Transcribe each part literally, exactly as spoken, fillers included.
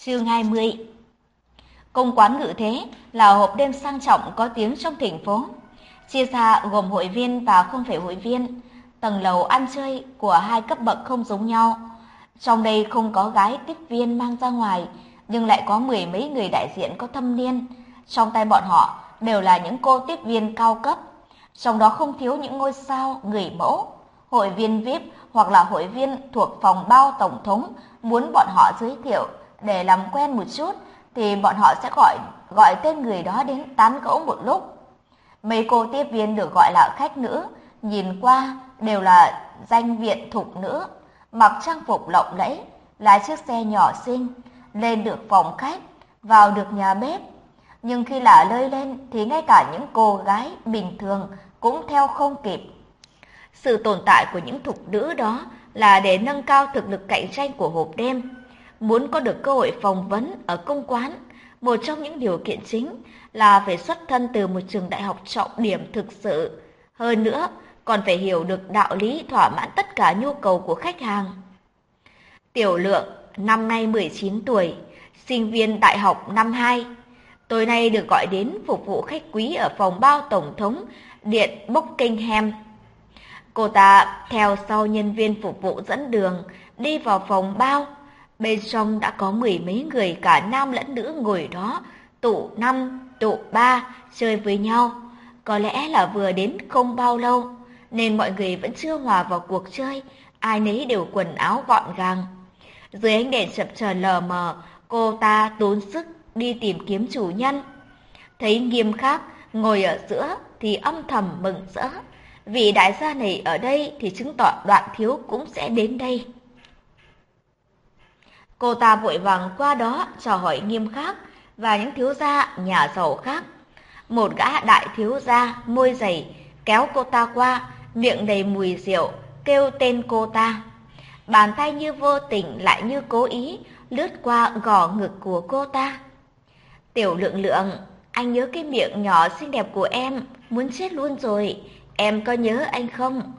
Chương hai mươi. Công quán Ngự Thế là hộp đêm sang trọng có tiếng trong thành phố. Chia ra gồm hội viên và không phải hội viên, tầng lầu ăn chơi của hai cấp bậc không giống nhau. Trong đây không có gái tiếp viên mang ra ngoài, nhưng lại có mười mấy người đại diện có thâm niên. Trong tay bọn họ đều là những cô tiếp viên cao cấp, trong đó không thiếu những ngôi sao, người mẫu. Hội viên vi ai pi hoặc là hội viên thuộc phòng bao tổng thống muốn bọn họ giới thiệu để làm quen một chút thì bọn họ sẽ gọi gọi tên người đó đến tán gẫu một lúc. Mấy cô tiếp viên được gọi là khách nữ, nhìn qua đều là danh viện thục nữ, mặc trang phục lộng lẫy, lái chiếc xe nhỏ xinh, lên được phòng khách, vào được nhà bếp. Nhưng khi lả lơi lên thì ngay cả những cô gái bình thường cũng theo không kịp. Sự tồn tại của những thục nữ đó là để nâng cao thực lực cạnh tranh của hộp đêm. Muốn có được cơ hội phỏng vấn ở công quán, một trong những điều kiện chính là phải xuất thân từ một trường đại học trọng điểm thực sự. Hơn nữa, còn phải hiểu được đạo lý thỏa mãn tất cả nhu cầu của khách hàng. Tiểu Lượng, năm nay mười chín tuổi, sinh viên đại học năm hai. Tối nay được gọi đến phục vụ khách quý ở phòng bao tổng thống Điện Buckingham. Cô ta theo sau nhân viên phục vụ dẫn đường, đi vào phòng bao. Bên trong đã có mười mấy người cả nam lẫn nữ ngồi đó, tụ năm, tụ ba, chơi với nhau. Có lẽ là vừa đến không bao lâu, nên mọi người vẫn chưa hòa vào cuộc chơi, ai nấy đều quần áo gọn gàng. Dưới ánh đèn chập chờn lờ mờ, cô ta tốn sức đi tìm kiếm chủ nhân. Thấy Nghiêm Khắc ngồi ở giữa thì âm thầm mừng rỡ. Vị đại gia này ở đây thì chứng tỏ Đoạn Thiếu cũng sẽ đến đây. Cô ta vội vàng qua đó chào hỏi Nghiêm Khắc và những thiếu gia nhà giàu khác. Một gã đại thiếu gia môi dày kéo cô ta qua, miệng đầy mùi rượu, kêu tên cô ta. Bàn tay như vô tình lại như cố ý lướt qua gò ngực của cô ta. Tiểu Lượng Lượng, anh nhớ cái miệng nhỏ xinh đẹp của em, muốn chết luôn rồi. Em có nhớ anh không?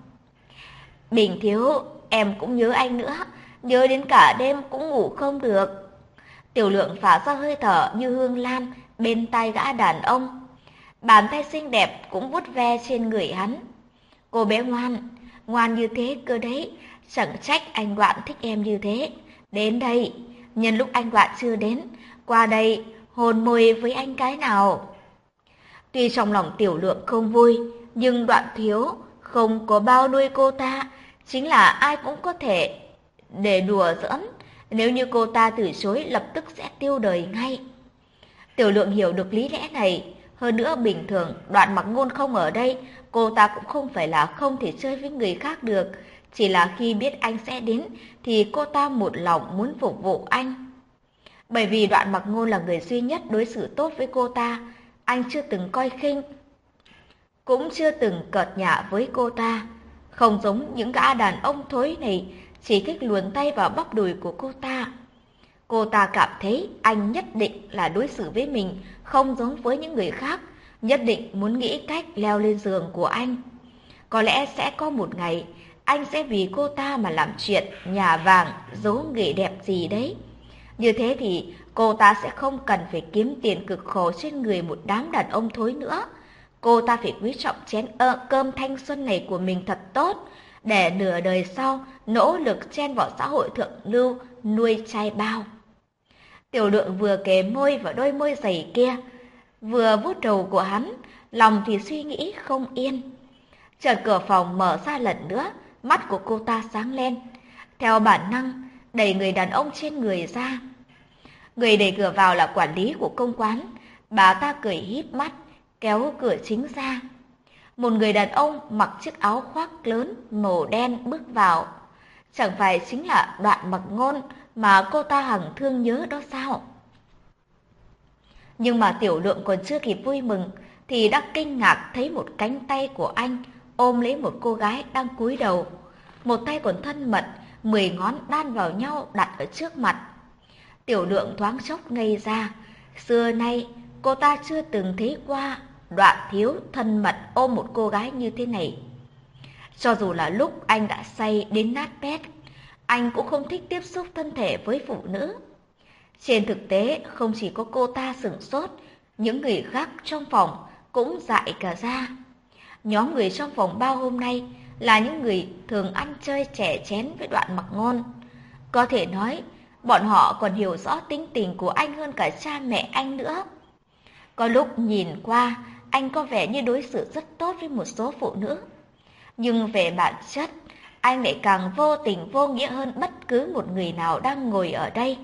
Bình Thiếu, em cũng nhớ anh nữa, nhớ đến cả đêm cũng ngủ không được. Tiểu Lượng phả ra hơi thở như hương lan bên tai gã đàn ông. Bàn tay xinh đẹp cũng vuốt ve trên người hắn. Cô bé ngoan, ngoan như thế cơ đấy, chẳng trách anh Đoạn thích em như thế. Đến đây, nhân lúc anh Đoạn chưa đến, qua đây hôn môi với anh cái nào. Tuy trong lòng Tiểu Lượng không vui, nhưng Đoạn Thiếu không có bao nuôi cô ta, chính là ai cũng có thể để đùa giỡn. Nếu như cô ta từ chối lập tức sẽ tiêu đời ngay. Tiểu Lượng hiểu được lý lẽ này. Hơn nữa bình thường Đoạn Mặc Ngôn không ở đây, cô ta cũng không phải là không thể chơi với người khác được. Chỉ là khi biết anh sẽ đến thì cô ta một lòng muốn phục vụ anh. Bởi vì Đoạn Mặc Ngôn là người duy nhất đối xử tốt với cô ta, anh chưa từng coi khinh, cũng chưa từng cợt nhả với cô ta. Không giống những gã đàn ông thối này, chỉ thích luồn tay vào bắp đùi của cô ta. Cô ta cảm thấy anh nhất định là đối xử với mình không giống với những người khác, nhất định muốn nghĩ cách leo lên giường của anh. Có lẽ sẽ có một ngày, anh sẽ vì cô ta mà làm chuyện nhà vàng, giấu nghề đẹp gì đấy. Như thế thì cô ta sẽ không cần phải kiếm tiền cực khổ trên người một đám đàn ông thối nữa. Cô ta phải quý trọng chén ơ, cơm thanh xuân này của mình thật tốt, để nửa đời sau nỗ lực chen vào xã hội thượng lưu nuôi trai bao. Tiểu Lượng vừa kề môi vào đôi môi dày kia, vừa vuốt đầu của hắn, lòng thì suy nghĩ không yên. Chợt cửa phòng mở ra lần nữa, mắt của cô ta sáng lên. Theo bản năng, đẩy người đàn ông trên người ra. Người đẩy cửa vào là quản lý của công quán. Bà ta cười híp mắt, kéo cửa chính ra. Một người đàn ông mặc chiếc áo khoác lớn màu đen bước vào. Chẳng phải chính là Đoạn Mặc Ngôn mà cô ta hằng thương nhớ đó sao? Nhưng mà Tiểu Lượng còn chưa kịp vui mừng thì đã kinh ngạc thấy một cánh tay của anh ôm lấy một cô gái đang cúi đầu. Một tay còn thân mật, mười ngón đan vào nhau đặt ở trước mặt. Tiểu Lượng thoáng chốc ngây ra. Xưa nay cô ta chưa từng thấy qua Đoạn Thiếu thân mật ôm một cô gái như thế này. Cho dù là lúc anh đã say đến nát bét, anh cũng không thích tiếp xúc thân thể với phụ nữ. Trên thực tế, không chỉ có cô ta sửng sốt, những người khác trong phòng cũng dại cả ra. Nhóm người trong phòng bao hôm nay là những người thường ăn chơi chè chén với Đoạn Mặc Ngôn. Có thể nói, bọn họ còn hiểu rõ tính tình của anh hơn cả cha mẹ anh nữa. Có lúc nhìn qua, anh có vẻ như đối xử rất tốt với một số phụ nữ. Nhưng về bản chất, anh lại càng vô tình vô nghĩa hơn bất cứ một người nào đang ngồi ở đây.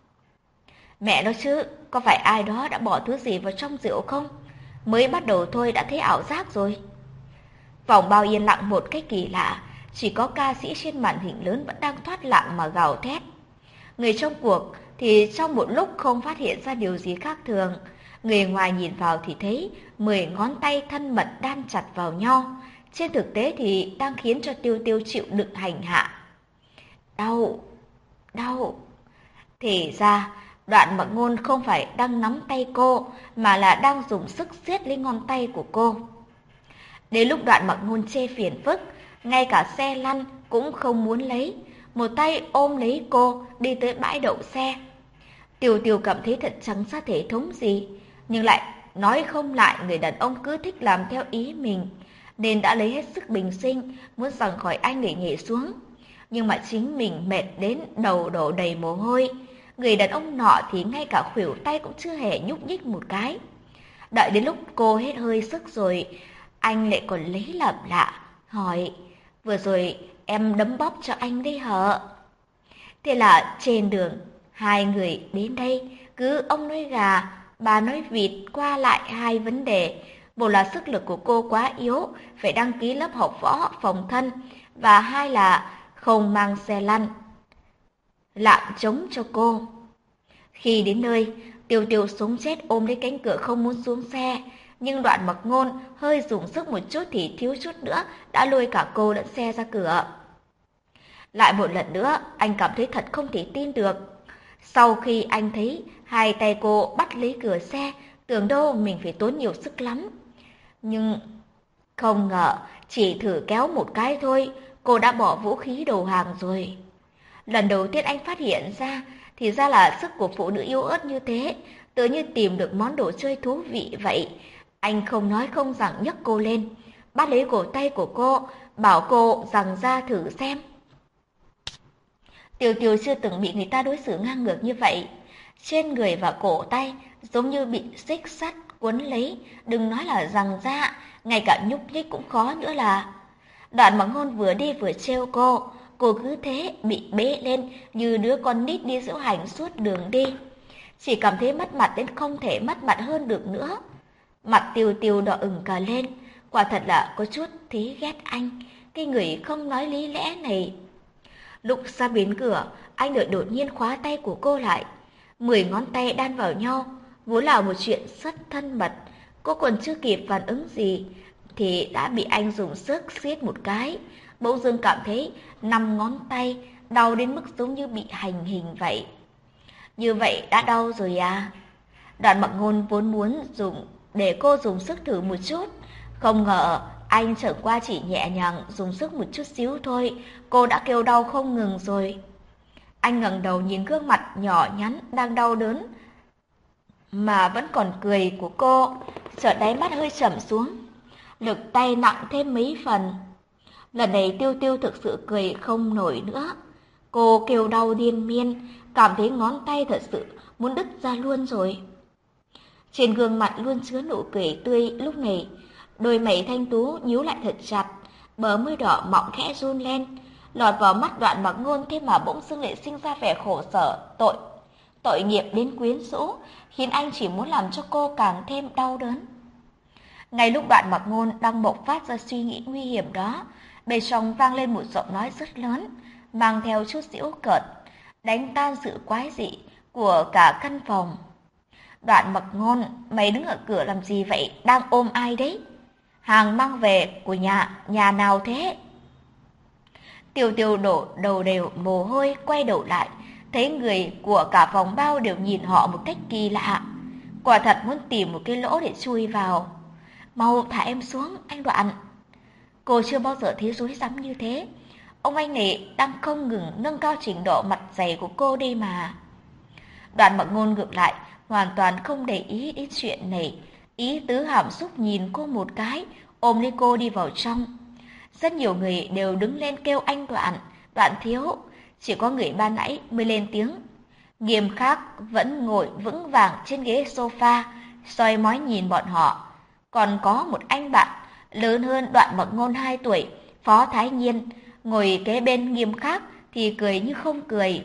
Mẹ nói chứ, có phải ai đó đã bỏ thứ gì vào trong rượu không? Mới bắt đầu thôi đã thấy ảo giác rồi. Phòng bao yên lặng một cách kỳ lạ, chỉ có ca sĩ trên màn hình lớn vẫn đang thoát lặng mà gào thét. Người trong cuộc thì trong một lúc không phát hiện ra điều gì khác thường. Người ngoài nhìn vào thì thấy mười ngón tay thân mật đan chặt vào nhau. Trên thực tế thì đang khiến cho Tiêu Tiêu chịu đựng hành hạ. Đau, đau. Thì ra, Đoạn Mặc Ngôn không phải đang nắm tay cô, mà là đang dùng sức siết lấy ngón tay của cô. Đến lúc Đoạn Mặc Ngôn chê phiền phức, ngay cả xe lăn cũng không muốn lấy, một tay ôm lấy cô đi tới bãi đậu xe. Tiêu Tiêu cảm thấy thật chẳng ra thể thống gì, nhưng lại nói không lại người đàn ông cứ thích làm theo ý mình, nên đã lấy hết sức bình sinh muốn giằng khỏi anh để nhảy xuống. Nhưng mà chính mình mệt đến đầu đổ đầy mồ hôi, người đàn ông nọ thì ngay cả khuỷu tay cũng chưa hề nhúc nhích một cái. Đợi đến lúc cô hết hơi sức rồi, anh lại còn lấy làm lạ, hỏi, vừa rồi em đấm bóp cho anh đấy hả? Thế là trên đường, hai người đến đây, cứ ông nói gà, bà nói vịt qua lại hai vấn đề. Một là sức lực của cô quá yếu, phải đăng ký lớp học võ phòng thân, và hai là không mang xe lăn, lạng trống cho cô. Khi đến nơi, Tiêu Tiêu sống chết ôm lấy cánh cửa không muốn xuống xe, nhưng Đoạn Mặc Ngôn hơi dùng sức một chút thì thiếu chút nữa đã lôi cả cô lẫn xe ra cửa. Lại một lần nữa, anh cảm thấy thật không thể tin được. Sau khi anh thấy hai tay cô bắt lấy cửa xe, tưởng đâu mình phải tốn nhiều sức lắm. Nhưng không ngờ, chỉ thử kéo một cái thôi, cô đã bỏ vũ khí đầu hàng rồi. Lần đầu tiên anh phát hiện ra, thì ra là sức của phụ nữ yếu ớt như thế, tựa như tìm được món đồ chơi thú vị vậy. Anh không nói không rằng nhấc cô lên, bắt lấy cổ tay của cô, bảo cô giằng ra thử xem. Tiêu Tiêu chưa từng bị người ta đối xử ngang ngược như vậy. Trên người và cổ tay giống như bị xích sắt cuốn lấy, đừng nói là giằng ra, ngay cả nhúc nhích cũng khó nữa là. Đoạn Mặc Ngôn vừa đi vừa trêu cô, cô cứ thế bị bế lên như đứa con nít đi diễu hành suốt đường đi. Chỉ cảm thấy mất mặt đến không thể mất mặt hơn được nữa. Mặt Tiêu Tiêu đỏ ửng cả lên, quả thật là có chút thấy ghét anh, cái người không nói lý lẽ này. Lúc ra bến cửa, anh đợi đột nhiên khóa tay của cô lại. Mười ngón tay đan vào nhau, vốn là một chuyện rất thân mật. Cô còn chưa kịp phản ứng gì, thì đã bị anh dùng sức siết một cái. Bỗng dưng cảm thấy năm ngón tay đau đến mức giống như bị hành hình vậy. Như vậy đã đau rồi à? Đoạn Mặc Ngôn vốn muốn dùng để cô dùng sức thử một chút, không ngờ anh chẳng qua chỉ nhẹ nhàng dùng sức một chút xíu thôi, cô đã kêu đau không ngừng rồi. Anh ngẩng đầu nhìn gương mặt nhỏ nhắn đang đau đớn mà vẫn còn cười của cô, chợt đáy mắt hơi trầm xuống, lực tay nặng thêm mấy phần. Lần này Tiêu Tiêu thực sự cười không nổi nữa. Cô kêu đau điên miên, cảm thấy ngón tay thật sự muốn đứt ra luôn rồi. Trên gương mặt luôn chứa nụ cười tươi lúc này, đôi mày thanh tú nhíu lại thật chặt, bờ môi đỏ mọng khẽ run lên, lọt vào mắt Đoạn Mặc Ngôn, thế mà bỗng dưng lại sinh ra vẻ khổ sở, tội, tội nghiệp đến quyến rũ, khiến anh chỉ muốn làm cho cô càng thêm đau đớn. Ngay lúc Đoạn Mặc Ngôn đang bộc phát ra suy nghĩ nguy hiểm đó, bên trong vang lên một giọng nói rất lớn, mang theo chút giễu cợt, đánh tan sự quái dị của cả căn phòng. Đoạn Mặc Ngôn, mày đứng ở cửa làm gì vậy? Đang ôm ai đấy? Hàng mang về của nhà, nhà nào thế? Tiêu Tiêu đổ đầu đều mồ hôi, quay đầu lại, thấy người của cả phòng bao đều nhìn họ một cách kỳ lạ. Quả thật muốn tìm một cái lỗ để chui vào. Mau thả em xuống, anh Đoạn. Cô chưa bao giờ thấy rối rắm như thế. Ông anh này đang không ngừng nâng cao trình độ mặt dày của cô đi mà. Đoạn Mặc Ngôn ngược lại, hoàn toàn không để ý đến chuyện này. Ý tứ hàm xúc nhìn cô một cái, ôm lấy cô đi vào trong. Rất nhiều người đều đứng lên kêu anh Đoạn, Đoạn thiếu. Chỉ có người ban nãy mới lên tiếng. Nghiêm Khắc vẫn ngồi vững vàng trên ghế sofa, soi mói nhìn bọn họ. Còn có một anh bạn lớn hơn Đoạn Mặc Ngôn hai tuổi, Phó Thái Nhiên, ngồi kế bên Nghiêm Khắc thì cười như không cười.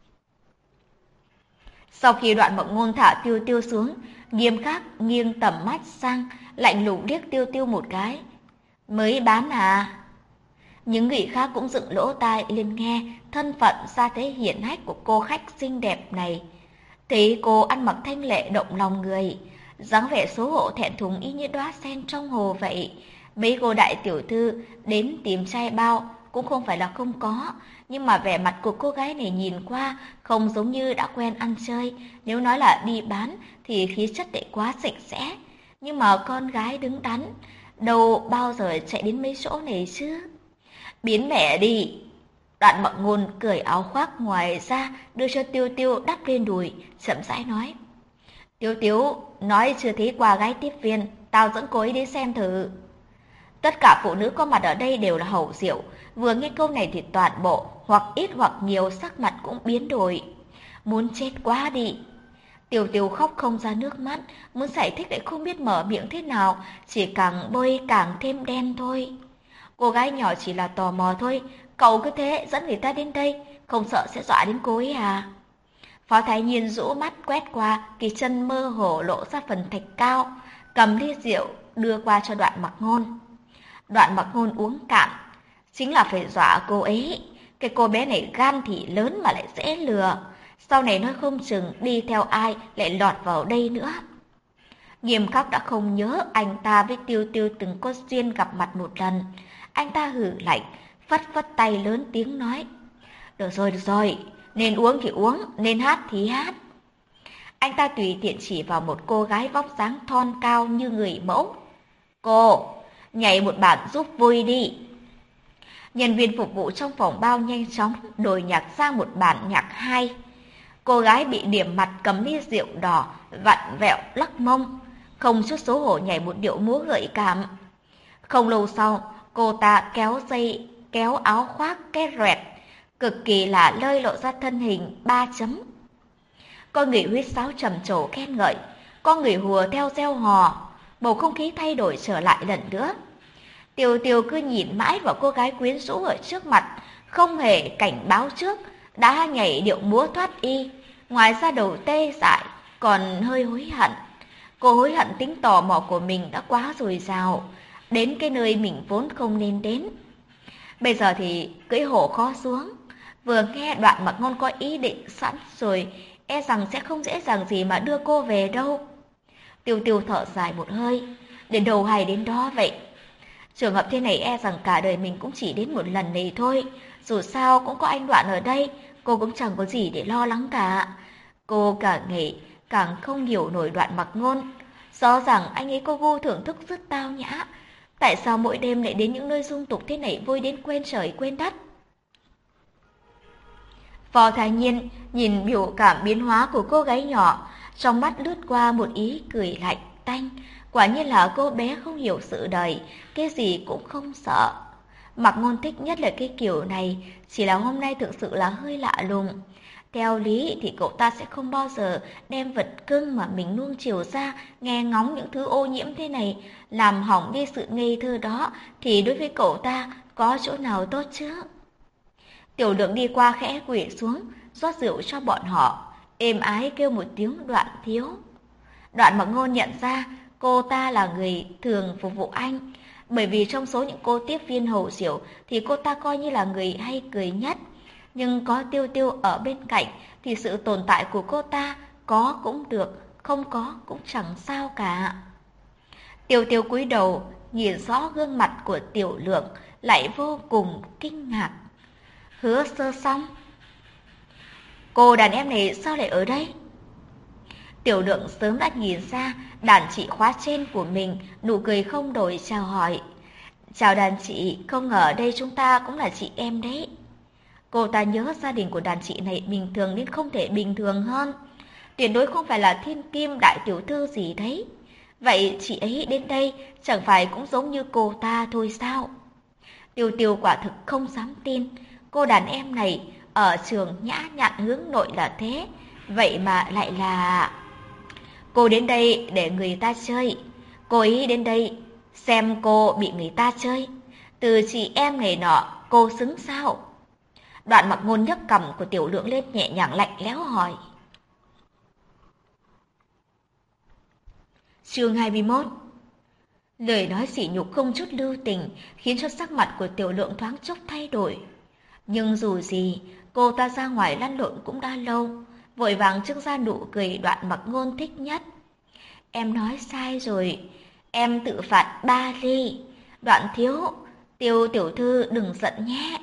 Sau khi Đoạn Mặc Ngôn thả Tiêu Tiêu xuống, Nghiêm Khắc nghiêng tầm mắt sang, lạnh lùng liếc Tiêu Tiêu một cái. Mới bán à? Những người khác cũng dựng lỗ tai lên nghe thân phận gia thế hiển hách của cô khách xinh đẹp này. Thấy cô ăn mặc thanh lệ động lòng người, dáng vẻ xấu hổ thẹn thùng y như đóa sen trong hồ vậy. Mấy cô đại tiểu thư đến tìm trai bao cũng không phải là không có, nhưng mà vẻ mặt của cô gái này nhìn qua không giống như đã quen ăn chơi. Nếu nói là đi bán thì khí chất lại quá sạch sẽ, nhưng mà con gái đứng đắn đâu bao giờ chạy đến mấy chỗ này chứ. Biến mẹ đi. Đoạn Mặc Ngôn cởi áo khoác ngoài ra đưa cho Tiêu Tiêu đắp lên đùi, chậm rãi nói. Tiêu Tiêu, nói chưa thấy qua gái tiếp viên, tao dẫn cô ấy đến xem thử. Tất cả phụ nữ có mặt ở đây đều là hầu rượu, vừa nghe câu này thì toàn bộ, hoặc ít hoặc nhiều sắc mặt cũng biến đổi. Muốn chết quá đi. Tiêu Tiêu khóc không ra nước mắt, muốn giải thích lại không biết mở miệng thế nào, chỉ càng bôi càng thêm đen thôi. Cô gái nhỏ chỉ là tò mò thôi, cậu cứ thế dẫn người ta đến đây, không sợ sẽ dọa đến cô ấy à? Phó Thái Nhiên rũ mắt quét qua, kỳ chân mơ hồ lộ ra phần thạch cao, cầm ly rượu đưa qua cho Đoạn Mặc Ngôn. Đoạn Mặc Ngôn uống cạn, chính là phải dọa cô ấy. Cái cô bé này gan thì lớn mà lại dễ lừa, sau này nói không chừng đi theo ai lại lọt vào đây nữa. Nghiêm Khắc đã không nhớ anh ta với Tiêu Tiêu từng có duyên gặp mặt một lần. Anh ta hử lạnh, phất phất tay lớn tiếng nói. Được rồi, được rồi, nên uống thì uống, nên hát thì hát. Anh ta tùy tiện chỉ vào một cô gái vóc dáng thon cao như người mẫu. Cô, nhảy một bản giúp vui đi. Nhân viên phục vụ trong phòng bao nhanh chóng đổi nhạc sang một bản nhạc hay. Cô gái bị điểm mặt cầm ly rượu đỏ, vặn vẹo lắc mông, không chút xấu hổ nhảy một điệu múa gợi cảm. Không lâu sau, cô ta kéo dây, kéo áo khoác cái rẹt, cực kỳ là lơi lộ ra thân hình ba chấm. Có người huýt sáo trầm trồ khen ngợi, có người hùa theo reo hò, bầu không khí thay đổi trở lại lần nữa. Tiêu Tiêu cứ nhìn mãi vào cô gái quyến rũ ở trước mặt, không hề cảnh báo trước, đã nhảy điệu múa thoát y, ngoài ra đầu tê dại, còn hơi hối hận. Cô hối hận tính tò mò của mình đã quá dồi dào, đến cái nơi mình vốn không nên đến. Bây giờ thì cưỡi hổ khó xuống, vừa nghe Đoạn Mặc Ngôn có ý định sẵn rồi, e rằng sẽ không dễ dàng gì mà đưa cô về đâu. Tiêu Tiêu thở dài một hơi, đến đâu hay đến đó vậy. Trường hợp thế này e rằng cả đời mình cũng chỉ đến một lần này thôi, dù sao cũng có anh Đoạn ở đây, cô cũng chẳng có gì để lo lắng cả. Cô càng ngày càng không hiểu nổi Đoạn Mặc Ngôn, rõ ràng anh ấy có gu thưởng thức rất tao nhã, tại sao mỗi đêm lại đến những nơi dung tục thế này vui đến quên trời quên đất. Phó Thái Nhiên nhìn biểu cảm biến hóa của cô gái nhỏ, trong mắt lướt qua một ý cười lạnh tanh, quả nhiên là cô bé không hiểu sự đời, cái gì cũng không sợ. Mặc Ngôn thích nhất là cái kiểu này, chỉ là hôm nay thực sự là hơi lạ lùng. Theo lý thì cậu ta sẽ không bao giờ đem vật cưng mà mình nuông chiều ra, nghe ngóng những thứ ô nhiễm thế này, làm hỏng đi sự ngây thơ đó, thì đối với cậu ta có chỗ nào tốt chứ? Tiểu Lượng đi qua khẽ quỳ xuống, rót rượu cho bọn họ, êm ái kêu một tiếng Đoạn thiếu. Đoạn Mặc Ngôn nhận ra cô ta là người thường phục vụ anh, bởi vì trong số những cô tiếp viên hầu rượu thì cô ta coi như là người hay cười nhất. Nhưng có Tiêu Tiêu ở bên cạnh thì sự tồn tại của cô ta có cũng được, không có cũng chẳng sao cả. Tiêu Tiêu cúi đầu, nhìn rõ gương mặt của Tiểu Lượng, lại vô cùng kinh ngạc. Hứa Sơ Song, cô đàn em này sao lại ở đây? Tiểu Lượng sớm đã nhìn ra đàn chị khóa trên của mình, nụ cười không đổi chào hỏi. Chào đàn chị, không ngờ đây chúng ta cũng là chị em đấy. Cô ta nhớ gia đình của đàn chị này bình thường đến không thể bình thường hơn. tuyệt đối không phải là thiên kim đại tiểu thư gì đấy. Vậy chị ấy đến đây chẳng phải cũng giống như cô ta thôi sao? Tiêu Tiêu quả thực không dám tin, cô đàn em này ở trường nhã nhặn hướng nội là thế, vậy mà lại là... Cô đến đây để người ta chơi, cô ấy đến đây xem cô bị người ta chơi. Từ chị em này nọ, cô xứng sao? Đoạn Mặc Ngôn nhấc cằm của Tiểu Lượng lên nhẹ nhàng lạnh lẽo hỏi. Chương hai mươi mốt. Lời nói sỉ nhục không chút lưu tình khiến cho sắc mặt của Tiểu Lượng thoáng chốc thay đổi. Nhưng dù gì, cô ta ra ngoài lăn lộn cũng đã lâu, vội vàng trưng ra nụ cười Đoạn Mặc Ngôn thích nhất. Em nói sai rồi, em tự phạt ba ly. Đoạn thiếu, Tiêu tiểu thư đừng giận nhé.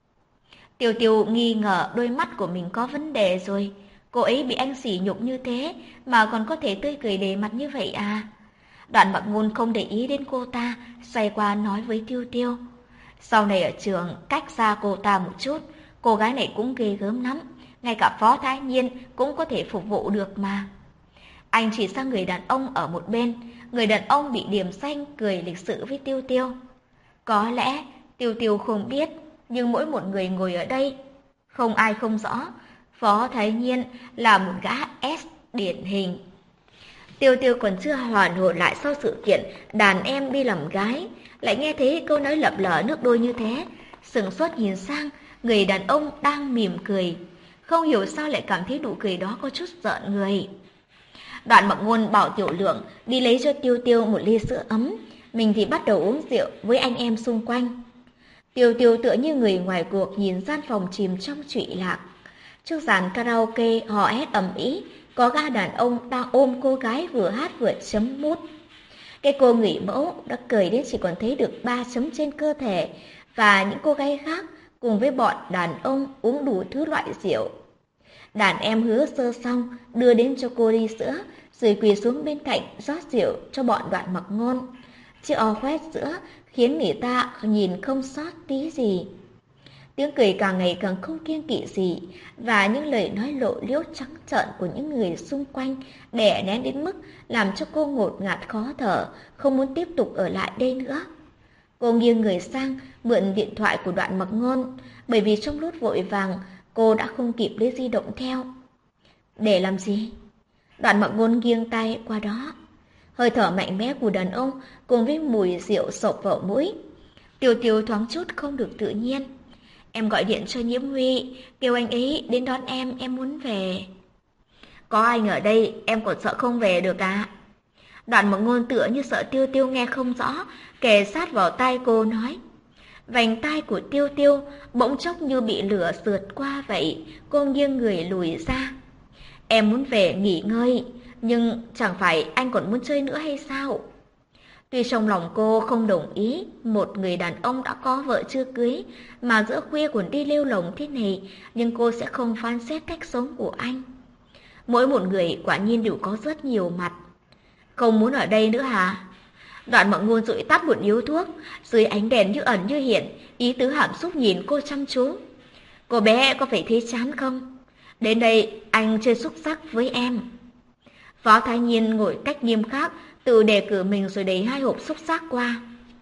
Tiêu Tiêu nghi ngờ đôi mắt của mình có vấn đề rồi. Cô ấy bị anh sỉ nhục như thế mà còn có thể tươi cười đầy mặt như vậy à? Đoạn Mặc Ngôn không để ý đến cô ta, xoay qua nói với Tiêu Tiêu. Sau này ở trường, cách xa cô ta một chút, cô gái này cũng ghê gớm lắm. Ngay cả Phó Thái Nhiên cũng có thể phục vụ được mà. Anh chỉ sang người đàn ông ở một bên, người đàn ông bị điểm xanh cười lịch sự với Tiêu Tiêu. Có lẽ Tiêu Tiêu không biết, nhưng mỗi một người ngồi ở đây, không ai không rõ, Phó Thái Nhiên là một gã S điển hình. Tiêu Tiêu còn chưa hoàn hồn lại sau sự kiện đàn em đi làm gái, lại nghe thấy câu nói lập lờ nước đôi như thế, sững sốt nhìn sang người đàn ông đang mỉm cười, không hiểu sao lại cảm thấy nụ cười đó có chút giận người. Đoạn Mặc Ngôn bảo Tiểu Lượng đi lấy cho Tiêu Tiêu một ly sữa ấm, mình thì bắt đầu uống rượu với anh em xung quanh. Tiêu Tiêu tựa như người ngoài cuộc nhìn gian phòng chìm trong trụy lạc. Trước dàn karaoke hò hét ầm ĩ, có gã đàn ông đang ôm cô gái vừa hát vừa chấm mút. Cái cô người mẫu đã cười đến chỉ còn thấy được ba chấm trên cơ thể, và những cô gái khác cùng với bọn đàn ông uống đủ thứ loại rượu. Đàn em Hứa Sơ xong đưa đến cho cô ly sữa, rồi quỳ xuống bên cạnh rót rượu cho bọn Đoạn Mặc Ngôn. Chiếc o khoét sữa khiến người ta nhìn không sót tí gì. Tiếng cười càng ngày càng không kiêng kỵ gì, và những lời nói lộ liễu trắng trợn của những người xung quanh đè nén đến mức làm cho cô ngột ngạt khó thở, không muốn tiếp tục ở lại đây nữa. Cô nghiêng người sang mượn điện thoại của Đoạn Mặc Ngôn, bởi vì trong lúc vội vàng cô đã không kịp lấy di động theo. Để làm gì? Đoạn Mặc Ngôn nghiêng tay qua đó. Hơi thở mạnh mẽ của đàn ông cùng với mùi rượu sộc vào mũi. Tiêu Tiêu thoáng chút không được tự nhiên. Em gọi điện cho Nhiễm Huy, kêu anh ấy đến đón em, em muốn về. Có anh ở đây, em còn sợ không về được à? Đoạn Mặc Ngôn tựa như sợ Tiêu Tiêu nghe không rõ, kề sát vào tai cô nói. Vành tai của Tiêu Tiêu bỗng chốc như bị lửa sượt qua vậy, cô nghiêng người lùi ra. Em muốn về nghỉ ngơi, nhưng chẳng phải anh còn muốn chơi nữa hay sao? Tuy trong lòng cô không đồng ý, một người đàn ông đã có vợ chưa cưới, mà giữa khuya còn đi lêu lồng thế này, nhưng cô sẽ không phán xét cách sống của anh. Mỗi một người quả nhiên đều có rất nhiều mặt. Không muốn ở đây nữa hả? Đoạn Mặc Ngôn dụi tắt một điếu thuốc, dưới ánh đèn như ẩn như hiện, ý tứ hàm xúc nhìn cô chăm chú. Cô bé có phải thấy chán không? Đến đây anh chơi xúc sắc với em. Phó Thái Nhiên ngồi cách nghiêm khắc, tự đề cử mình rồi đẩy hai hộp xúc sắc qua.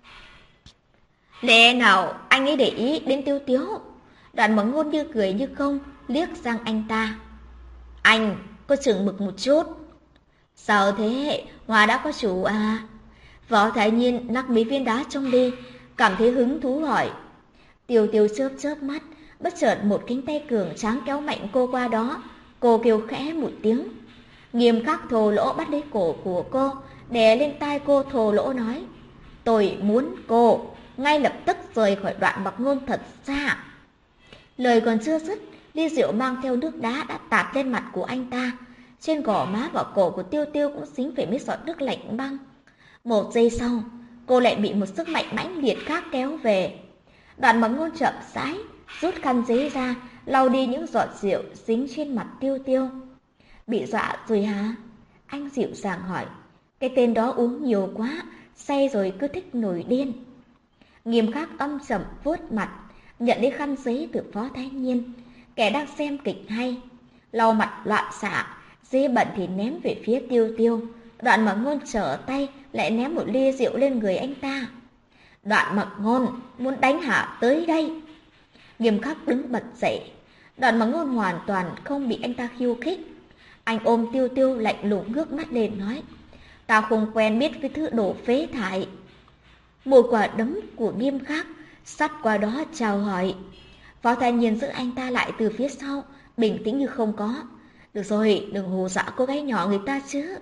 Lẽ nào anh ấy để ý đến Tiêu Tiếu? Đoạn Mặc Ngôn như cười như không, liếc sang anh ta. Anh có chừng mực một chút. Sao thế? Hoa đã có chủ à? Phó Thái Nhiên nắc mấy viên đá trong ly, cảm thấy hứng thú hỏi. Tiêu Tiêu chớp chớp mắt, bất chợt một cánh tay cường tráng kéo mạnh cô qua đó. Cô kêu khẽ một tiếng. Nghiêm khắc thô lỗ bắt lấy cổ của cô, đè lên tai cô thô lỗ nói. Tôi muốn cô ngay lập tức rời khỏi Đoạn Mặc Ngôn thật xa. Lời còn chưa dứt, ly rượu mang theo nước đá đã tạt lên mặt của anh ta. Trên gò má và cổ của Tiêu Tiêu cũng dính phải mấy giọt nước lạnh băng. Một giây sau, cô lại bị một sức mạnh mãnh liệt khác kéo về. Đoạn Mặc Ngôn chậm rãi rút khăn giấy ra, lau đi những giọt rượu dính trên mặt Tiêu Tiêu. Bị dọa rồi hả? Anh dịu dàng hỏi. Cái tên đó uống nhiều quá, say rồi cứ thích nổi điên. Nghiêm khắc âm trầm vuốt mặt, nhận lấy khăn giấy từ Phó Thái Nhiên, kẻ đang xem kịch hay, lau mặt loạn xạ, Dĩ bận thì ném về phía Tiêu Tiêu. Đoạn Mặc Ngôn trở tay lại ném một ly rượu lên người anh ta. Đoạn Mặc Ngôn muốn đánh hạ tới đây. Nghiêm Khắc đứng bật dậy. Đoạn Mặc Ngôn hoàn toàn không bị anh ta khiêu khích. Anh ôm Tiêu Tiêu lạnh lùng ngước mắt lên nói: ta không quen biết với thứ đồ phế thải. Một quả đấm của Nghiêm Khắc sát qua đó chào hỏi. Phó Thái Nhiên giữ anh ta lại từ phía sau, bình tĩnh như không có. Được rồi, đừng hù dọa cô gái nhỏ người ta chứ.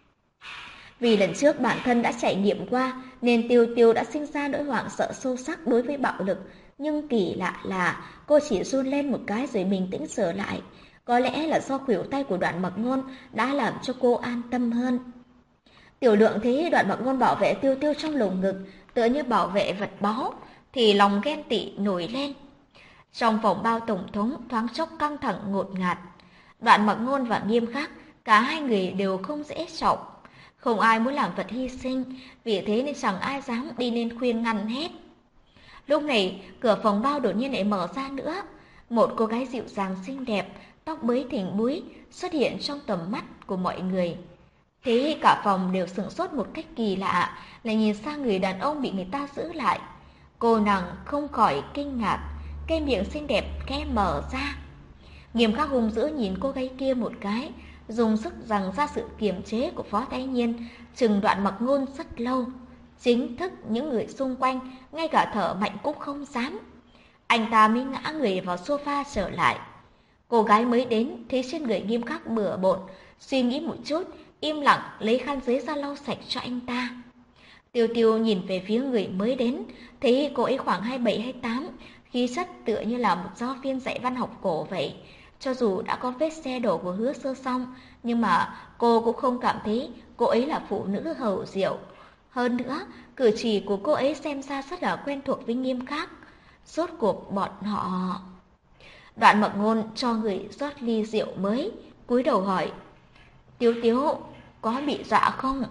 Vì lần trước bản thân đã trải nghiệm qua nên Tiêu Tiêu đã sinh ra nỗi hoảng sợ sâu sắc đối với bạo lực. Nhưng kỳ lạ là cô chỉ run lên một cái rồi bình tĩnh trở lại. Có lẽ là do khuỷu tay của Đoạn Mặc Ngôn đã làm cho cô an tâm hơn. Tiểu Lượng thấy Đoạn Mặc Ngôn bảo vệ Tiêu Tiêu trong lồng ngực, tựa như bảo vệ vật báu, thì lòng ghen tị nổi lên. Trong phòng bao tổng thống thoáng chốc căng thẳng ngột ngạt. Đoạn Mặc Ngôn và Nghiêm Khắc, cả hai người đều không dễ trọng. Không ai muốn làm vật hy sinh, vì thế nên chẳng ai dám đi lên khuyên ngăn hết. Lúc này, cửa phòng bao đột nhiên lại mở ra nữa. Một cô gái dịu dàng xinh đẹp, tóc bới thỉnh búi, xuất hiện trong tầm mắt của mọi người. Thế cả phòng đều sửng sốt một cách kỳ lạ, lại nhìn sang người đàn ông bị người ta giữ lại. Cô nàng không khỏi kinh ngạc, cái miệng xinh đẹp khẽ mở ra. Nghiêm Khắc hung dữ nhìn cô gái kia một cái, dùng sức giằng ra sự kiềm chế của Phó Thái Nhiên, chừng Đoạn Mặc Ngôn rất lâu. Chính thức những người xung quanh, ngay cả thở mạnh cũng không dám. Anh ta mới ngã người vào sofa trở lại. Cô gái mới đến, thấy trên người Nghiêm Khắc bừa bộn, suy nghĩ một chút, im lặng lấy khăn giấy ra lau sạch cho anh ta. Tiêu Tiêu nhìn về phía người mới đến, thấy cô ấy khoảng hai mươi bảy hai mươi tám, khí chất tựa như là một giáo viên dạy văn học cổ vậy. Cho dù đã có vết xe đổ của Hứa Sơ Song, nhưng mà cô cũng không cảm thấy cô ấy là phụ nữ hầu diệu. Hơn nữa, cử chỉ của cô ấy xem ra rất là quen thuộc với Nghiêm Khắc. Rốt cuộc bọn họ... Đoạn Mặc Ngôn cho người rót ly rượu mới, cúi đầu hỏi: Tiêu Tiêu, có bị dọa không?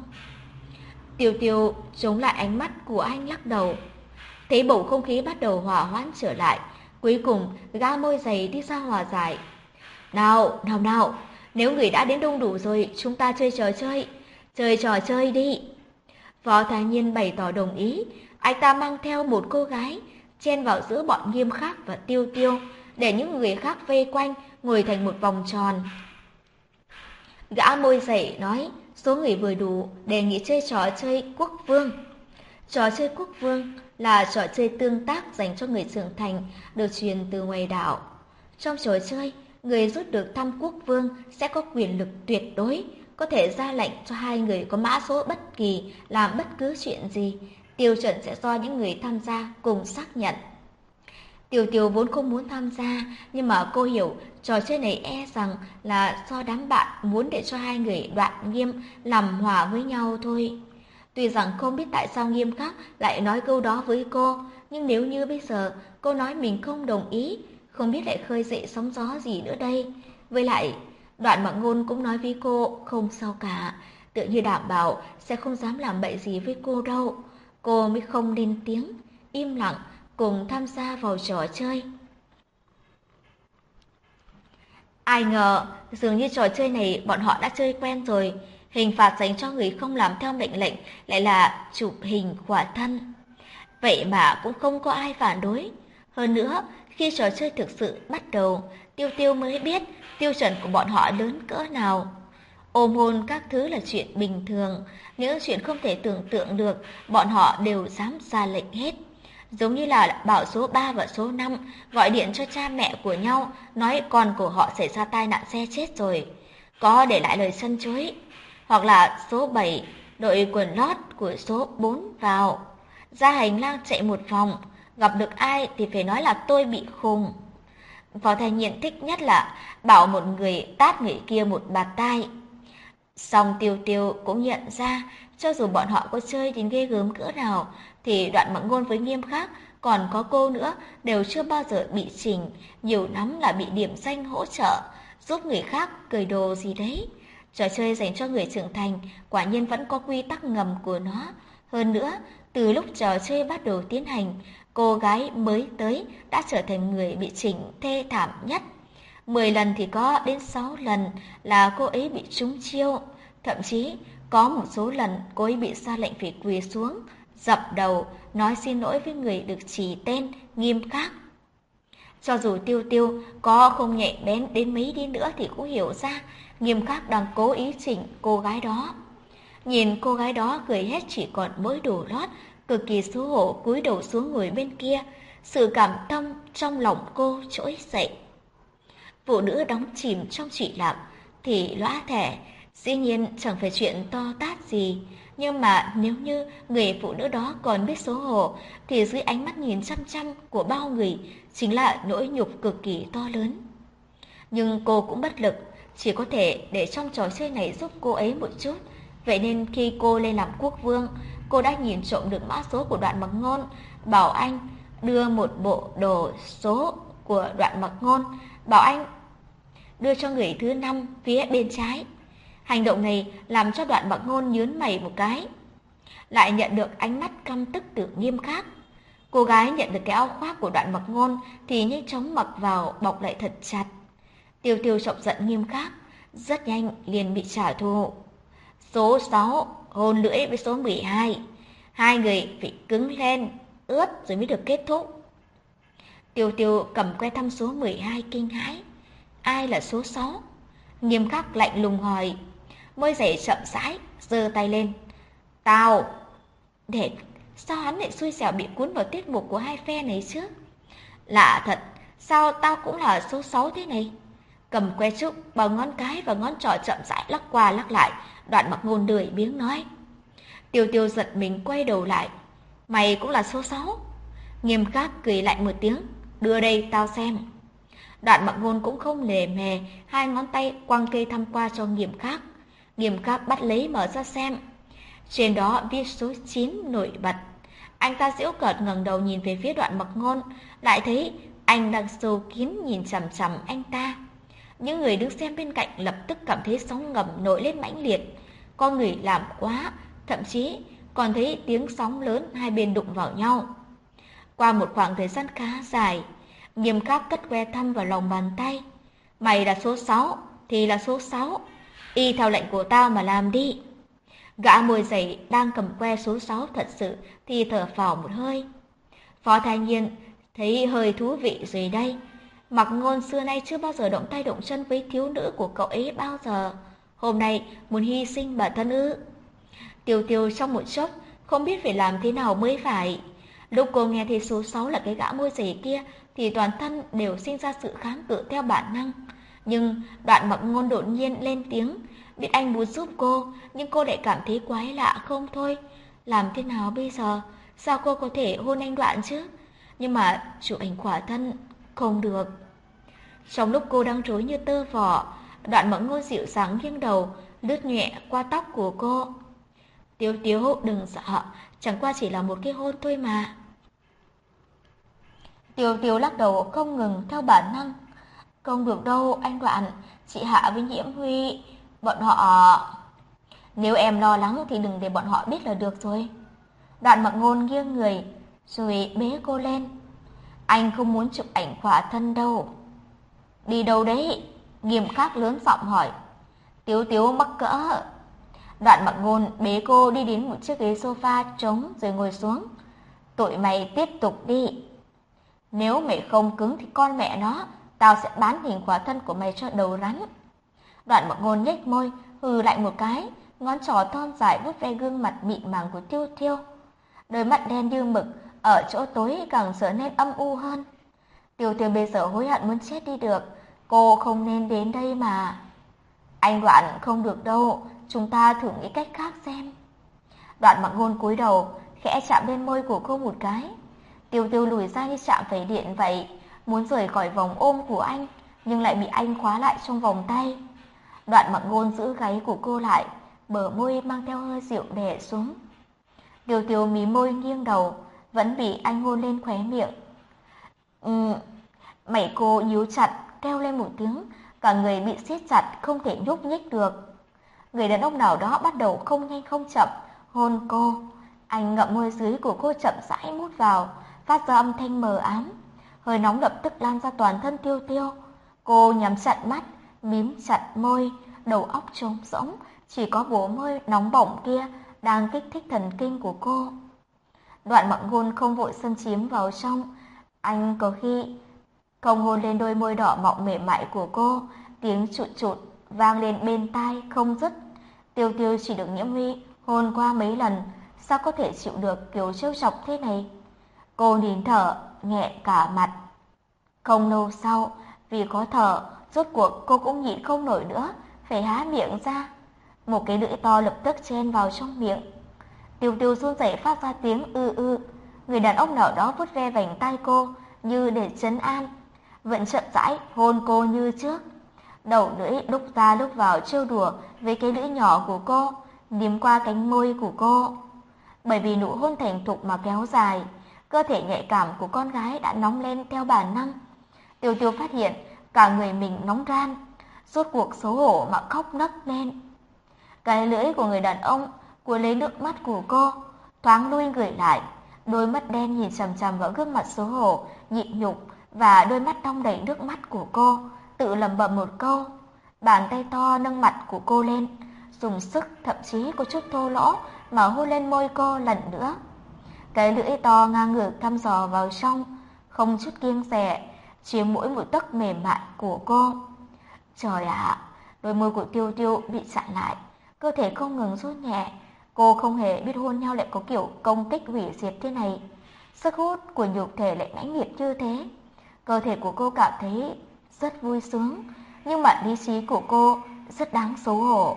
Tiêu Tiêu chống lại ánh mắt của anh lắc đầu. Thấy bầu không khí bắt đầu hòa hoãn trở lại, cuối cùng gã môi dày đi ra hòa giải. Nào, nào nào, nếu người đã đến đông đủ rồi, chúng ta chơi trò chơi, chơi trò chơi đi. Phó Thái Nhiên bày tỏ đồng ý, anh ta mang theo một cô gái, chen vào giữa bọn Nghiêm Khắc và Tiêu Tiêu, để những người khác vây quanh, ngồi thành một vòng tròn. Gã môi dày nói, số người vừa đủ, đề nghị chơi trò chơi quốc vương. Trò chơi quốc vương là trò chơi tương tác dành cho người trưởng thành, được truyền từ ngoài đảo. Trong trò chơi, người rút được thăm quốc vương sẽ có quyền lực tuyệt đối, có thể ra lệnh cho hai người có mã số bất kỳ làm bất cứ chuyện gì. Tiêu chuẩn sẽ do những người tham gia cùng xác nhận. Tiêu Tiêu vốn không muốn tham gia, nhưng mà cô hiểu trò chơi này e rằng là do đám bạn muốn để cho hai người Đoạn Nghiêm làm hòa với nhau thôi. Tuy rằng không biết tại sao Nghiêm Khắc lại nói câu đó với cô, nhưng nếu như bây giờ cô nói mình không đồng ý, không biết lại khơi dậy sóng gió gì nữa đây. Với lại, Đoạn Mặc Ngôn cũng nói với cô không sao cả, tự như đảm bảo sẽ không dám làm bậy gì với cô đâu. Cô mới không lên tiếng, im lặng cùng tham gia vào trò chơi. Ai ngờ, dường như trò chơi này bọn họ đã chơi quen rồi. Hình phạt dành cho người không làm theo mệnh lệnh lại là chụp hình khỏa thân. Vậy mà cũng không có ai phản đối. Hơn nữa, khi trò chơi thực sự bắt đầu, Tiêu Tiêu mới biết tiêu chuẩn của bọn họ lớn cỡ nào. Ôm hôn các thứ là chuyện bình thường, những chuyện không thể tưởng tượng được, bọn họ đều dám ra lệnh hết. Giống như là bảo số ba và số năm gọi điện cho cha mẹ của nhau, nói con của họ xảy ra tai nạn xe chết rồi, có để lại lời sân chối. Hoặc là số bảy đội quần lót của số bốn vào, ra hành lang chạy một vòng, gặp được ai thì phải nói là tôi bị khùng. Phó Thái Nhiên thích nhất là bảo một người tát người kia một bạt tai. Song Tiêu Tiêu cũng nhận ra, cho dù bọn họ có chơi đến ghê gớm cỡ nào, thì Đoạn Mặc Ngôn với Nghiêm Khắc, còn có cô nữa, đều chưa bao giờ bị chỉnh, nhiều lắm là bị điểm danh hỗ trợ, giúp người khác cởi đồ gì đấy. Trò chơi dành cho người trưởng thành, quả nhiên vẫn có quy tắc ngầm của nó. Hơn nữa, từ lúc trò chơi bắt đầu tiến hành, cô gái mới tới đã trở thành người bị chỉnh thê thảm nhất. mười lần thì có đến sáu lần là cô ấy bị trúng chiêu, thậm chí có một số lần cô ấy bị ra lệnh phải quỳ xuống, dập đầu, nói xin lỗi với người được chỉ tên Nghiêm Khắc. Cho dù Tiêu Tiêu có không nhạy bén đến mấy đi nữa thì cũng hiểu ra Nghiêm Khắc đang cố ý chỉnh cô gái đó. Nhìn cô gái đó cười hết chỉ còn mỗi đồ lót, cực kỳ xấu hổ cúi đầu xuống ngồi bên kia, sự cảm thông trong lòng cô trỗi dậy. Phụ nữ đóng chìm trong trụy lạc thì lõa thẻ, dĩ nhiên chẳng phải chuyện to tát gì. Nhưng mà nếu như người phụ nữ đó còn biết xấu hổ thì dưới ánh mắt nhìn chăm chăm của bao người chính là nỗi nhục cực kỳ to lớn. Nhưng cô cũng bất lực, chỉ có thể để trong trò chơi này giúp cô ấy một chút. Vậy nên khi cô lên làm quốc vương, cô đã nhìn trộm được mã số của Đoạn Mặc Ngôn, bảo anh đưa một bộ đồ số của Đoạn Mặc Ngôn, bảo anh đưa cho người thứ năm phía bên trái. Hành động này làm cho Đoạn Mặc Ngôn nhướng mày một cái, lại nhận được ánh mắt căm tức từ Nghiêm Khắc. Cô gái nhận được cái áo khoác của Đoạn Mặc Ngôn thì nhanh chóng mặc vào, bọc lại thật chặt. Tiêu Tiêu chọc giận Nghiêm Khắc, rất nhanh liền bị trả thù. Số sáu hôn lưỡi với số mười hai, hai người phải cứng lên, ướt rồi mới được kết thúc. Tiêu Tiêu cầm que thăm số mười hai kinh hãi. Ai là số sáu? Nghiêm Khắc lạnh lùng hỏi. Môi giày chậm rãi, giơ tay lên. Tao! Để sao hắn lại xui xẻo bị cuốn vào tiết mục của hai phe này chứ? Lạ thật, sao tao cũng là số sáu thế này? Cầm que trúc bằng ngón cái và ngón trỏ chậm rãi lắc qua lắc lại, Đoạn Mặc Ngôn lười biếng nói. Tiêu Tiêu giật mình quay đầu lại. Mày cũng là số sáu? Nghiêm Khắc cười lạnh một tiếng. Đưa đây tao xem. Đoạn Mặc Ngôn cũng không lề mề, hai ngón tay quăng cây thăm qua cho Nghiêm Khắc. Nghiêm Khắc bắt lấy mở ra xem. Trên đó viết số chín nổi bật. Anh ta giễu cợt ngẩng đầu nhìn về phía Đoạn Mặc Ngôn, lại thấy anh đang sâu kín nhìn chằm chằm anh ta. Những người đứng xem bên cạnh lập tức cảm thấy sóng ngầm nổi lên mãnh liệt. Có người làm quá, thậm chí còn thấy tiếng sóng lớn hai bên đụng vào nhau. Qua một khoảng thời gian khá dài, Nghiêm Khắc cất que thăm vào lòng bàn tay. Mày là số sáu thì là số sáu, y theo lệnh của tao mà làm đi. Gã môi giày đang cầm que số sáu thật sự thì thở phào một hơi. Phó Thái Nhiên thấy hơi thú vị rồi đây. Mặc Ngôn xưa nay chưa bao giờ động tay động chân với thiếu nữ của cậu ấy bao giờ. Hôm nay muốn hy sinh bản thân ư? Tiêu Tiêu trong một chốc không biết phải làm thế nào mới phải. Lúc cô nghe thấy số sáu là cái gã môi giày kia thì toàn thân đều sinh ra sự kháng cự theo bản năng. Nhưng Đoạn Mặc Ngôn đột nhiên lên tiếng, biết anh muốn giúp cô, nhưng cô lại cảm thấy quái lạ không thôi. Làm thế nào bây giờ? Sao cô có thể hôn anh Đoạn chứ? Nhưng mà chụp ảnh khỏa thân không được. Trong lúc cô đang rối như tơ vò, Đoạn Mặc Ngôn dịu dàng nghiêng đầu, lướt nhẹ qua tóc của cô. Tiêu Tiêu đừng sợ, chẳng qua chỉ là một cái hôn thôi mà. Tiêu Tiêu lắc đầu không ngừng theo bản năng. Không được đâu anh Đoạn, chị Hạ với Nhiễm Huy, bọn họ... Nếu em lo lắng thì đừng để bọn họ biết là được rồi. Đoạn Mặc Ngôn nghiêng người, rồi bế cô lên. Anh không muốn chụp ảnh khỏa thân đâu. Đi đâu đấy? Nghiêm Khắc lớn giọng hỏi. Tiếu Tiếu mắc cỡ. Đoạn Mặc Ngôn bế cô đi đến một chiếc ghế sofa trống rồi ngồi xuống. Tụi mày tiếp tục đi. Nếu mày không cứng thì con mẹ nó, tao sẽ bán hình khỏa thân của mày cho đầu rắn. Đoạn Mặc Ngôn nhếch môi, hừ lại một cái, ngón trỏ thon dài vuốt ve gương mặt mịn màng của Tiêu Tiêu. Đôi mắt đen như mực ở chỗ tối càng trở nên âm u hơn. Tiêu Tiêu bây giờ hối hận muốn chết đi được, cô không nên đến đây mà. Anh Đoạn không được đâu, chúng ta thử nghĩ cách khác xem. Đoạn Mặc Ngôn cúi đầu, khẽ chạm lên môi của cô một cái. Tiêu Tiêu lùi ra như chạm phải điện vậy, muốn rời khỏi vòng ôm của anh, nhưng lại bị anh khóa lại trong vòng tay. Đoạn Mặc Ngôn giữ gáy của cô lại, bờ môi mang theo hơi rượu đè xuống. Tiêu Tiêu mí môi nghiêng đầu, vẫn bị anh hôn lên khóe miệng. Ừ, mày cô nhíu chặt, kêu lên một tiếng, cả người bị siết chặt không thể nhúc nhích được. Người đàn ông nào đó bắt đầu không nhanh không chậm hôn cô. Anh ngậm môi dưới của cô chậm rãi mút vào, phát ra âm thanh mờ ám. Hơi nóng lập tức lan ra toàn thân Tiêu Tiêu. Cô nhắm chặt mắt, mím chặt môi, đầu óc trống rỗng, chỉ có bố môi nóng bỏng kia đang kích thích thần kinh của cô. Đoạn Mặc Ngôn không vội xâm chiếm vào trong, anh có khi không hôn lên đôi môi đỏ mọng mềm mại của cô, tiếng chụt chụt vang lên bên tai không dứt. Tiêu Tiêu chỉ được Nhiễm Huy hôn qua mấy lần, sao có thể chịu được kiểu trêu chọc thế này? Cô nín thở, nhẹ cả mặt. Không lâu sau, vì khó thở, rốt cuộc cô cũng nhịn không nổi nữa, phải há miệng ra. Một cái lưỡi to lập tức chen vào trong miệng. Tiêu Tiêu run rẩy phát ra tiếng ư ư. Người đàn ông nào đó vuốt ve vành tai cô như để trấn an, vẫn chậm rãi hôn cô như trước. Đầu lưỡi lúc ra lúc vào trêu đùa với cái lưỡi nhỏ của cô, liếm qua cánh môi của cô. Bởi vì nụ hôn thành thục mà kéo dài, cơ thể nhạy cảm của con gái đã nóng lên theo bản năng. Tiêu Tiêu phát hiện cả người mình nóng ran, rốt cuộc xấu hổ mà khóc nấc lên. Cái lưỡi của người đàn ông cuốn lấy nước mắt của cô, thoáng lui người lại, đôi mắt đen nhìn chằm chằm vào gương mặt xấu hổ, nhịn nhục và đôi mắt đong đầy nước mắt của cô, tự lẩm bẩm một câu. Bàn tay to nâng mặt của cô lên, dùng sức thậm chí có chút thô lỗ mà hôn lên môi cô lần nữa. Cái lưỡi to ngang ngược thăm dò vào trong, không chút kiêng dè, chiếm mỗi một tấc mềm mại của cô. Trời ạ, đôi môi của Tiêu Tiêu bị chặn lại, cơ thể không ngừng run nhẹ. Cô không hề biết hôn nhau lại có kiểu công kích hủy diệt thế này. Sức hút của nhục thể lại mãnh liệt như thế. Cơ thể của cô cảm thấy rất vui sướng, nhưng mà lý trí của cô rất đáng xấu hổ.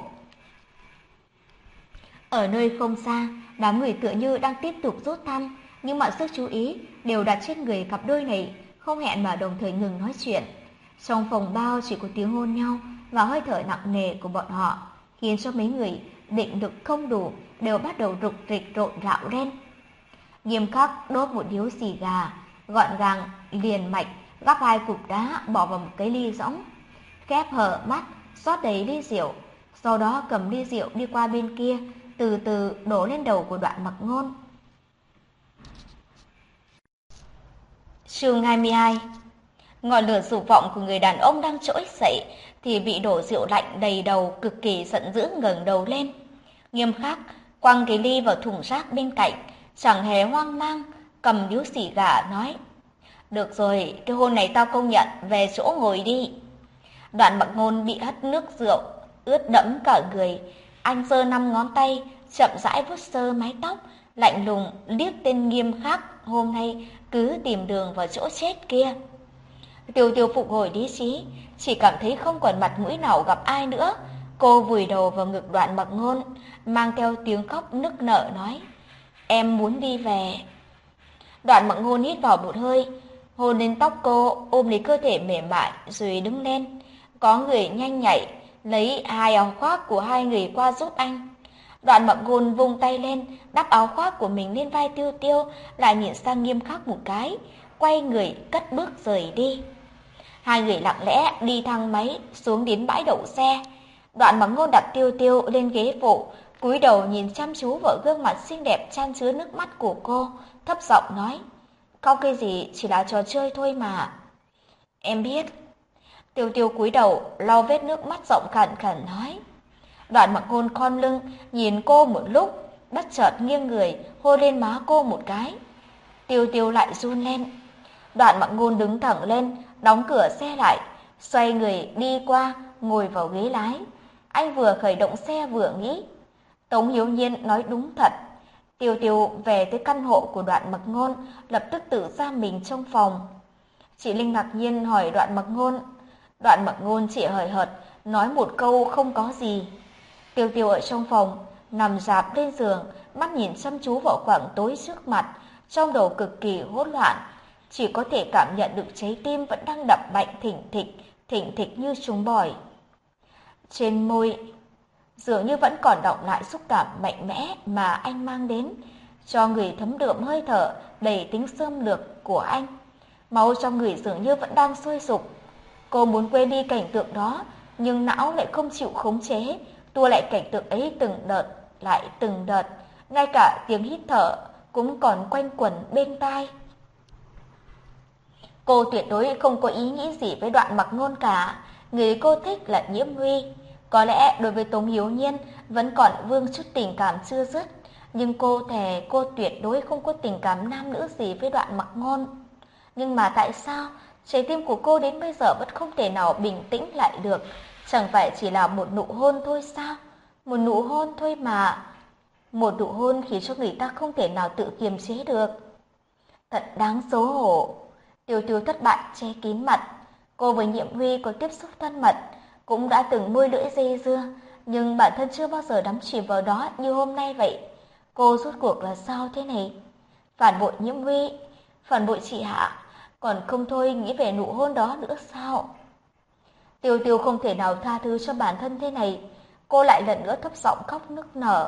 Ở nơi không xa, đám người tựa như đang tiếp tục rút thăm, nhưng mọi sức chú ý đều đặt trên người cặp đôi này, không hẹn mà đồng thời ngừng nói chuyện. Trong phòng bao chỉ có tiếng hôn nhau và hơi thở nặng nề của bọn họ, khiến cho mấy người định lực không đủ đều bắt đầu rục rịch rộn rạo lên. Nghiêm khắc đốt một điếu xì gà, gọn gàng liền mạch gắp hai cục đá bỏ vào một cái ly rỗng, khép hở mắt rót đầy ly rượu, sau đó cầm ly rượu đi qua bên kia, từ từ đổ lên đầu của Đoạn Mặc Ngôn. Chương hai mươi hai. Ngọn lửa dục vọng của người đàn ông đang trỗi dậy thì bị đổ rượu lạnh đầy đầu, cực kỳ giận dữ ngẩng đầu lên. Nghiêm khắc quăng cái ly vào thùng rác bên cạnh, chẳng hề hoang mang, cầm điếu xì gà nói: "Được rồi, cái hôn này tao công nhận, về chỗ ngồi đi." Đoạn Mặc Ngôn bị hất nước rượu ướt đẫm cả người, anh giơ năm ngón tay chậm rãi vuốt sơ mái tóc, lạnh lùng liếc tên Nghiêm Khắc hôm nay cứ tìm đường vào chỗ chết kia. Tiêu Tiêu phục hồi lý trí, chỉ cảm thấy không còn mặt mũi nào gặp ai nữa. Cô vùi đầu vào ngực Đoạn Mặc Ngôn, mang theo tiếng khóc nức nở nói: "Em muốn đi về." Đoạn Mặc Ngôn hít vào một hơi, hôn lên tóc cô, ôm lấy cơ thể mềm mại rồi đứng lên. Có người nhanh nhạy lấy hai áo khoác của hai người qua giúp anh. Đoạn Mặc Ngôn vung tay lên, đắp áo khoác của mình lên vai Tiêu Tiêu, lại nhìn sang Nghiêm Khắc một cái, quay người cất bước rời đi. Hai người lặng lẽ đi thang máy xuống đến bãi đậu xe. Đoạn Mặc Ngôn đặt Tiêu Tiêu lên ghế phụ, cúi đầu nhìn chăm chú vào gương mặt xinh đẹp chan chứa nước mắt của cô, thấp giọng nói: "Khóc cái gì, chỉ là trò chơi thôi mà." "Em biết." Tiêu Tiêu cúi đầu lau vết nước mắt rộng khẩn khẩn nói. Đoạn Mặc Ngôn khom lưng nhìn cô một lúc, bất chợt nghiêng người hôn lên má cô một cái. Tiêu Tiêu lại run lên. Đoạn Mặc Ngôn đứng thẳng lên, đóng cửa xe lại, xoay người đi qua ngồi vào ghế lái. Anh vừa khởi động xe vừa nghĩ, Tống Hiếu Nhiên nói đúng thật. Tiêu Tiêu về tới căn hộ của Đoạn Mặc Ngôn, lập tức tự ra mình trong phòng. Chị Linh ngạc nhiên hỏi Đoạn Mặc Ngôn. Đoạn Mặc Ngôn chỉ hời hợt nói một câu không có gì. Tiêu Tiêu ở trong phòng, nằm rạp lên giường, mắt nhìn chăm chú vào khoảng tối trước mặt, trong đầu cực kỳ hỗn loạn, chỉ có thể cảm nhận được trái tim vẫn đang đập mạnh thình thịch, thình thịch như trống bỏi. Trên môi dường như vẫn còn đọng lại xúc cảm mạnh mẽ mà anh mang đến, cho người thấm đượm hơi thở đầy tính xâm lược của anh. Máu trong người dường như vẫn đang sôi sục. Cô muốn quên đi cảnh tượng đó, nhưng não lại không chịu khống chế, tua lại cảnh tượng ấy từng đợt lại từng đợt, ngay cả tiếng hít thở cũng còn quanh quẩn bên tai. Cô tuyệt đối không có ý nghĩ gì với Đoạn Mặc Ngôn cả. Người cô thích là Nhiễm Huy. Có lẽ đối với Tống Hiếu Nhiên vẫn còn vương chút tình cảm chưa dứt, nhưng cô thề cô tuyệt đối không có tình cảm nam nữ gì với Đoạn Mặc Ngôn. Nhưng mà tại sao trái tim của cô đến bây giờ vẫn không thể nào bình tĩnh lại được? Chẳng phải chỉ là một nụ hôn thôi sao? Một nụ hôn thôi mà. Một nụ hôn khiến cho người ta không thể nào tự kiềm chế được. Thật đáng xấu hổ. Tiêu Tiêu thất bại che kín mặt. Cô với Nhiễm Huy có tiếp xúc thân mật, cũng đã từng môi lưỡi dây dưa, nhưng bản thân chưa bao giờ đắm chìm vào đó như hôm nay vậy. Cô rốt cuộc là sao thế này? Phản bội Nhiễm Huy, phản bội chị Hạ, còn không thôi nghĩ về nụ hôn đó nữa sao? Tiêu Tiêu không thể nào tha thứ cho bản thân thế này. Cô lại lần nữa thấp giọng khóc nức nở.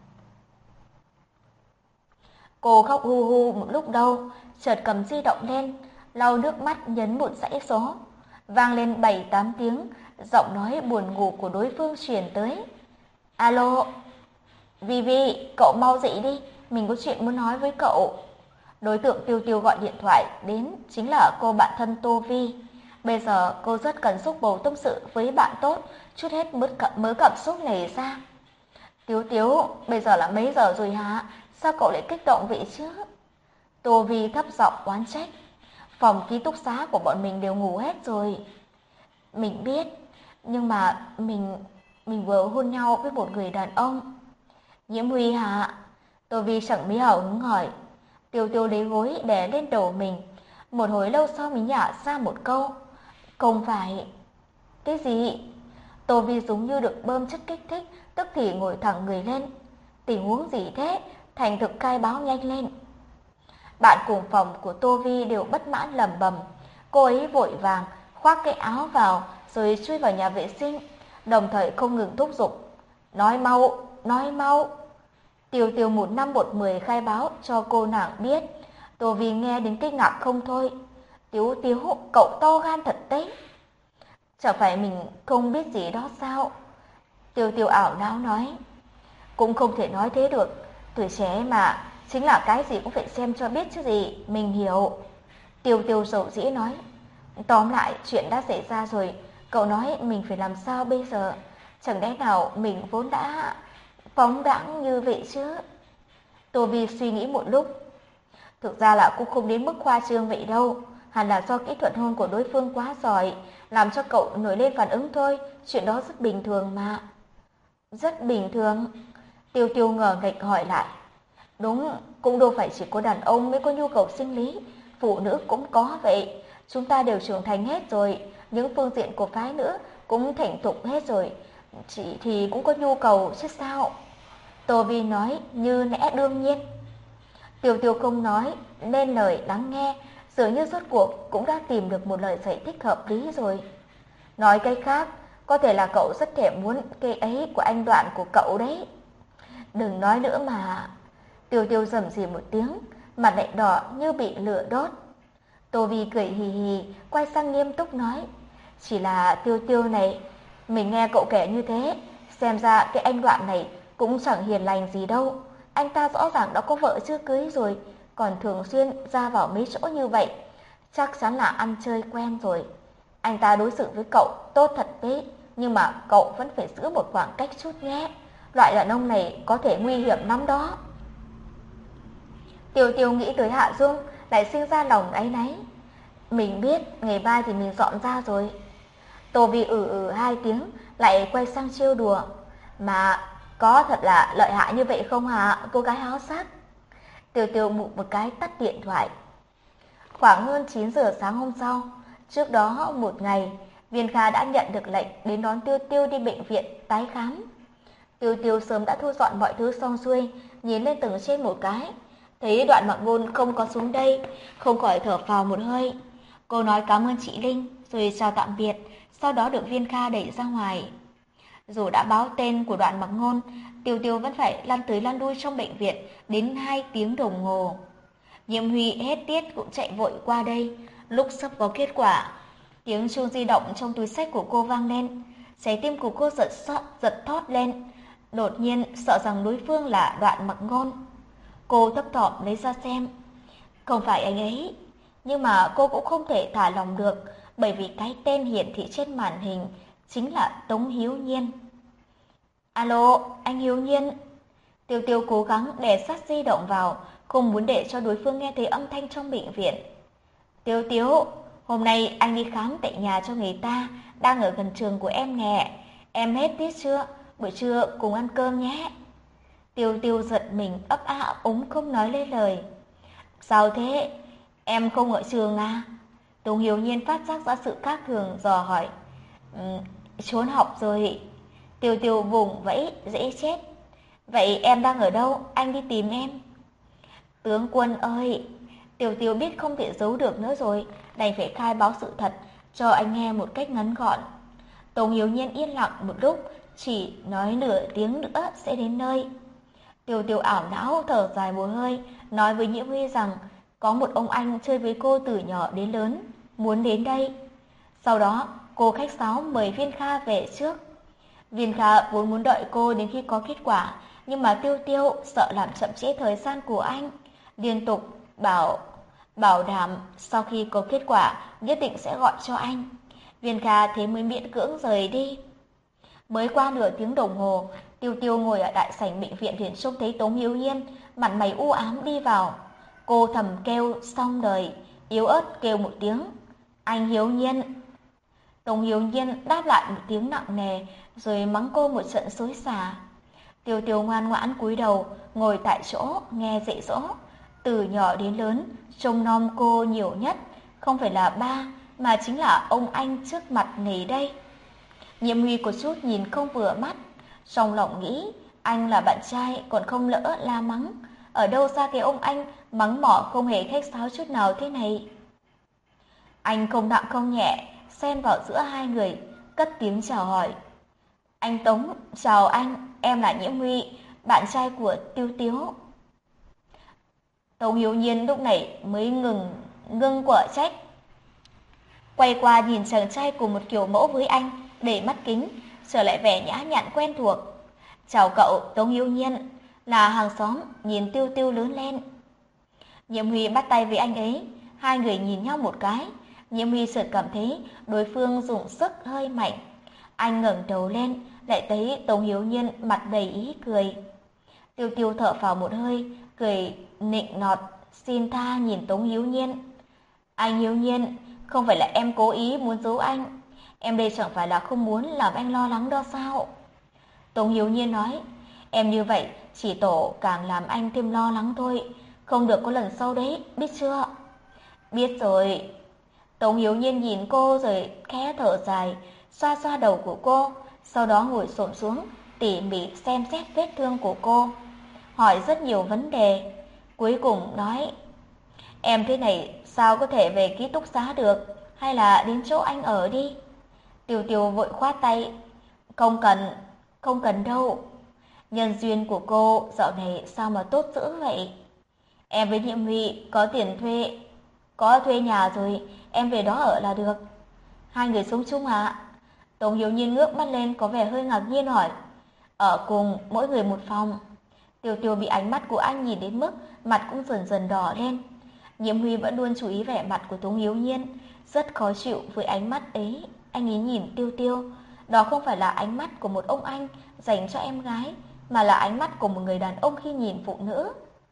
Cô khóc hu hu một lúc đâu, chợt cầm di động lên, lau nước mắt nhấn một dãy số. Vang lên bảy tám tiếng, giọng nói buồn ngủ của đối phương truyền tới. Alo, Vi Vi, cậu mau dậy đi, mình có chuyện muốn nói với cậu. Đối tượng Tiêu Tiêu gọi điện thoại đến chính là cô bạn thân Tô Vi. Bây giờ cô rất cần giúp bầu tâm sự với bạn tốt, chút hết mớ cảm xúc này ra. Tiếu Tiếu, bây giờ là mấy giờ rồi hả? Sao cậu lại kích động vậy chứ? Tô Vi thấp giọng oán trách. Phòng ký túc xá của bọn mình đều ngủ hết rồi. Mình biết, nhưng mà mình mình vừa hôn nhau với một người đàn ông. Nhiễm Huy hả? Tô Vi chẳng mấy hào hứng hỏi. Tiêu Tiêu lấy gối đè lên đầu mình. Một hồi lâu sau mới nhả ra một câu. Không phải. Cái gì? Tô Vi giống như được bơm chất kích thích, tức thì ngồi thẳng người lên. Tình huống gì thế? Thành thực khai báo nhanh lên. Bạn cùng phòng của Tô Vi đều bất mãn lẩm bẩm. Cô ấy vội vàng khoác cái áo vào rồi chui vào nhà vệ sinh, đồng thời không ngừng thúc giục. Nói mau, nói mau. Tiêu Tiêu một năm một mười khai báo cho cô nàng biết. Tô Vi nghe đến kinh ngạc không thôi. Tiếu Tiếu, cậu to gan thật đấy. Chẳng phải mình không biết gì đó sao? Tiêu Tiêu ảo não nói. Cũng không thể nói thế được. Tuổi trẻ mà, chính là cái gì cũng phải xem cho biết chứ gì. Mình hiểu. Tiêu Tiêu dầu dĩ nói. Tóm lại, chuyện đã xảy ra rồi. Cậu nói mình phải làm sao bây giờ? Chẳng lẽ nào mình vốn đã phóng đãng như vậy chứ? Tô Vi suy nghĩ một lúc. Thực ra là cũng không đến mức khoa trương vậy đâu. Hẳn là do kỹ thuật hôn của đối phương quá giỏi, làm cho cậu nổi lên phản ứng thôi. Chuyện đó rất bình thường mà. Rất bình thường. Tiêu Tiêu ngờ nghệch hỏi lại. Đúng, cũng đâu phải chỉ có đàn ông mới có nhu cầu sinh lý, phụ nữ cũng có vậy. Chúng ta đều trưởng thành hết rồi, những phương diện của phái nữ cũng thành thục hết rồi, chỉ thì cũng có nhu cầu chứ sao? Tô Vi nói như lẽ đương nhiên. Tiêu Tiêu không nói nên lời lắng nghe, dường như rốt cuộc cũng đã tìm được một lời giải thích hợp lý rồi. Nói cách khác, có thể là cậu rất thèm muốn cây ấy của anh Đoạn của cậu đấy. Đừng nói nữa mà. Tiêu Tiêu rầm rì một tiếng, mặt lại đỏ như bị lửa đốt. Tô Vi cười hì hì, quay sang nghiêm túc nói. Chỉ là Tiêu Tiêu này, mình nghe cậu kể như thế, xem ra cái anh Đoạn này cũng chẳng hiền lành gì đâu. Anh ta rõ ràng đã có vợ chưa cưới rồi, còn thường xuyên ra vào mấy chỗ như vậy. Chắc chắn là ăn chơi quen rồi. Anh ta đối xử với cậu tốt thật đấy, nhưng mà cậu vẫn phải giữ một khoảng cách chút nhé. Loại đàn ông này có thể nguy hiểm lắm đó. Tiêu Tiêu nghĩ tới Hạ Dung, lại sinh ra lòng áy náy. Mình biết, ngày mai thì mình dọn ra rồi. Tô Vi ử ừ hai tiếng, lại quay sang trêu đùa. Mà có thật là lợi hại như vậy không hả, cô gái háo sắc? Tiêu Tiêu mụ một cái tắt điện thoại. Khoảng hơn chín giờ sáng hôm sau, trước đó một ngày, Viên Kha đã nhận được lệnh đến đón Tiêu Tiêu đi bệnh viện tái khám. Tiêu Tiêu sớm đã thu dọn mọi thứ xong xuôi, nhìn lên tầng trên một cái, thấy Đoạn Mặc Ngôn không có xuống đây, không khỏi thở phào một hơi. Cô nói cảm ơn chị Linh, rồi chào tạm biệt, sau đó được Viên Kha đẩy ra ngoài. Dù đã báo tên của Đoạn Mặc Ngôn, Tiêu Tiêu vẫn phải lăn tới lăn lui trong bệnh viện đến hai tiếng đồng hồ. Nhiễm Huy hết tiết cũng chạy vội qua đây, lúc sắp có kết quả. Tiếng chuông di động trong túi xách của cô vang lên, trái tim của cô giật sợ, giật thót lên, đột nhiên sợ rằng đối phương là Đoạn Mặc Ngôn. Cô thấp thỏm lấy ra xem, không phải anh ấy. Nhưng mà cô cũng không thể thả lòng được, bởi vì cái tên hiển thị trên màn hình chính là Tống Hiếu Nhiên. Alo, anh Hiếu Nhiên. Tiêu Tiêu cố gắng đè sát di động vào, không muốn để cho đối phương nghe thấy âm thanh trong bệnh viện. Tiêu Tiêu, hôm nay anh đi khám tại nhà cho người ta, đang ở gần trường của em nè. Em hết biết chưa? Buổi trưa cùng ăn cơm nhé. Tiêu Tiêu giật mình ấp a ấp úng không nói lên lời. Sao thế? Em không ở trường à? Tống Hiếu Nhiên phát giác ra sự khác thường dò hỏi. Um, trốn học rồi. Tiêu Tiêu vùng vẫy dễ chết. Vậy em đang ở đâu? Anh đi tìm em. Tướng quân ơi! Tiêu Tiêu biết không thể giấu được nữa rồi, đành phải khai báo sự thật cho anh nghe một cách ngắn gọn. Tống Hiếu Nhiên yên lặng một lúc, chỉ nói nửa tiếng nữa sẽ đến nơi. Tiêu Tiêu ảo não thở dài một hơi, nói với Nhiễm Huy rằng có một ông anh chơi với cô từ nhỏ đến lớn, muốn đến đây. Sau đó, cô khách sáo mời Viên Kha về trước. Viên Kha vốn muốn đợi cô đến khi có kết quả, nhưng mà Tiêu Tiêu sợ làm chậm trễ thời gian của anh, liên tục bảo bảo đảm sau khi có kết quả nhất định sẽ gọi cho anh. Viên Kha thế mới miễn cưỡng rời đi. Mới qua nửa tiếng đồng hồ, Tiêu Tiêu ngồi ở đại sảnh bệnh viện liền trông thấy Tống Hiếu Nhiên, mặt mày u ám đi vào. Cô thầm kêu xong đời, yếu ớt kêu một tiếng, anh Hiếu Nhiên. Tống Hiếu Nhiên đáp lại một tiếng nặng nề, rồi mắng cô một trận xối xả. Tiêu Tiêu ngoan ngoãn cúi đầu, ngồi tại chỗ nghe dạy dỗ. Từ nhỏ đến lớn, trông nom cô nhiều nhất không phải là ba, mà chính là ông anh trước mặt này đây. Nhiễm Huy có chút nhìn không vừa mắt, trong lòng nghĩ anh là bạn trai còn không lỡ la mắng, ở đâu ra cái ông anh mắng mỏ không hề khách sáo chút nào thế này. Anh không nặng không nhẹ xen vào giữa hai người, cất tiếng chào hỏi. Anh Tống, chào anh, em là Nhiễm Huy, bạn trai của Tiêu Tiếu. Tống Hiếu Nhiên lúc này mới ngừng ngưng quở trách, quay qua nhìn chàng trai cùng một kiểu mẫu với anh, để mắt kính, trở lại vẻ nhã nhặn quen thuộc. Chào cậu, Tống Hiếu Nhiên, là hàng xóm, nhìn Tiêu Tiêu lớn lên. Nhiễm Huy bắt tay với anh ấy, hai người nhìn nhau một cái. Nhiễm Huy chợt cảm thấy đối phương dùng sức hơi mạnh. Anh ngẩng đầu lên, lại thấy Tống Hiếu Nhiên mặt đầy ý cười. Tiêu Tiêu thở phào một hơi, cười nịnh nọt, xin tha nhìn Tống Hiếu Nhiên. Anh Hiếu Nhiên, không phải là em cố ý muốn giấu anh. Em đây chẳng phải là không muốn làm anh lo lắng đó sao? Tống Hiếu Nhiên nói, em như vậy chỉ tổ càng làm anh thêm lo lắng thôi. Không được có lần sau đấy, biết chưa? Biết rồi. Tống Hiếu Nhiên nhìn cô rồi khẽ thở dài, xoa xoa đầu của cô, sau đó ngồi xổm xuống, tỉ mỉ xem xét vết thương của cô, hỏi rất nhiều vấn đề. Cuối cùng nói, em thế này sao có thể về ký túc xá được, hay là đến chỗ anh ở đi. Tiêu Tiêu vội khoát tay, không cần, không cần đâu. Nhân duyên của cô dạo này sao mà tốt dữ vậy? Em với Nhiệm Huy có tiền thuê, có thuê nhà rồi, em về đó ở là được. Hai người sống chung à? Tống Hiếu Nhiên ngước mắt lên có vẻ hơi ngạc nhiên hỏi. Ở cùng, mỗi người một phòng. Tiêu Tiêu bị ánh mắt của anh nhìn đến mức mặt cũng dần dần đỏ lên. Nhiễm Huy vẫn luôn chú ý vẻ mặt của Tống Hiếu Nhiên, rất khó chịu với ánh mắt ấy. Anh ấy nhìn Tiêu Tiêu, đó không phải là ánh mắt của một ông anh dành cho em gái, mà là ánh mắt của một người đàn ông khi nhìn phụ nữ.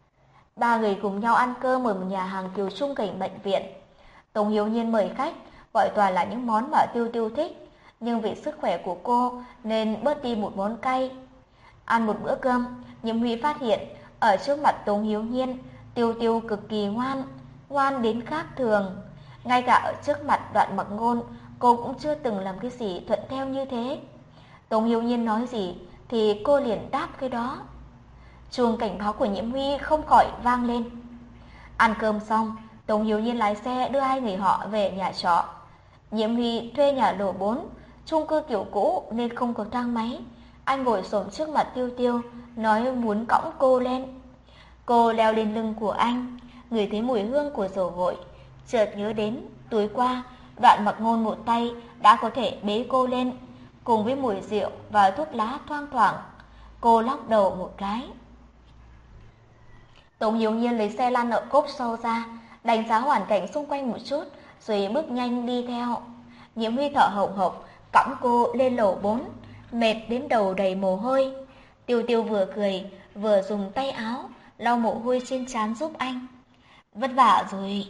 Ba người cùng nhau ăn cơm ở một nhà hàng Kiều Trung cạnh bệnh viện. Tống Hiếu Nhiên mời khách, gọi toàn là những món mà Tiêu Tiêu thích, nhưng vì sức khỏe của cô nên bớt đi một món cay. Ăn một bữa cơm, Nhiễm Huy phát hiện ở trước mặt Tống Hiếu Nhiên, Tiêu Tiêu cực kỳ ngoan, ngoan đến khác thường. Ngay cả ở trước mặt Đoạn Mặc Ngôn, cô cũng chưa từng làm cái gì thuận theo như thế. Tống Hiếu Nhiên nói gì thì cô liền đáp cái đó. Chuông cảnh báo của Nhiễm Huy không khỏi vang lên. Ăn cơm xong, Tống Hiếu Nhiên lái xe đưa hai người họ về nhà trọ. Nhiễm Huy thuê nhà lầu bốn, chung cư kiểu cũ nên không có thang máy. Anh ngồi xổm trước mặt Tiêu Tiêu, nói muốn cõng cô lên. Cô leo lên lưng của anh, ngửi thấy mùi hương của dầu gội, chợt nhớ đến tối qua Đoạn Mặc Ngôn một tay đã có thể bế cô lên, cùng với mùi rượu và thuốc lá thoang thoảng. Cô lắc đầu một cái. Tống Hiếu Nhiên lấy xe lăn ở cốp sau ra, đánh giá hoàn cảnh xung quanh một chút, rồi bước nhanh đi theo. Nhiễm Huy thở hổn hộc, cõng cô lên lầu bốn, mệt đến đầu đầy mồ hôi. Tiêu Tiêu vừa cười, vừa dùng tay áo lau mồ hôi trên trán giúp anh. Vất vả rồi.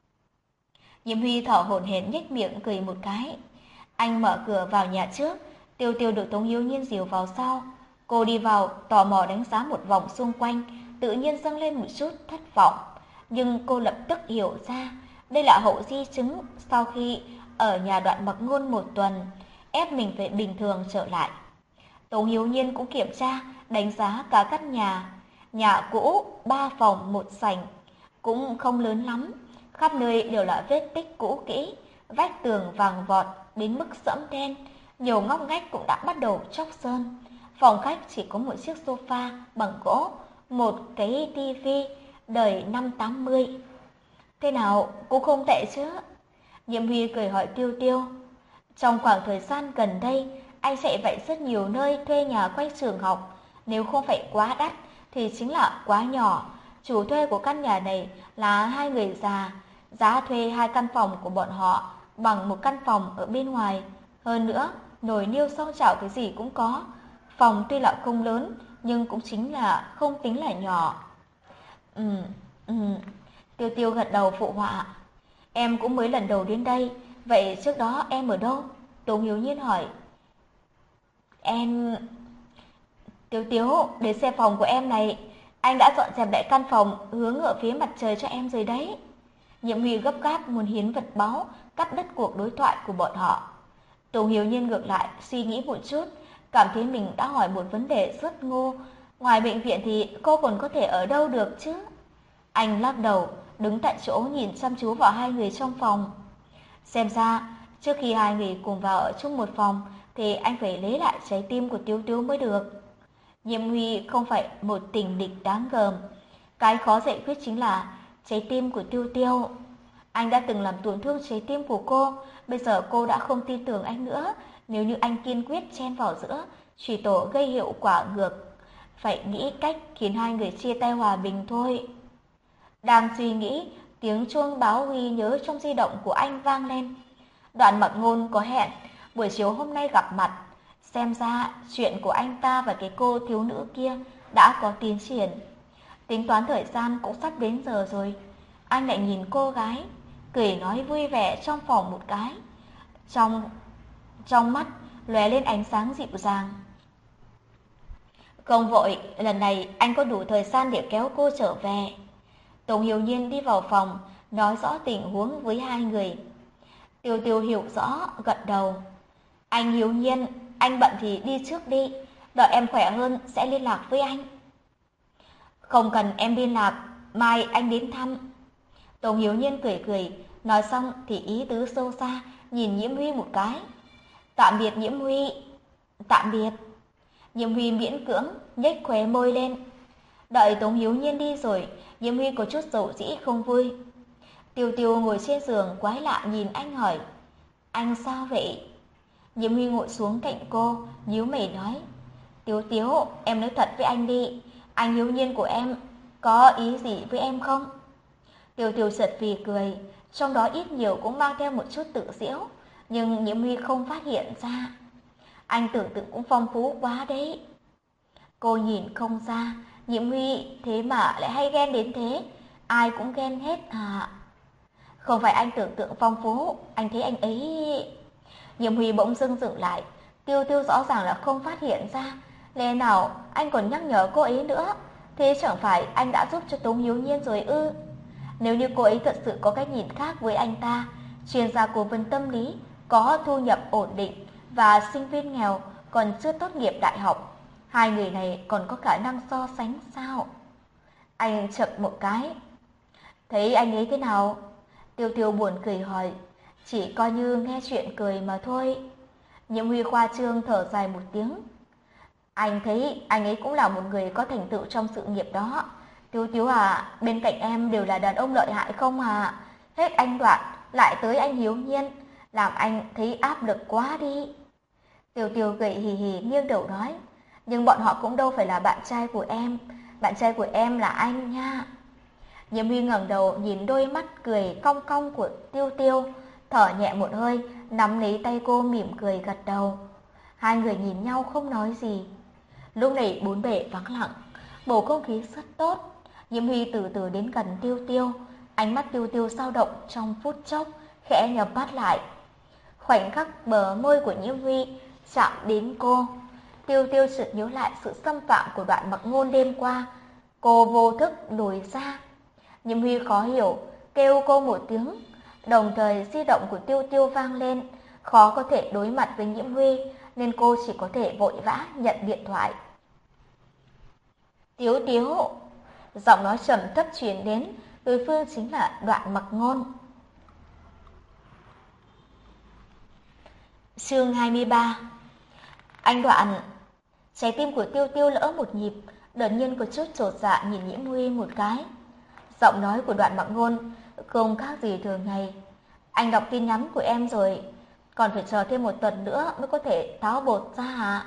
Nhiễm Huy thở hổn hển nhếch miệng cười một cái. Anh mở cửa vào nhà trước, Tiêu Tiêu được Tống Hiếu Nhiên dìu vào sau. Cô đi vào, tò mò đánh giá một vòng xung quanh, tự nhiên dâng lên một chút thất vọng. Nhưng cô lập tức hiểu ra, đây là hậu di chứng sau khi ở nhà Đoạn Mặc Ngôn một tuần, ép mình phải bình thường trở lại. Tống Hiếu Nhiên cũng kiểm tra, đánh giá cả căn nhà. Nhà cũ, ba phòng, một sảnh, cũng không lớn lắm. Khắp nơi đều là vết tích cũ kỹ, vách tường vàng vọt đến mức sẫm đen, nhiều ngóc ngách cũng đã bắt đầu chóc sơn. Phòng khách chỉ có một chiếc sofa bằng gỗ, một cái tivi đời năm tám mươi. Thế nào, cũng không tệ chứ? Nhiễm Huy cười hỏi Tiêu Tiêu. Trong khoảng thời gian gần đây, anh chạy vậy rất nhiều nơi thuê nhà quay trường học. Nếu không phải quá đắt thì chính là quá nhỏ. Chủ thuê của căn nhà này là hai người già. Giá thuê hai căn phòng của bọn họ bằng một căn phòng ở bên ngoài. Hơn nữa, nồi niêu xoong chảo cái gì cũng có. Phòng tuy là không lớn, nhưng cũng chính là không tính là nhỏ. Ừ, ừ. Tiêu Tiêu gật đầu phụ họa. Em cũng mới lần đầu đến đây, vậy trước đó em ở đâu? Tống Hiếu Nhiên hỏi. Em... Tiêu Tiêu, đến xe phòng của em này, anh đã dọn dẹp lại căn phòng hướng ở phía mặt trời cho em rồi đấy. Nhiễm Huy gấp gáp muốn hiến vật báu, cắt đứt cuộc đối thoại của bọn họ. Tống Hiếu Nhiên ngược lại, suy nghĩ một chút, cảm thấy mình đã hỏi một vấn đề rất ngu. Ngoài bệnh viện thì cô còn có thể ở đâu được chứ? Anh lắc đầu, đứng tại chỗ nhìn chăm chú vào hai người trong phòng. Xem ra, trước khi hai người cùng vào ở chung một phòng, thì anh phải lấy lại trái tim của Tiêu Tiêu mới được. Nhiễm Huy không phải một tình địch đáng gờm. Cái khó giải quyết chính là trái tim của Tiêu Tiêu. Anh đã từng làm tổn thương trái tim của cô, bây giờ cô đã không tin tưởng anh nữa. Nếu như anh kiên quyết chen vào giữa, chỉ tổ gây hiệu quả ngược. Phải nghĩ cách khiến hai người chia tay hòa bình thôi. Đang suy nghĩ, tiếng chuông báo ghi nhớ trong di động của anh vang lên. Đoạn Mặc Ngôn có hẹn buổi chiều hôm nay gặp mặt. Xem ra chuyện của anh ta và cái cô thiếu nữ kia đã có tiến triển. Tính toán thời gian cũng sắp đến giờ rồi. Anh lại nhìn cô gái, cười nói vui vẻ trong phòng một cái. Trong, trong mắt lóe lên ánh sáng dịu dàng. Không vội, lần này anh có đủ thời gian để kéo cô trở về. Tống Hiếu Nhiên đi vào phòng, nói rõ tình huống với hai người. Tiêu Tiêu hiểu rõ, gật đầu. Anh Hiếu Nhiên, anh bận thì đi trước đi, đợi em khỏe hơn sẽ liên lạc với anh. Không cần em liên lạc, mai anh đến thăm. Tống Hiếu Nhiên cười cười, nói xong thì ý tứ sâu xa, nhìn Nhiễm Huy một cái. Tạm biệt Nhiễm Huy. Tạm biệt. Nhiễm Huy miễn cưỡng, nhếch khóe môi lên. Đợi Tống Hiếu Nhiên đi rồi, Nhiễm Huy có chút dầu dĩ không vui. Tiêu Tiêu ngồi trên giường quái lạ nhìn anh hỏi. Anh sao vậy? Nhiễm Huy ngồi xuống cạnh cô, nhíu mày nói. Tiêu Tiêu, em nói thật với anh đi, anh Hiếu Nhiên của em có ý gì với em không? Tiêu Tiêu giật vì cười, trong đó ít nhiều cũng mang theo một chút tự giễu, nhưng Nhiễm Huy không phát hiện ra. Anh tưởng tượng cũng phong phú quá đấy. Cô nhìn không ra, Nhiễm Huy thế mà lại hay ghen đến thế, ai cũng ghen hết à. Không phải anh tưởng tượng phong phú, anh thấy anh ấy... Nhiễm Huy bỗng dưng dừng lại, Tiêu Tiêu rõ ràng là không phát hiện ra. Lẽ nào anh còn nhắc nhở cô ấy nữa? Thế chẳng phải anh đã giúp cho Tống Hiếu Nhiên rồi ư? Nếu như cô ấy thật sự có cách nhìn khác với anh ta, chuyên gia cố vấn tâm lý, có thu nhập ổn định và sinh viên nghèo còn chưa tốt nghiệp đại học, hai người này còn có khả năng so sánh sao? Anh chậm một cái. Thấy anh ấy thế nào? Tiêu Tiêu buồn cười hỏi. Chỉ coi như nghe chuyện cười mà thôi. Nhiễm Huy khoa trương thở dài một tiếng. Anh thấy anh ấy cũng là một người có thành tựu trong sự nghiệp đó. Tiêu Tiêu à, bên cạnh em đều là đàn ông lợi hại không à? Hết anh Đoạn, lại tới anh Hiếu Nhiên, làm anh thấy áp lực quá đi. Tiêu Tiêu gầy hì hì nghiêng đầu nói. Nhưng bọn họ cũng đâu phải là bạn trai của em. Bạn trai của em là anh nha. Nhiễm Huy ngẩng đầu nhìn đôi mắt cười cong cong của Tiêu Tiêu, thở nhẹ một hơi, nắm lấy tay cô mỉm cười gật đầu. Hai người nhìn nhau không nói gì. Lúc này bốn bề vắng lặng, bầu không khí rất tốt. Nhiễm Huy từ từ đến gần Tiêu Tiêu, ánh mắt Tiêu Tiêu dao động trong phút chốc, khẽ nhắm mắt lại. Khoảnh khắc bờ môi của Nhiễm Huy chạm đến cô, Tiêu Tiêu chợt nhớ lại sự xâm phạm của Đoạn Mặc Ngôn đêm qua. Cô vô thức lùi ra. Nhiễm Huy khó hiểu, kêu cô một tiếng, đồng thời di động của Tiêu Tiêu vang lên. Khó có thể đối mặt với Nhiễm Huy, nên cô chỉ có thể vội vã nhận điện thoại. Tiếu Tiếu, giọng nói trầm thấp truyền đến, đối phương chính là Đoạn Mặc Ngôn. Chương hai mươi ba. Anh Đoạn. Trái tim của Tiêu Tiêu lỡ một nhịp, đột nhiên có chút chột dạ nhìn Nhiễm Huy một cái. Giọng nói của Đoạn Mặc Ngôn không khác gì thường ngày. Anh đọc tin nhắn của em rồi, còn phải chờ thêm một tuần nữa mới có thể tháo bột ra hả?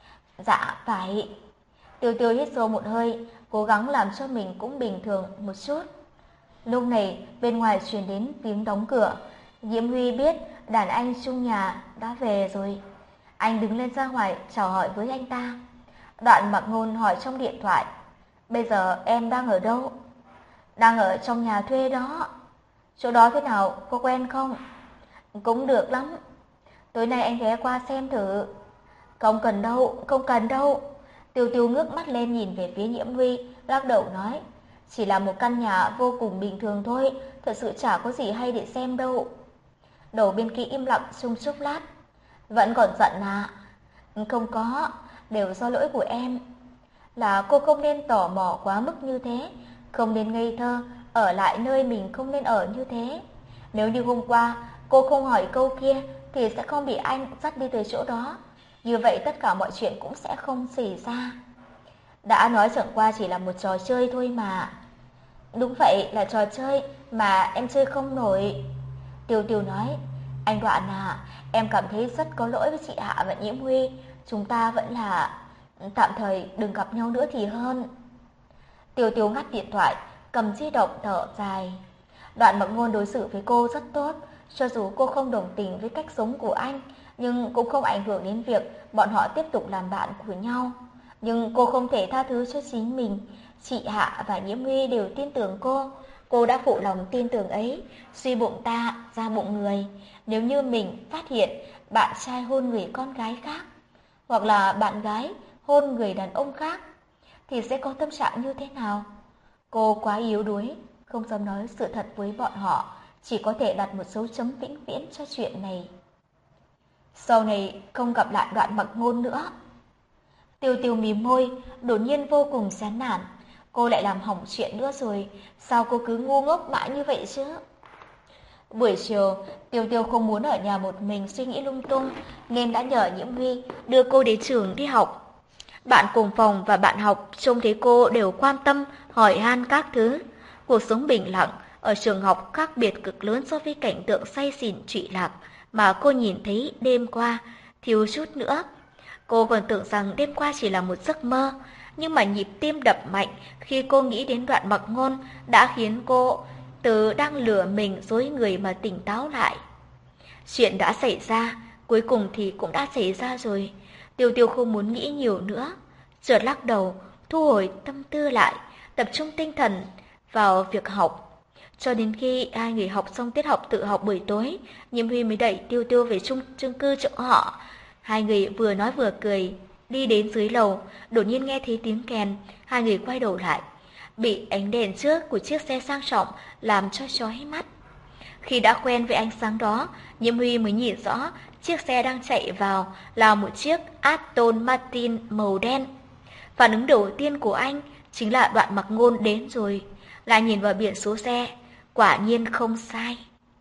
Dạ phải. Tiêu Tiêu hít sâu một hơi, cố gắng làm cho mình cũng bình thường một chút. Lúc này bên ngoài truyền đến tiếng đóng cửa. Nhiễm Huy biết đàn anh chung nhà đã về rồi. Anh đứng lên ra ngoài chào hỏi với anh ta. Đoạn Mặc Ngôn hỏi trong điện thoại, bây giờ em đang ở đâu? Đang ở trong nhà thuê đó. Chỗ đó thế nào, có quen không? Cũng được lắm. Tối nay anh ghé qua xem thử. Không cần đâu, không cần đâu. Tiêu Tiêu ngước mắt lên nhìn về phía Nhiễm Huy, lắc đầu nói, chỉ là một căn nhà vô cùng bình thường thôi, thật sự chả có gì hay để xem đâu. Đầu bên kia im lặng trong chốc lát. Vẫn còn giận à? Không có, đều do lỗi của em. Là cô không nên tò mò quá mức như thế, không nên ngây thơ, ở lại nơi mình không nên ở như thế. Nếu như hôm qua cô không hỏi câu kia thì sẽ không bị anh dắt đi tới chỗ đó. Như vậy tất cả mọi chuyện cũng sẽ không xảy ra. Đã nói chẳng qua chỉ là một trò chơi thôi mà. Đúng vậy, là trò chơi mà em chơi không nổi. Tiêu Tiêu nói, anh Đoạn à, em cảm thấy rất có lỗi với chị Hạ và Nhiễm Huy. Chúng ta vẫn là tạm thời đừng gặp nhau nữa thì hơn. Tiêu Tiêu ngắt điện thoại, cầm di động thở dài. Đoạn Mặc Ngôn đối xử với cô rất tốt, cho dù cô không đồng tình với cách sống của anh, nhưng cũng không ảnh hưởng đến việc bọn họ tiếp tục làm bạn của nhau. Nhưng cô không thể tha thứ cho chính mình. Chị Hạ và Nhiễm Huy đều tin tưởng cô. Cô đã phụ lòng tin tưởng ấy, suy bụng ta ra bụng người. Nếu như mình phát hiện bạn trai hôn người con gái khác, hoặc là bạn gái hôn người đàn ông khác, thì sẽ có tâm trạng như thế nào? Cô quá yếu đuối, không dám nói sự thật với bọn họ, chỉ có thể đặt một dấu chấm vĩnh viễn cho chuyện này. Sau này không gặp lại Đoạn Mặc Ngôn nữa. Tiêu Tiêu mím môi, đột nhiên vô cùng chán nản. Cô lại làm hỏng chuyện nữa rồi, sao cô cứ ngu ngốc mãi như vậy chứ? Buổi chiều, Tiêu Tiêu không muốn ở nhà một mình suy nghĩ lung tung, nên đã nhờ Nhiễm Huy đưa cô đến trường đi học. Bạn cùng phòng và bạn học trông thấy cô đều quan tâm, hỏi han các thứ. Cuộc sống bình lặng ở trường học khác biệt cực lớn so với cảnh tượng say xỉn trụy lạc mà cô nhìn thấy đêm qua, thiếu chút nữa. Cô còn tưởng rằng đêm qua chỉ là một giấc mơ, nhưng mà nhịp tim đập mạnh khi cô nghĩ đến Đoạn Mặc Ngôn đã khiến cô từ đang lừa mình dối người mà tỉnh táo lại. Chuyện đã xảy ra, cuối cùng thì cũng đã xảy ra rồi. Tiêu Tiêu không muốn nghĩ nhiều nữa, chợt lắc đầu, thu hồi tâm tư lại, tập trung tinh thần vào việc học. Cho đến khi hai người học xong tiết học tự học buổi tối, Nhiễm Huy mới đẩy Tiêu Tiêu về chung chung cư chỗ họ. Hai người vừa nói vừa cười, đi đến dưới lầu, đột nhiên nghe thấy tiếng kèn, hai người quay đầu lại, bị ánh đèn trước của chiếc xe sang trọng làm cho chói mắt. Khi đã quen với ánh sáng đó, Nhiễm Huy mới nhìn rõ chiếc xe đang chạy vào là một chiếc Aston Martin màu đen. Phản ứng đầu tiên của anh chính là Đoạn Mặc Ngôn đến rồi. Lại nhìn vào biển số xe, quả nhiên không sai.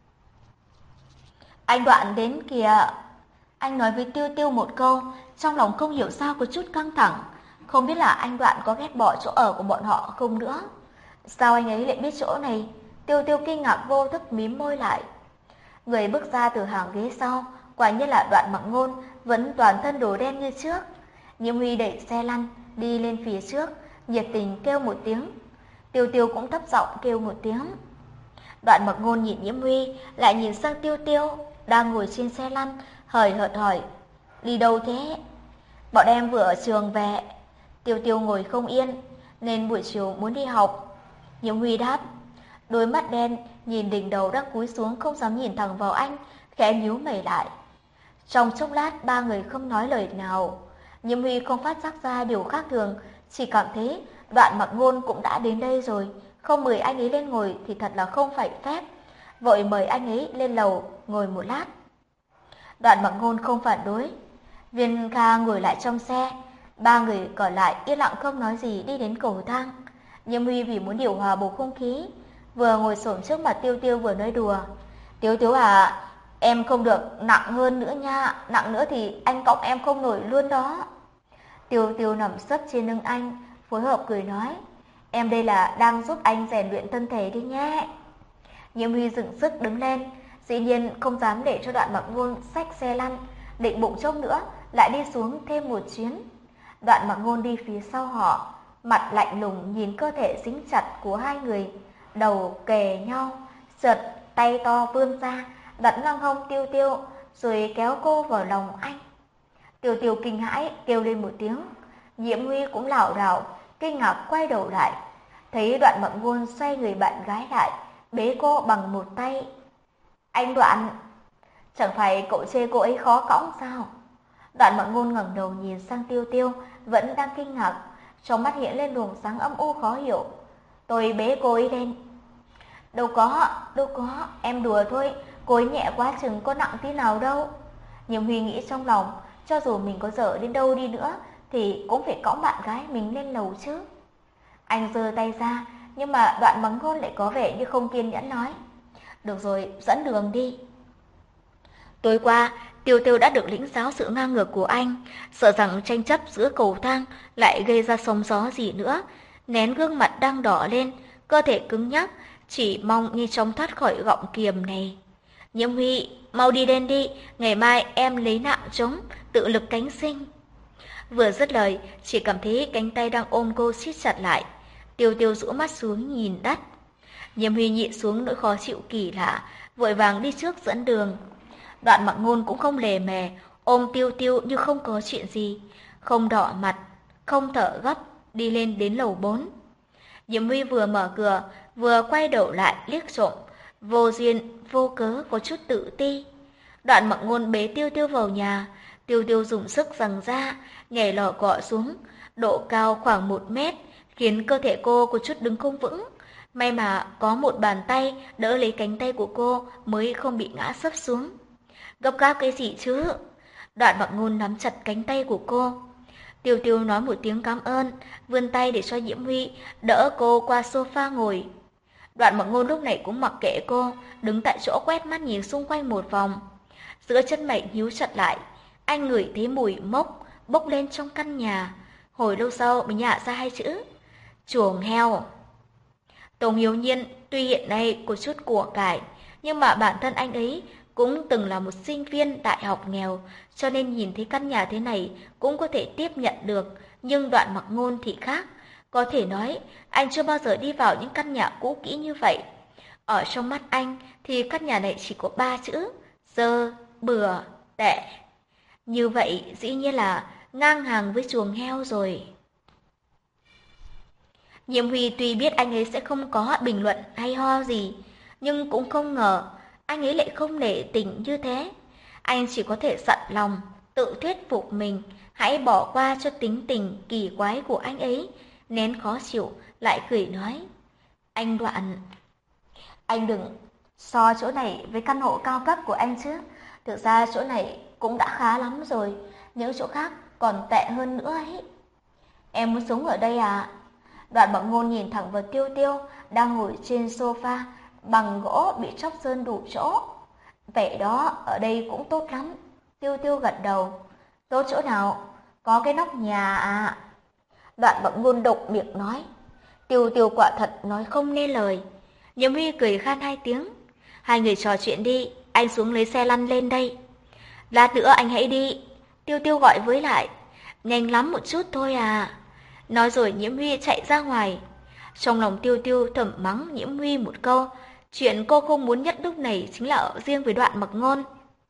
Anh Đoạn đến kìa. Anh nói với Tiêu Tiêu một câu, trong lòng không hiểu sao có chút căng thẳng. Không biết là anh Đoạn có ghét bỏ chỗ ở của bọn họ không nữa. Sao anh ấy lại biết chỗ này? Tiêu Tiêu kinh ngạc vô thức mím môi lại. Người bước ra từ hàng ghế sau, quả nhiên là Đoạn Mặc Ngôn, vẫn toàn thân đồ đen như trước. Nhiễm Huy đẩy xe lăn, đi lên phía trước, nhiệt tình kêu một tiếng. Tiêu Tiêu cũng thấp giọng kêu một tiếng. Đoạn Mặc Ngôn nhìn Nhiễm Huy, lại nhìn sang Tiêu Tiêu đang ngồi trên xe lăn, hời hợt hỏi: "Đi đâu thế?" "Bọn em vừa ở trường về." Tiêu Tiêu ngồi không yên, nên buổi chiều muốn đi học. Nhiễm Huy đáp. Đôi mắt đen nhìn đỉnh đầu đang cúi xuống không dám nhìn thẳng vào anh, khẽ nhíu mày lại. Trong chốc lát ba người không nói lời nào. Nhiễm Huy không phát giác ra điều khác thường, chỉ cảm thấy Đoạn Mặc Ngôn cũng đã đến đây rồi, không mời anh ấy lên ngồi thì thật là không phải phép. Vội mời anh ấy lên lầu ngồi một lát. Đoạn Mặc Ngôn không phản đối. Viên Kha ngồi lại trong xe, ba người còn lại yên lặng không nói gì đi đến cầu thang. Nhiễm Huy vì muốn điều hòa bầu không khí, vừa ngồi xổm trước mặt Tiêu Tiêu vừa nói đùa. "Tiêu Tiêu à, em không được nặng hơn nữa nha, nặng nữa thì anh cõng em không nổi luôn đó." Tiêu Tiêu nằm sấp trên lưng anh, phối hợp cười nói: "Em đây là đang giúp anh rèn luyện thân thể đi nhé." Nhiễm Huy dựng sức đứng lên, dĩ nhiên không dám để cho Đoạn Mặc Ngôn xách xe lăn, định bụng chốc nữa lại đi xuống thêm một chuyến. Đoạn Mặc Ngôn đi phía sau họ, mặt lạnh lùng nhìn cơ thể dính chặt của hai người, đầu kề nhau, chợt tay to vươn ra, đặt ngang hông Tiêu Tiêu, rồi kéo cô vào lòng anh. Tiêu Tiêu kinh hãi kêu lên một tiếng, Nhiễm Huy cũng lảo đảo, kinh ngạc quay đầu lại, thấy Đoạn Mặc Ngôn xoay người bạn gái lại, bế cô bằng một tay. "Anh Đoạn, chẳng phải cậu chê cô ấy khó cõng sao?" Đoạn Mặc Ngôn ngẩng đầu nhìn sang Tiêu Tiêu, vẫn đang kinh ngạc, trong mắt hiện lên luồng sáng âm u khó hiểu. "Tôi bế cô ấy lên." "Đâu có, đâu có, em đùa thôi, cô ấy nhẹ quá chừng có nặng tí nào đâu." Nhiễm Huy nghĩ trong lòng, cho dù mình có dở đến đâu đi nữa thì cũng phải cõng bạn gái mình lên lầu chứ. Anh giơ tay ra, nhưng mà Đoạn Mặc Ngôn lại có vẻ như không kiên nhẫn nói: "Được rồi, dẫn đường đi." Tối qua, Tiêu Tiêu đã được lĩnh giáo sự ngang ngược của anh, sợ rằng tranh chấp giữa cầu thang lại gây ra sóng gió gì nữa, nén gương mặt đang đỏ lên, cơ thể cứng nhắc, chỉ mong như chóng thoát khỏi gọng kiềm này. "Nhiễm Huy, mau đi lên đi, ngày mai em lấy nạng trống, tự lực cánh sinh." Vừa dứt lời, chỉ cảm thấy cánh tay đang ôm cô siết chặt lại. Tiêu Tiêu rũ mắt xuống nhìn đất. Nhiễm Huy nhịn xuống nỗi khó chịu kỳ lạ, vội vàng đi trước dẫn đường. Đoạn Mặc Ngôn cũng không lề mề, ôm Tiêu Tiêu như không có chuyện gì, không đỏ mặt, không thở gấp, đi lên đến lầu bốn. Nhiễm Huy vừa mở cửa, vừa quay đầu lại liếc trộm, vô duyên, vô cớ có chút tự ti. Đoạn Mặc Ngôn bế Tiêu Tiêu vào nhà, Tiêu Tiêu dùng sức giằng ra, nhảy lò cọ xuống, độ cao khoảng một mét, khiến cơ thể cô có chút đứng không vững. May mà có một bàn tay đỡ lấy cánh tay của cô mới không bị ngã sấp xuống. "Gấp gáp cái gì chứ?" Đoạn Mặc Ngôn nắm chặt cánh tay của cô. Tiêu Tiêu nói một tiếng cảm ơn, vươn tay để cho Nhiễm Huy đỡ cô qua sofa ngồi. Đoạn Mặc Ngôn lúc này cũng mặc kệ cô, đứng tại chỗ quét mắt nhìn xung quanh một vòng. Giữa chân mày nhíu chặt lại, anh ngửi thấy mùi mốc bốc lên trong căn nhà. Hồi lâu sau mới nhả ra hai chữ: "Chuồng heo." Tống Hiếu Nhiên tuy hiện nay có chút của cải, nhưng mà bản thân anh ấy cũng từng là một sinh viên đại học nghèo, cho nên nhìn thấy căn nhà thế này cũng có thể tiếp nhận được. Nhưng Đoạn Mặc Ngôn thì khác, có thể nói anh chưa bao giờ đi vào những căn nhà cũ kỹ như vậy. Ở trong mắt anh thì căn nhà này chỉ có ba chữ: dơ, bừa, tệ. Như vậy dĩ nhiên là ngang hàng với chuồng heo rồi. Nhiễm Huy tuy biết anh ấy sẽ không có bình luận hay ho gì, nhưng cũng không ngờ anh ấy lại không nể tình như thế. Anh chỉ có thể dặn lòng, tự thuyết phục mình, hãy bỏ qua cho tính tình kỳ quái của anh ấy, nén khó chịu, lại cười nói: "Anh Đoạn, anh đừng so chỗ này với căn hộ cao cấp của anh chứ. Thực ra chỗ này cũng đã khá lắm rồi, những chỗ khác còn tệ hơn nữa ấy." "Em muốn sống ở đây à?" Đoạn Mặc Ngôn nhìn thẳng vào Tiêu Tiêu đang ngồi trên sofa bằng gỗ bị chóc sơn đủ chỗ. "Vậy đó, ở đây cũng tốt lắm." Tiêu Tiêu gật đầu. "Tốt chỗ nào?" "Có cái nóc nhà à?" Đoạn Mặc Ngôn độc miệng nói. Tiêu Tiêu quả thật nói không nên lời. Nhiễm Huy cười khan hai tiếng. "Hai người trò chuyện đi, anh xuống lấy xe lăn lên đây." "Lát nữa anh hãy đi." Tiêu Tiêu gọi với lại. "Nhanh lắm một chút thôi à." Nói rồi Nhiễm Huy chạy ra ngoài. Trong lòng Tiêu Tiêu thầm mắng Nhiễm Huy một câu, chuyện cô không muốn nhất lúc này chính là ở riêng với Đoạn Mặc Ngôn.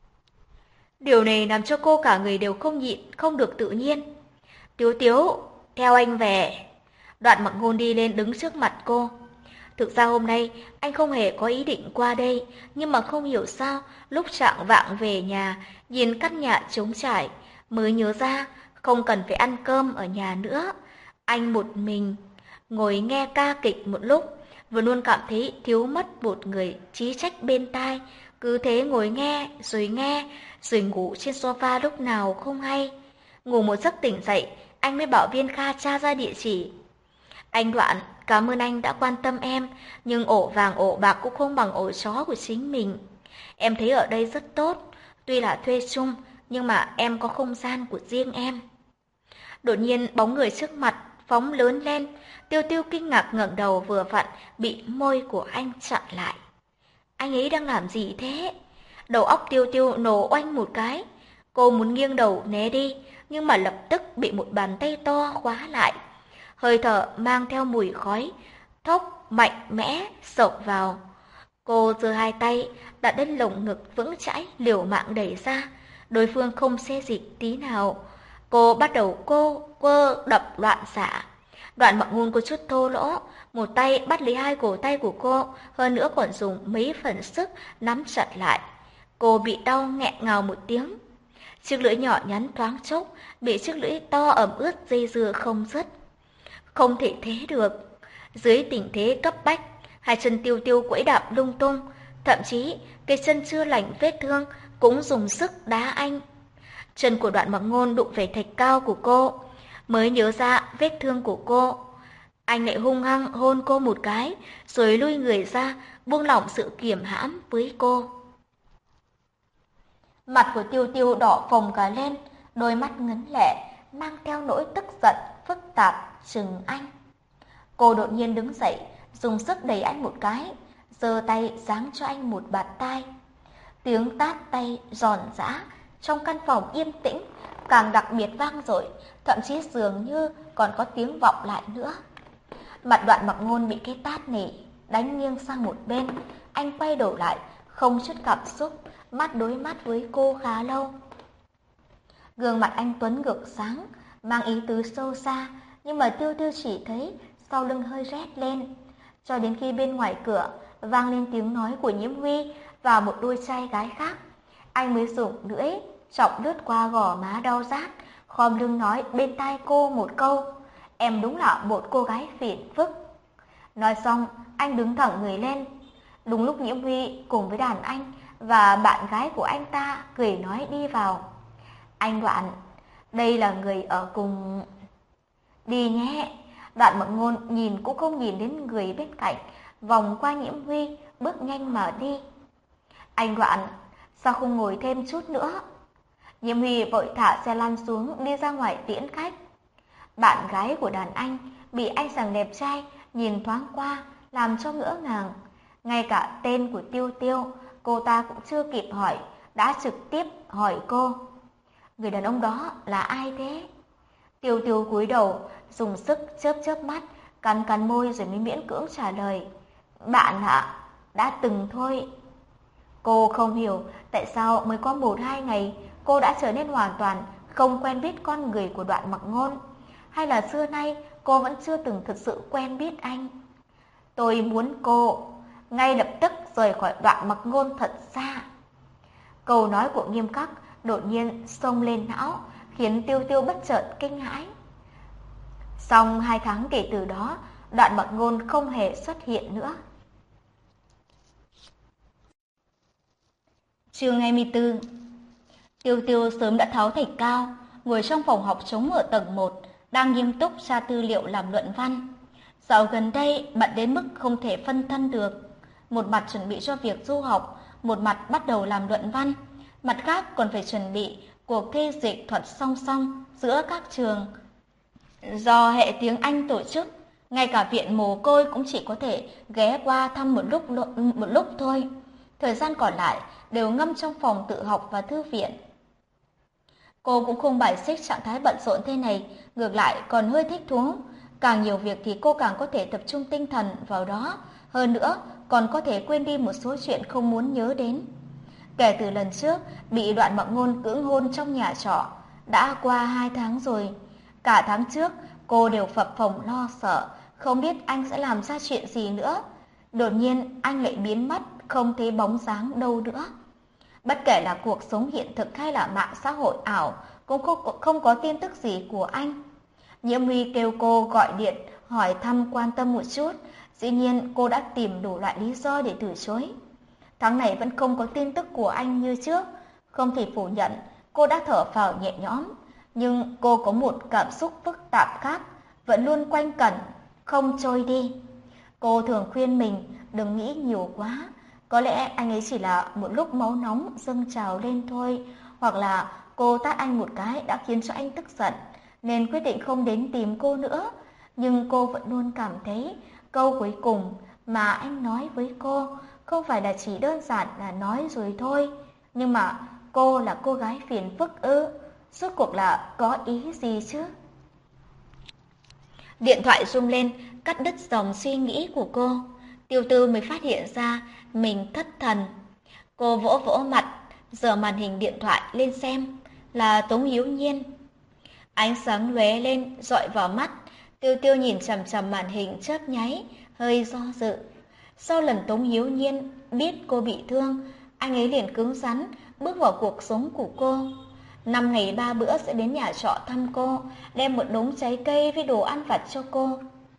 Điều này làm cho cô cả người đều không nhịn, không được tự nhiên. Tiếu Tiếu, theo anh về. Đoạn Mặc Ngôn đi lên đứng trước mặt cô. Thực ra hôm nay anh không hề có ý định qua đây, nhưng mà không hiểu sao lúc trạng vạng về nhà, nhìn căn nhà trống trải, mới nhớ ra không cần phải ăn cơm ở nhà nữa. Anh một mình ngồi nghe ca kịch một lúc, vừa luôn cảm thấy thiếu mất một người chí trách bên tai, cứ thế ngồi nghe rồi nghe rồi ngủ trên sofa lúc nào không hay. Ngủ một giấc tỉnh dậy, anh mới bảo Viên Kha tra ra địa chỉ. Anh Đoạn, cảm ơn anh đã quan tâm em, nhưng ổ vàng ổ bạc cũng không bằng ổ chó của chính mình. Em thấy ở đây rất tốt, tuy là thuê chung, nhưng mà em có không gian của riêng em. Đột nhiên bóng người trước mặt phóng lớn lên, Tiêu Tiêu kinh ngạc ngẩng đầu vừa vặn bị môi của anh chặn lại. Anh ấy đang làm gì thế? Đầu óc Tiêu Tiêu nổ oanh một cái. Cô muốn nghiêng đầu né đi, nhưng mà lập tức bị một bàn tay to khóa lại. Hơi thở mang theo mùi khói, thốc mạnh mẽ xộc vào. Cô giơ hai tay đặt lên lồng ngực vững chãi, liều mạng đẩy ra. Đối phương không xê dịch tí nào. Cô bắt đầu cô quơ đập loạn xạ. Đoạn Mặc Ngôn có chút thô lỗ, một tay bắt lấy hai cổ tay của cô, hơn nữa còn dùng mấy phần sức nắm chặt lại. Cô bị đau nghẹn ngào một tiếng. Chiếc lưỡi nhỏ nhắn thoáng chốc bị chiếc lưỡi to ẩm ướt dây dưa không dứt. Không thể thế được. Dưới tình thế cấp bách, hai chân Tiêu Tiêu quẫy đạp lung tung, thậm chí cái chân chưa lành vết thương cũng dùng sức đá anh. Chân của Đoạn Mặc Ngôn đụng phải thạch cao của cô, mới nhớ ra vết thương của cô. Anh lại hung hăng hôn cô một cái, rồi lui người ra, buông lỏng sự kiềm hãm với cô. Mặt của Tiêu Tiêu đỏ phồng cả lên, đôi mắt ngấn lệ, mang theo nỗi tức giận, phức tạp, trừng anh. Cô đột nhiên đứng dậy, dùng sức đẩy anh một cái, giơ tay giáng cho anh một bạt tai. Tiếng tát tay giòn giã trong căn phòng yên tĩnh càng đặc biệt vang dội, thậm chí dường như còn có tiếng vọng lại nữa. Mặt Đoạn Mặc Ngôn bị cái tát này đánh nghiêng sang một bên, anh quay đầu lại, không chút cảm xúc, mắt đối mắt với cô khá lâu. Gương mặt anh tuấn ngược sáng, mang ý tứ sâu xa, nhưng mà Tiêu Tiêu chỉ thấy sau lưng hơi rét lên. Cho đến khi bên ngoài cửa vang lên tiếng nói của Nhiễm Huy và một đôi trai gái khác, anh mới dùng lưỡi chọc lướt qua gò má đau rát, khom lưng nói bên tai cô một câu: em đúng là một cô gái phiền phức. Nói xong, anh đứng thẳng người lên. Đúng lúc Nhiễm Huy cùng với đàn anh và bạn gái của anh ta cười nói đi vào. Anh Đoạn, đây là người ở cùng... Đi nhé. Đoạn Mặc Ngôn nhìn cũng không nhìn đến người bên cạnh, vòng qua Nhiễm Huy, bước nhanh mà đi. Anh Đoạn, sao không ngồi thêm chút nữa? Nhiễm Huy vội thả xe lăn xuống đi ra ngoài tiễn khách. Bạn gái của đàn anh bị anh chàng đẹp trai nhìn thoáng qua làm cho ngỡ ngàng. Ngay cả tên của Tiêu Tiêu cô ta cũng chưa kịp hỏi, đã trực tiếp hỏi cô: người đàn ông đó là ai thế? Tiêu Tiêu cúi đầu, dùng sức chớp chớp mắt, cắn cắn môi rồi mới miễn cưỡng trả lời: bạn ạ, đã từng thôi. Cô không hiểu tại sao mới có một hai ngày cô đã trở nên hoàn toàn không quen biết con người của Đoạn Mặc Ngôn, hay là xưa nay cô vẫn chưa từng thực sự quen biết anh. Tôi muốn cô ngay lập tức rời khỏi Đoạn Mặc Ngôn thật xa. Câu nói của Nghiêm Khắc đột nhiên xông lên não, khiến Tiêu Tiêu bất chợt kinh hãi. Xong hai tháng kể từ đó, Đoạn Mặc Ngôn không hề xuất hiện nữa. Chương hai mươi tư. Tiêu Tiêu sớm đã tháo thạch cao, ngồi trong phòng học trống ở tầng một, đang nghiêm túc tra tư liệu làm luận văn. Dạo gần đây bận đến mức không thể phân thân được. Một mặt chuẩn bị cho việc du học, một mặt bắt đầu làm luận văn, mặt khác còn phải chuẩn bị cuộc thi dịch thuật song song giữa các trường do hệ tiếng Anh tổ chức. Ngay cả viện mồ côi cũng chỉ có thể ghé qua thăm một lúc một lúc thôi. Thời gian còn lại đều ngâm trong phòng tự học và thư viện. Cô cũng không bài xích trạng thái bận rộn thế này, ngược lại còn hơi thích thú. Càng nhiều việc thì cô càng có thể tập trung tinh thần vào đó, hơn nữa còn có thể quên đi một số chuyện không muốn nhớ đến. Kể từ lần trước bị Đoạn Mặc Ngôn cưỡng hôn trong nhà trọ, đã qua hai tháng rồi. Cả tháng trước cô đều phập phồng lo sợ, không biết anh sẽ làm ra chuyện gì nữa. Đột nhiên anh lại biến mất, không thấy bóng dáng đâu nữa. Bất kể là cuộc sống hiện thực hay là mạng xã hội ảo, cũng không, không có tin tức gì của anh. Nhiễm Huy kêu cô gọi điện hỏi thăm quan tâm một chút, dĩ nhiên cô đã tìm đủ loại lý do để từ chối. Tháng này vẫn không có tin tức của anh như trước, không thể phủ nhận cô đã thở phào nhẹ nhõm, nhưng cô có một cảm xúc phức tạp khác, vẫn luôn quanh quẩn, không trôi đi. Cô thường khuyên mình đừng nghĩ nhiều quá, có lẽ anh ấy chỉ là một lúc máu nóng dâng trào lên thôi, hoặc là cô tát anh một cái đã khiến cho anh tức giận, nên quyết định không đến tìm cô nữa. Nhưng cô vẫn luôn cảm thấy câu cuối cùng mà anh nói với cô không phải là chỉ đơn giản là nói rồi thôi, nhưng mà cô là cô gái phiền phức ư? Rốt cuộc là có ý gì chứ? Điện thoại rung lên, cắt đứt dòng suy nghĩ của cô. Tiêu Tư mới phát hiện ra mình thất thần. Cô vỗ vỗ mặt, giở màn hình điện thoại lên xem, là Tống Hiếu Nhiên. Ánh sáng lóe lên, dọi vào mắt. Tiêu Tiêu nhìn chằm chằm màn hình chớp nháy, hơi do dự. Sau lần Tống Hiếu Nhiên biết cô bị thương, anh ấy liền cứng rắn bước vào cuộc sống của cô. Năm ngày ba bữa sẽ đến nhà trọ thăm cô, đem một đống trái cây với đồ ăn vặt cho cô.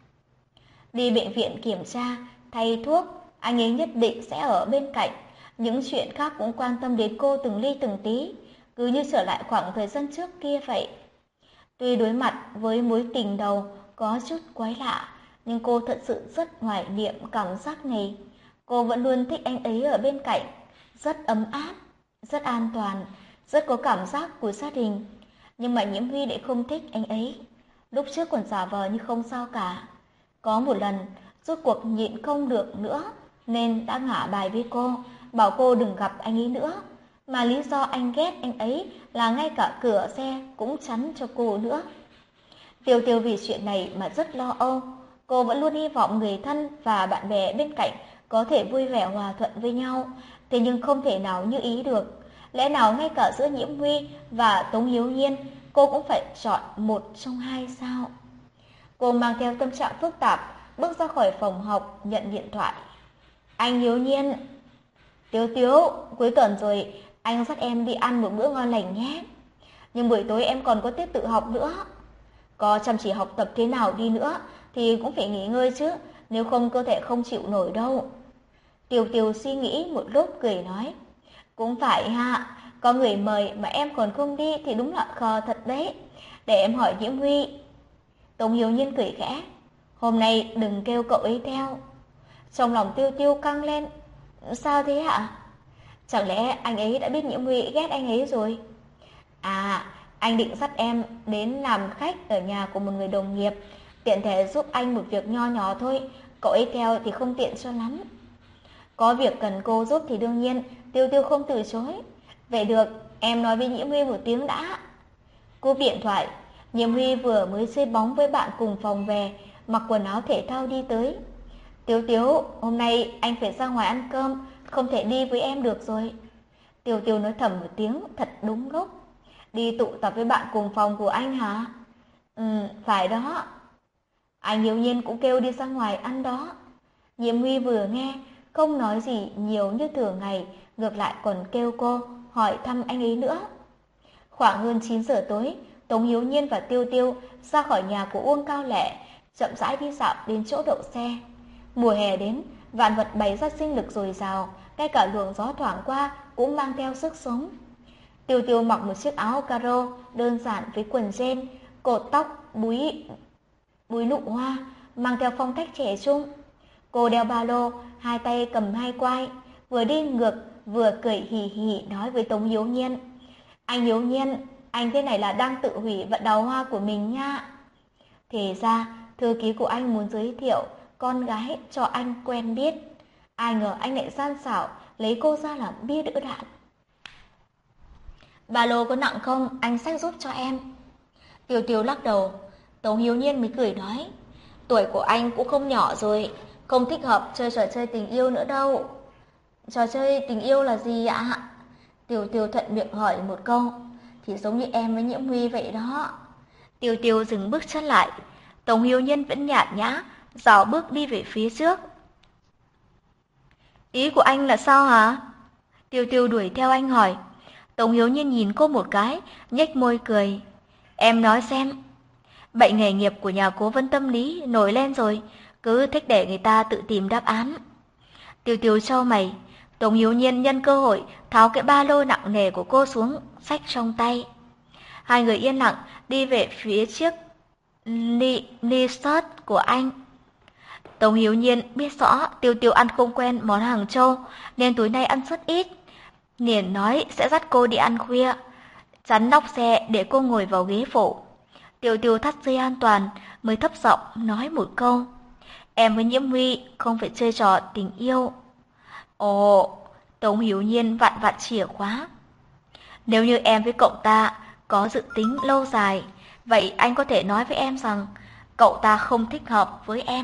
Đi bệnh viện kiểm tra, thay thuốc, anh ấy nhất định sẽ ở bên cạnh. Những chuyện khác cũng quan tâm đến cô từng ly từng tí, cứ như trở lại khoảng thời gian trước kia vậy. Tuy đối mặt với mối tình đầu có chút quái lạ, nhưng cô thật sự rất hoài niệm cảm giác này. Cô vẫn luôn thích anh ấy ở bên cạnh, rất ấm áp, rất an toàn, rất có cảm giác của gia đình. Nhưng mà Nhiễm Huy lại không thích anh ấy. Lúc trước còn giả vờ như không sao cả. Có một lần, rốt cuộc nhịn không được nữa, nên đã ngả bài với cô, bảo cô đừng gặp anh ấy nữa. Mà lý do anh ghét anh ấy là ngay cả cửa xe cũng chắn cho cô nữa. Tiêu Tiêu vì chuyện này mà rất lo âu. Cô vẫn luôn hy vọng người thân và bạn bè bên cạnh có thể vui vẻ hòa thuận với nhau, thế nhưng không thể nào như ý được. Lẽ nào ngay cả giữa Nhiễm Huy và Tống Hiếu Nhiên, cô cũng phải chọn một trong hai sao? Cô mang theo tâm trạng phức tạp, bước ra khỏi phòng học, nhận điện thoại. Anh Hiếu Nhiên. Tiếu Tiếu, cuối tuần rồi, anh dắt em đi ăn một bữa ngon lành nhé. Nhưng buổi tối em còn có tiết tự học nữa. Có chăm chỉ học tập thế nào đi nữa thì cũng phải nghỉ ngơi chứ, nếu không cơ thể không chịu nổi đâu. Tiêu Tiêu suy nghĩ một lúc cười nói. Cũng phải ha, có người mời mà em còn không đi thì đúng là khờ thật đấy. Để em hỏi Nhiễm Huy. Tống Hiếu Nhiên cười khẽ. Hôm nay đừng kêu cậu ấy theo. Trong lòng Tiêu Tiêu căng lên. Sao thế hả? Chẳng lẽ anh ấy đã biết Nhiễm Huy ghét anh ấy rồi? À, anh định dắt em đến làm khách ở nhà của một người đồng nghiệp, tiện thể giúp anh một việc nho nhỏ thôi, cậu ấy theo thì không tiện cho lắm. Có việc cần cô giúp thì đương nhiên Tiêu Tiêu không từ chối. Vậy được, em nói với Nhiễm Huy một tiếng đã. Cúp điện thoại, Nhiễm Huy vừa mới chơi bóng với bạn cùng phòng về, mặc quần áo thể thao đi tới. Tiếu Tiếu, hôm nay anh phải ra ngoài ăn cơm, không thể đi với em được rồi. Tiêu Tiêu nói thầm một tiếng, thật đúng lúc. Đi tụ tập với bạn cùng phòng của anh hả? Ừ, phải đó. Anh Hiếu Nhiên cũng kêu đi ra ngoài ăn đó. Nhiễm Huy vừa nghe, không nói gì nhiều như thường ngày, ngược lại còn kêu cô hỏi thăm anh ấy nữa. Khoảng hơn chín giờ tối, Tống Hiếu Nhiên và Tiêu Tiêu ra khỏi nhà của Uông Cao Lệ, chậm rãi đi dạo đến chỗ đậu xe. Mùa hè đến, vạn vật bày ra sinh lực dồi dào, ngay cả luồng gió thoảng qua cũng mang theo sức sống. Tiêu Tiêu mặc một chiếc áo caro đơn giản với quần jean, cột tóc búi búi nụ hoa, mang theo phong cách trẻ trung. Cô đeo ba lô, hai tay cầm hai quai, vừa đi ngược vừa cười hì hì nói với Tống Hiếu Nhiên. Anh Hiếu Nhiên, anh thế này là đang tự hủy vận đào hoa của mình nha. Thì ra, thư ký của anh muốn giới thiệu con gái cho anh quen biết. Ai ngờ anh lại gian xảo, lấy cô ra làm bia đỡ đạn. Ba lô có nặng không? Anh xách giúp cho em. Tiêu Tiêu lắc đầu. Tống Hiếu Nhiên mới cười nói. tuổi của anh cũng không nhỏ rồi, không thích hợp chơi trò chơi tình yêu nữa đâu. Trò chơi tình yêu là gì ạ? Tiêu Tiêu thuận miệng hỏi một câu. Thì giống như em với Nhiễm Huy vậy đó. Tiêu Tiêu dừng bước chân lại. Tống Hiếu Nhân vẫn nhạt nhã, dạo bước đi về phía trước. Ý của anh là sao hả? Tiêu Tiêu đuổi theo anh hỏi. Tống Hiếu Nhân nhìn cô một cái, nhếch môi cười. Em nói xem. Bệnh nghề nghiệp của nhà cố vấn tâm lý nổi lên rồi, cứ thích để người ta tự tìm đáp án. Tiêu Tiêu chau mày. Tống Hiếu Nhiên nhân cơ hội tháo cái ba lô nặng nề của cô xuống, xách trong tay. Hai người yên lặng đi về phía chiếc ly, ly shot của anh. Tống Hiếu Nhiên biết rõ Tiêu Tiêu ăn không quen món Hàng Châu, nên tối nay ăn rất ít. Liền nói sẽ dắt cô đi ăn khuya, chắn nóc xe để cô ngồi vào ghế phụ. Tiêu Tiêu thắt dây an toàn, mới thấp giọng nói một câu. Em với Nhiễm Huy không phải chơi trò tình yêu. Ồ, Tống Hiếu Nhiên vặn vặn chìa khóa. Nếu như em với cậu ta có dự tính lâu dài, vậy anh có thể nói với em rằng cậu ta không thích hợp với em.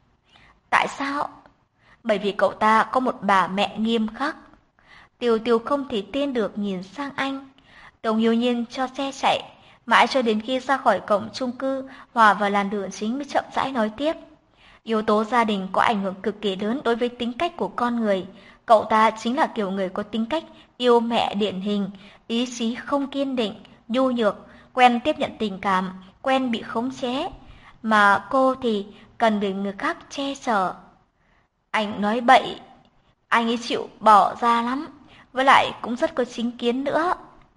Tại sao? Bởi vì cậu ta có một bà mẹ nghiêm khắc. Tiêu Tiêu không thể tin được nhìn sang anh. Tống Hiếu Nhiên cho xe chạy, mãi cho đến khi ra khỏi cổng chung cư, hòa vào làn đường chính mới chậm rãi nói tiếp. Yếu tố gia đình có ảnh hưởng cực kỳ lớn đối với tính cách của con người. Cậu ta chính là kiểu người có tính cách yêu mẹ điển hình, ý chí không kiên định, nhu nhược, quen tiếp nhận tình cảm, quen bị khống chế. Mà cô thì cần được người khác che chở. Anh nói bậy, anh ấy chịu bỏ ra lắm, với lại cũng rất có chính kiến nữa.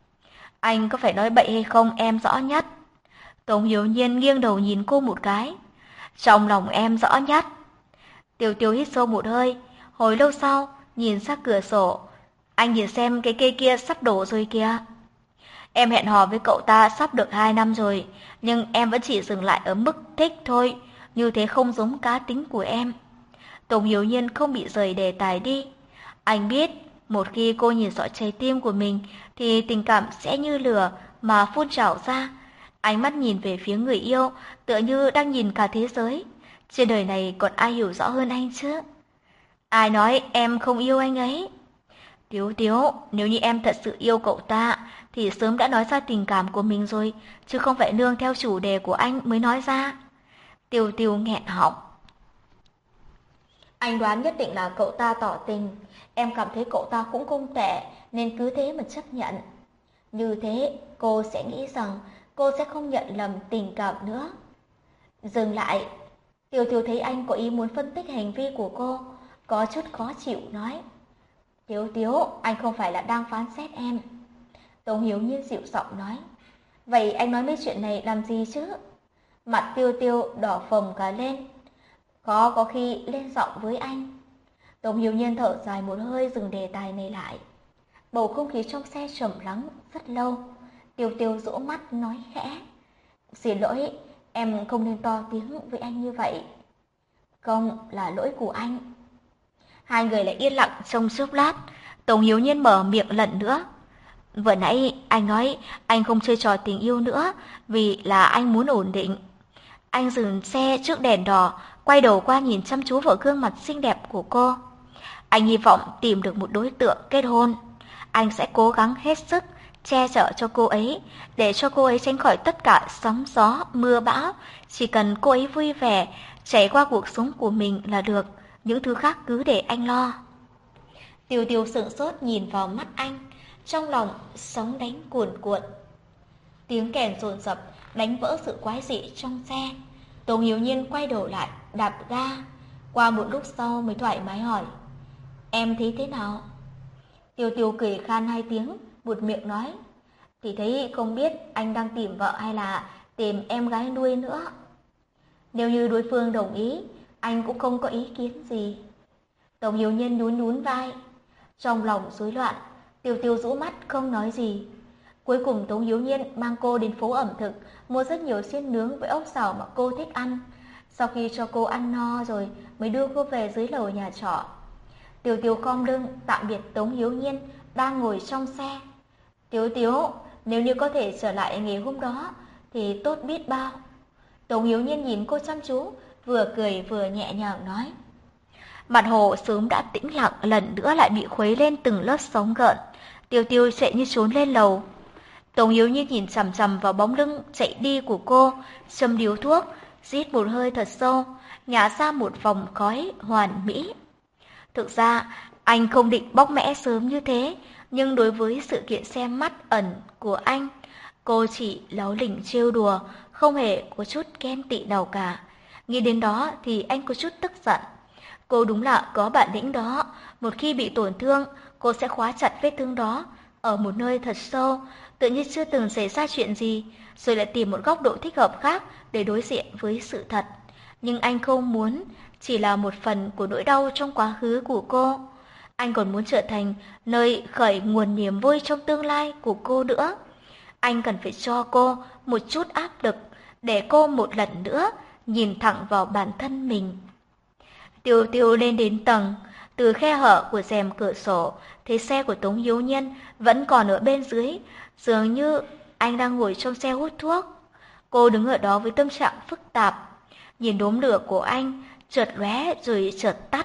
Anh có phải nói bậy hay không em rõ nhất. Tống Hiếu Nhiên nghiêng đầu nhìn cô một cái. Trong lòng em rõ nhất. Tiêu Tiêu hít sâu một hơi, hồi lâu sau, nhìn ra cửa sổ. Anh nhìn xem cái cây kia sắp đổ rồi kìa. Em hẹn hò với cậu ta sắp được hai năm rồi, nhưng em vẫn chỉ dừng lại ở mức thích thôi, như thế không giống cá tính của em. Tống Hiếu Nhiên không bị rời đề tài đi. Anh biết, một khi cô nhìn rõ trái tim của mình, thì tình cảm sẽ như lửa mà phun trào ra. Ánh mắt nhìn về phía người yêu, tựa như đang nhìn cả thế giới. Trên đời này còn ai hiểu rõ hơn anh chứ? Ai nói em không yêu anh ấy? Tiếu Tiếu, nếu như em thật sự yêu cậu ta, thì sớm đã nói ra tình cảm của mình rồi, chứ không phải nương theo chủ đề của anh mới nói ra. Tiêu Tiêu nghẹn họng. Anh đoán nhất định là cậu ta tỏ tình, em cảm thấy cậu ta cũng không tệ, nên cứ thế mà chấp nhận. Như thế, cô sẽ nghĩ rằng cô sẽ không nhận lầm tình cảm nữa. Dừng lại, Tiêu Tiêu thấy anh có ý muốn phân tích hành vi của cô, có chút khó chịu nói. Tiếu Tiếu, anh không phải là đang phán xét em. Tống Hiếu Nhiên dịu giọng nói. Vậy anh nói mấy chuyện này làm gì chứ? Mặt Tiêu Tiêu đỏ phồng cả lên. Khó có khi lên giọng với anh. Tống Hiếu Nhiên thở dài một hơi dừng đề tài này lại. Bầu không khí trong xe trầm lắng rất lâu. Tiêu Tiêu rũ mắt nói khẽ. Xin lỗi, em không nên to tiếng với anh như vậy. Không là lỗi của anh. Hai người lại yên lặng trong chốc lát. Tống Hiếu Nhiên mở miệng lần nữa. Vừa nãy anh nói anh không chơi trò tình yêu nữa, vì là anh muốn ổn định. Anh dừng xe trước đèn đỏ, quay đầu qua nhìn chăm chú vào gương mặt xinh đẹp của cô. Anh hy vọng tìm được một đối tượng kết hôn. Anh sẽ cố gắng hết sức che chở cho cô ấy, để cho cô ấy tránh khỏi tất cả sóng gió, mưa bão. Chỉ cần cô ấy vui vẻ, trải qua cuộc sống của mình là được, những thứ khác cứ để anh lo. Tiêu Tiêu sững sốt nhìn vào mắt anh, trong lòng sóng đánh cuồn cuộn. Tiếng kèn dồn dập đánh vỡ sự quái dị trong xe. Tống Hiếu Nhiên quay đầu lại, đạp ga. Qua một lúc sau mới thoải mái hỏi. Em thấy thế nào? Tiêu Tiêu cười khan hai tiếng, buột miệng nói. Thì thấy không biết anh đang tìm vợ hay là tìm em gái nuôi nữa. Nếu như đối phương đồng ý, anh cũng không có ý kiến gì. Tống Hiếu Nhiên nhún nhún vai. Trong lòng rối loạn, Tiêu Tiêu rũ mắt không nói gì. Cuối cùng Tống Hiếu Nhiên mang cô đến phố ẩm thực, mua rất nhiều xiên nướng với ốc xào mà cô thích ăn. Sau khi cho cô ăn no rồi mới đưa cô về dưới lầu nhà trọ. Tiêu Tiêu khom lưng tạm biệt Tống Hiếu Nhiên đang ngồi trong xe. Tiếu Tiếu, nếu như có thể trở lại ngày hôm đó thì tốt biết bao. Tống Hiếu Nhiên nhìn cô chăm chú, vừa cười vừa nhẹ nhàng nói. Mặt hồ sớm đã tĩnh lặng, lần nữa lại bị khuấy lên từng lớp sóng gợn. Tiêu Tiêu chạy như trốn lên lầu. Tống Yếu Nhi nhìn chằm chằm vào bóng lưng chạy đi của cô, châm điếu thuốc, rít một hơi thật sâu, nhả ra một vòng khói hoàn mỹ. Thực ra, anh không định bóc mẽ sớm như thế, nhưng đối với sự kiện xem mắt ẩn của anh, cô chỉ láo lỉnh trêu đùa, không hề có chút ghen tị nào cả. Nghĩ đến đó thì anh có chút tức giận. Cô đúng là có bản lĩnh đó, một khi bị tổn thương, cô sẽ khóa chặt vết thương đó ở một nơi thật sâu, tự như chưa từng xảy ra chuyện gì, rồi lại tìm một góc độ thích hợp khác để đối diện với sự thật. Nhưng anh không muốn chỉ là một phần của nỗi đau trong quá khứ của cô. Anh còn muốn trở thành nơi khởi nguồn niềm vui trong tương lai của cô nữa. Anh cần phải cho cô một chút áp lực để cô một lần nữa nhìn thẳng vào bản thân mình. Tiêu Tiêu lên đến tầng, từ khe hở của rèm cửa sổ, thấy xe của Tống Hiếu Nhân vẫn còn ở bên dưới, dường như anh đang ngồi trong xe hút thuốc. Cô đứng ở đó với tâm trạng phức tạp, nhìn đốm lửa của anh, chợt lóe rồi chợt tắt.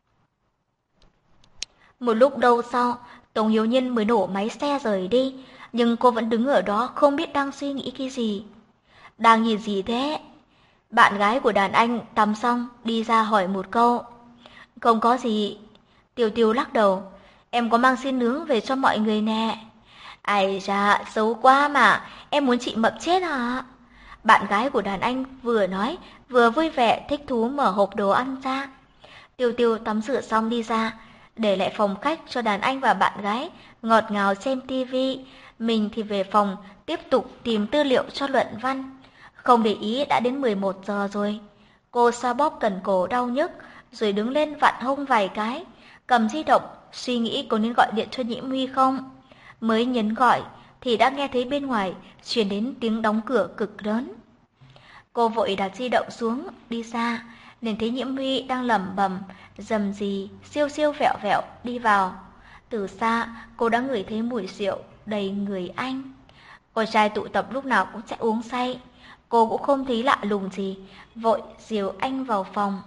Một lúc lâu sau, Tống Hiếu Nhân mới nổ máy xe rời đi, nhưng cô vẫn đứng ở đó không biết đang suy nghĩ cái gì. Đang nhìn gì thế? Bạn gái của đàn anh tắm xong đi ra hỏi một câu. Không có gì. Tiêu Tiêu lắc đầu. Em có mang xiên nướng về cho mọi người nè. Ai da, xấu quá mà, em muốn chị mập chết hả? Bạn gái của đàn anh vừa nói, vừa vui vẻ thích thú mở hộp đồ ăn ra. Tiêu Tiêu tắm rửa xong đi ra, để lại phòng khách cho đàn anh và bạn gái, ngọt ngào xem tivi. Mình thì về phòng, tiếp tục tìm tư liệu cho luận văn. Không để ý đã đến mười một giờ rồi. Cô xoa bóp cần cổ đau nhức, rồi đứng lên vặn hông vài cái, cầm di động, suy nghĩ có nên gọi điện cho Nhiễm Huy không. Mới nhấn gọi, thì đã nghe thấy bên ngoài truyền đến tiếng đóng cửa cực lớn. Cô vội đặt di động xuống, đi ra, liền thấy Nhiễm Huy đang lẩm bẩm, rầm rì, siêu siêu vẹo vẹo đi vào. Từ xa, cô đã ngửi thấy mùi rượu đầy người anh. Con trai tụ tập lúc nào cũng sẽ uống say. Cô cũng không thấy lạ lùng gì, vội dìu anh vào phòng.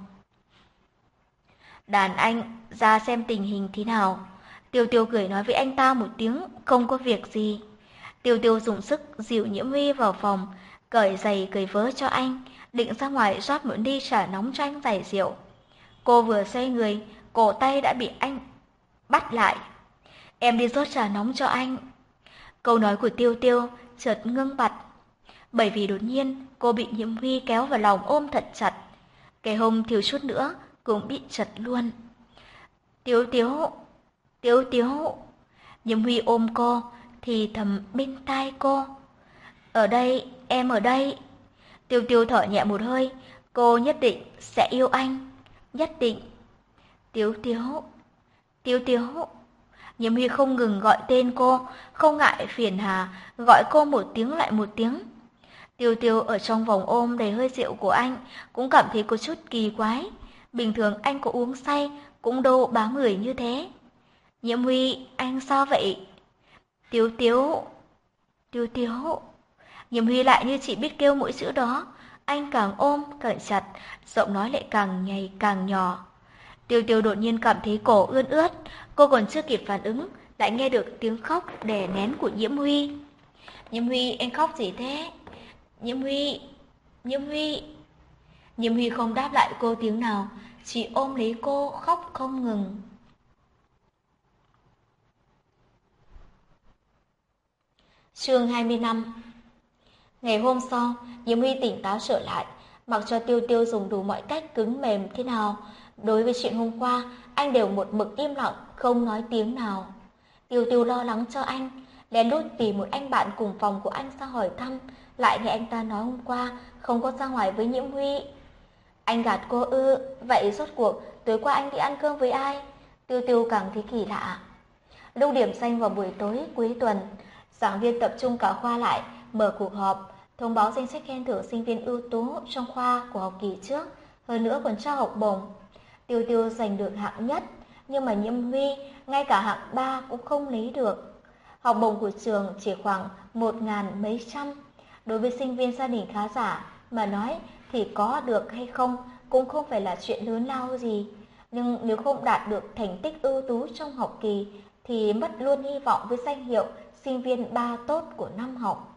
Đàn anh ra xem tình hình thế nào. Tiêu Tiêu cười nói với anh ta một tiếng, không có việc gì. Tiêu Tiêu dùng sức dìu Nhiễm Huy vào phòng, cởi giày cởi vớ cho anh, định ra ngoài rót một ly trà nóng cho anh giải rượu. Cô vừa xoay người, cổ tay đã bị anh bắt lại. Em đi rót trà nóng cho anh. Câu nói của Tiêu Tiêu chợt ngưng bặt, bởi vì đột nhiên cô bị Nhiễm Huy kéo vào lòng ôm thật chặt. Cái hông thiếu chút nữa cũng bị chật luôn. Tiêu Tiêu, Tiêu Tiêu. Nhiễm Huy ôm cô, thì thầm bên tai cô. Ở đây, em ở đây. Tiêu Tiêu thở nhẹ một hơi, cô nhất định sẽ yêu anh, nhất định. Tiêu Tiêu, Tiêu Tiêu. Nhiễm Huy không ngừng gọi tên cô, không ngại phiền hà, gọi cô một tiếng lại một tiếng. Tiêu Tiêu ở trong vòng ôm đầy hơi rượu của anh, cũng cảm thấy có chút kỳ quái. Bình thường anh có uống say, cũng đâu bám người như thế. Nhiễm Huy, anh sao vậy? Tiêu Tiêu, Tiêu Tiêu. Nhiễm Huy lại như chỉ biết kêu mỗi chữ đó. Anh càng ôm càng chặt, giọng nói lại càng nhảy càng nhỏ. Tiêu Tiêu đột nhiên cảm thấy cổ ươn ướt. Cô còn chưa kịp phản ứng, lại nghe được tiếng khóc đè nén của Nhiễm Huy. Nhiễm Huy, anh khóc gì thế? Nhiễm Huy, Nhiễm Huy. Nhiễm Huy không đáp lại cô tiếng nào, chỉ ôm lấy cô khóc không ngừng. Chương hai mươi lăm. Ngày hôm sau, Nhiễm Huy tỉnh táo trở lại, mặc cho Tiêu Tiêu dùng đủ mọi cách cứng mềm thế nào. Đối với chuyện hôm qua, anh đều một mực im lặng, không nói tiếng nào. Tiêu Tiêu lo lắng cho anh, lén lút tìm một anh bạn cùng phòng của anh ra hỏi thăm, lại nghe anh ta nói hôm qua không có ra ngoài với Nhiễm Huy. Anh gạt cô ư? Vậy rốt cuộc tối qua anh đi ăn cơm với ai? Tiêu Tiêu càng thấy kỳ lạ. Lúc điểm danh vào buổi tối cuối tuần, giảng viên tập trung cả khoa lại, mở cuộc họp, thông báo danh sách khen thưởng sinh viên ưu tú trong khoa của học kỳ trước, hơn nữa còn trao học bổng. Tiêu Tiêu giành được hạng nhất, nhưng mà Nhiễm Huy ngay cả hạng ba cũng không lấy được. Học bổng của trường chỉ khoảng một ngàn mấy trăm. Đối với sinh viên gia đình khá giả, mà nói thì có được hay không cũng không phải là chuyện lớn lao gì. Nhưng nếu không đạt được thành tích ưu tú trong học kỳ thì mất luôn hy vọng với danh hiệu sinh viên ba tốt của năm học.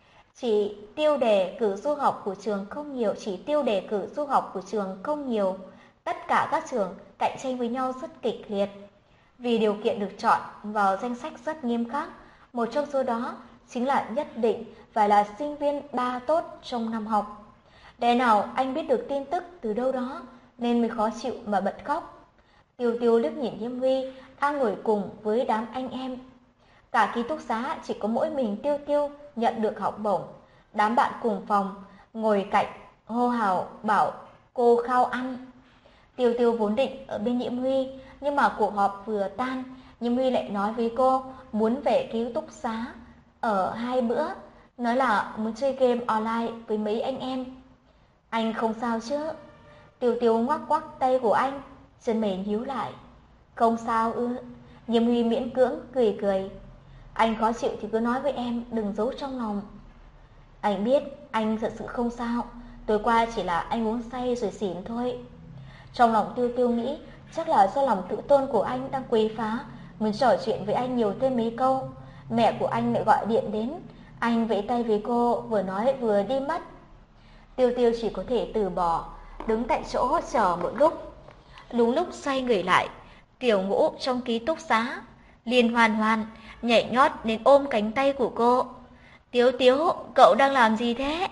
Chỉ tiêu đề cử du học của trường không nhiều, chỉ tiêu đề cử du học của trường không nhiều. Tất cả các trường cạnh tranh với nhau rất kịch liệt. Vì điều kiện được chọn vào danh sách rất nghiêm khắc, một trong số đó chính là nhất định phải là sinh viên ba tốt trong năm học. Lẽ nào anh biết được tin tức từ đâu đó nên mới khó chịu mà bật khóc. Tiêu Tiêu liếc nhìn Nhiễm Huy đang ngồi cùng với đám anh em. Cả ký túc xá chỉ có mỗi mình Tiêu Tiêu nhận được học bổng. Đám bạn cùng phòng ngồi cạnh hô hào bảo cô khao ăn. Tiêu Tiêu vốn định ở bên Nhiễm Huy, nhưng mà cuộc họp vừa tan, Nhiễm Huy lại nói với cô muốn về ký túc xá ở hai bữa, nói là muốn chơi game online với mấy anh em. Anh không sao chứ? Tiêu Tiêu ngoắc ngoắc tay của anh, chân mày nhíu lại. Không sao ư? Nhiễm Huy miễn cưỡng cười cười. Anh khó chịu thì cứ nói với em, đừng giấu trong lòng. Anh biết anh thật sự không sao, tối qua chỉ là anh uống say rồi xỉn thôi. Trong lòng Tiêu Tiêu nghĩ chắc là do lòng tự tôn của anh đang quấy phá, muốn trò chuyện với anh nhiều thêm mấy câu. Mẹ của anh lại gọi điện đến, anh vẫy tay với cô, vừa nói vừa đi mất. Tiêu Tiêu chỉ có thể từ bỏ, đứng tại chỗ chờ một lúc. Đúng lúc xoay người lại, Tiểu Ngũ trong ký túc xá liền hoàn hoàn nhảy nhót đến ôm cánh tay của cô. Tiếu Tiếu, cậu đang làm gì thế?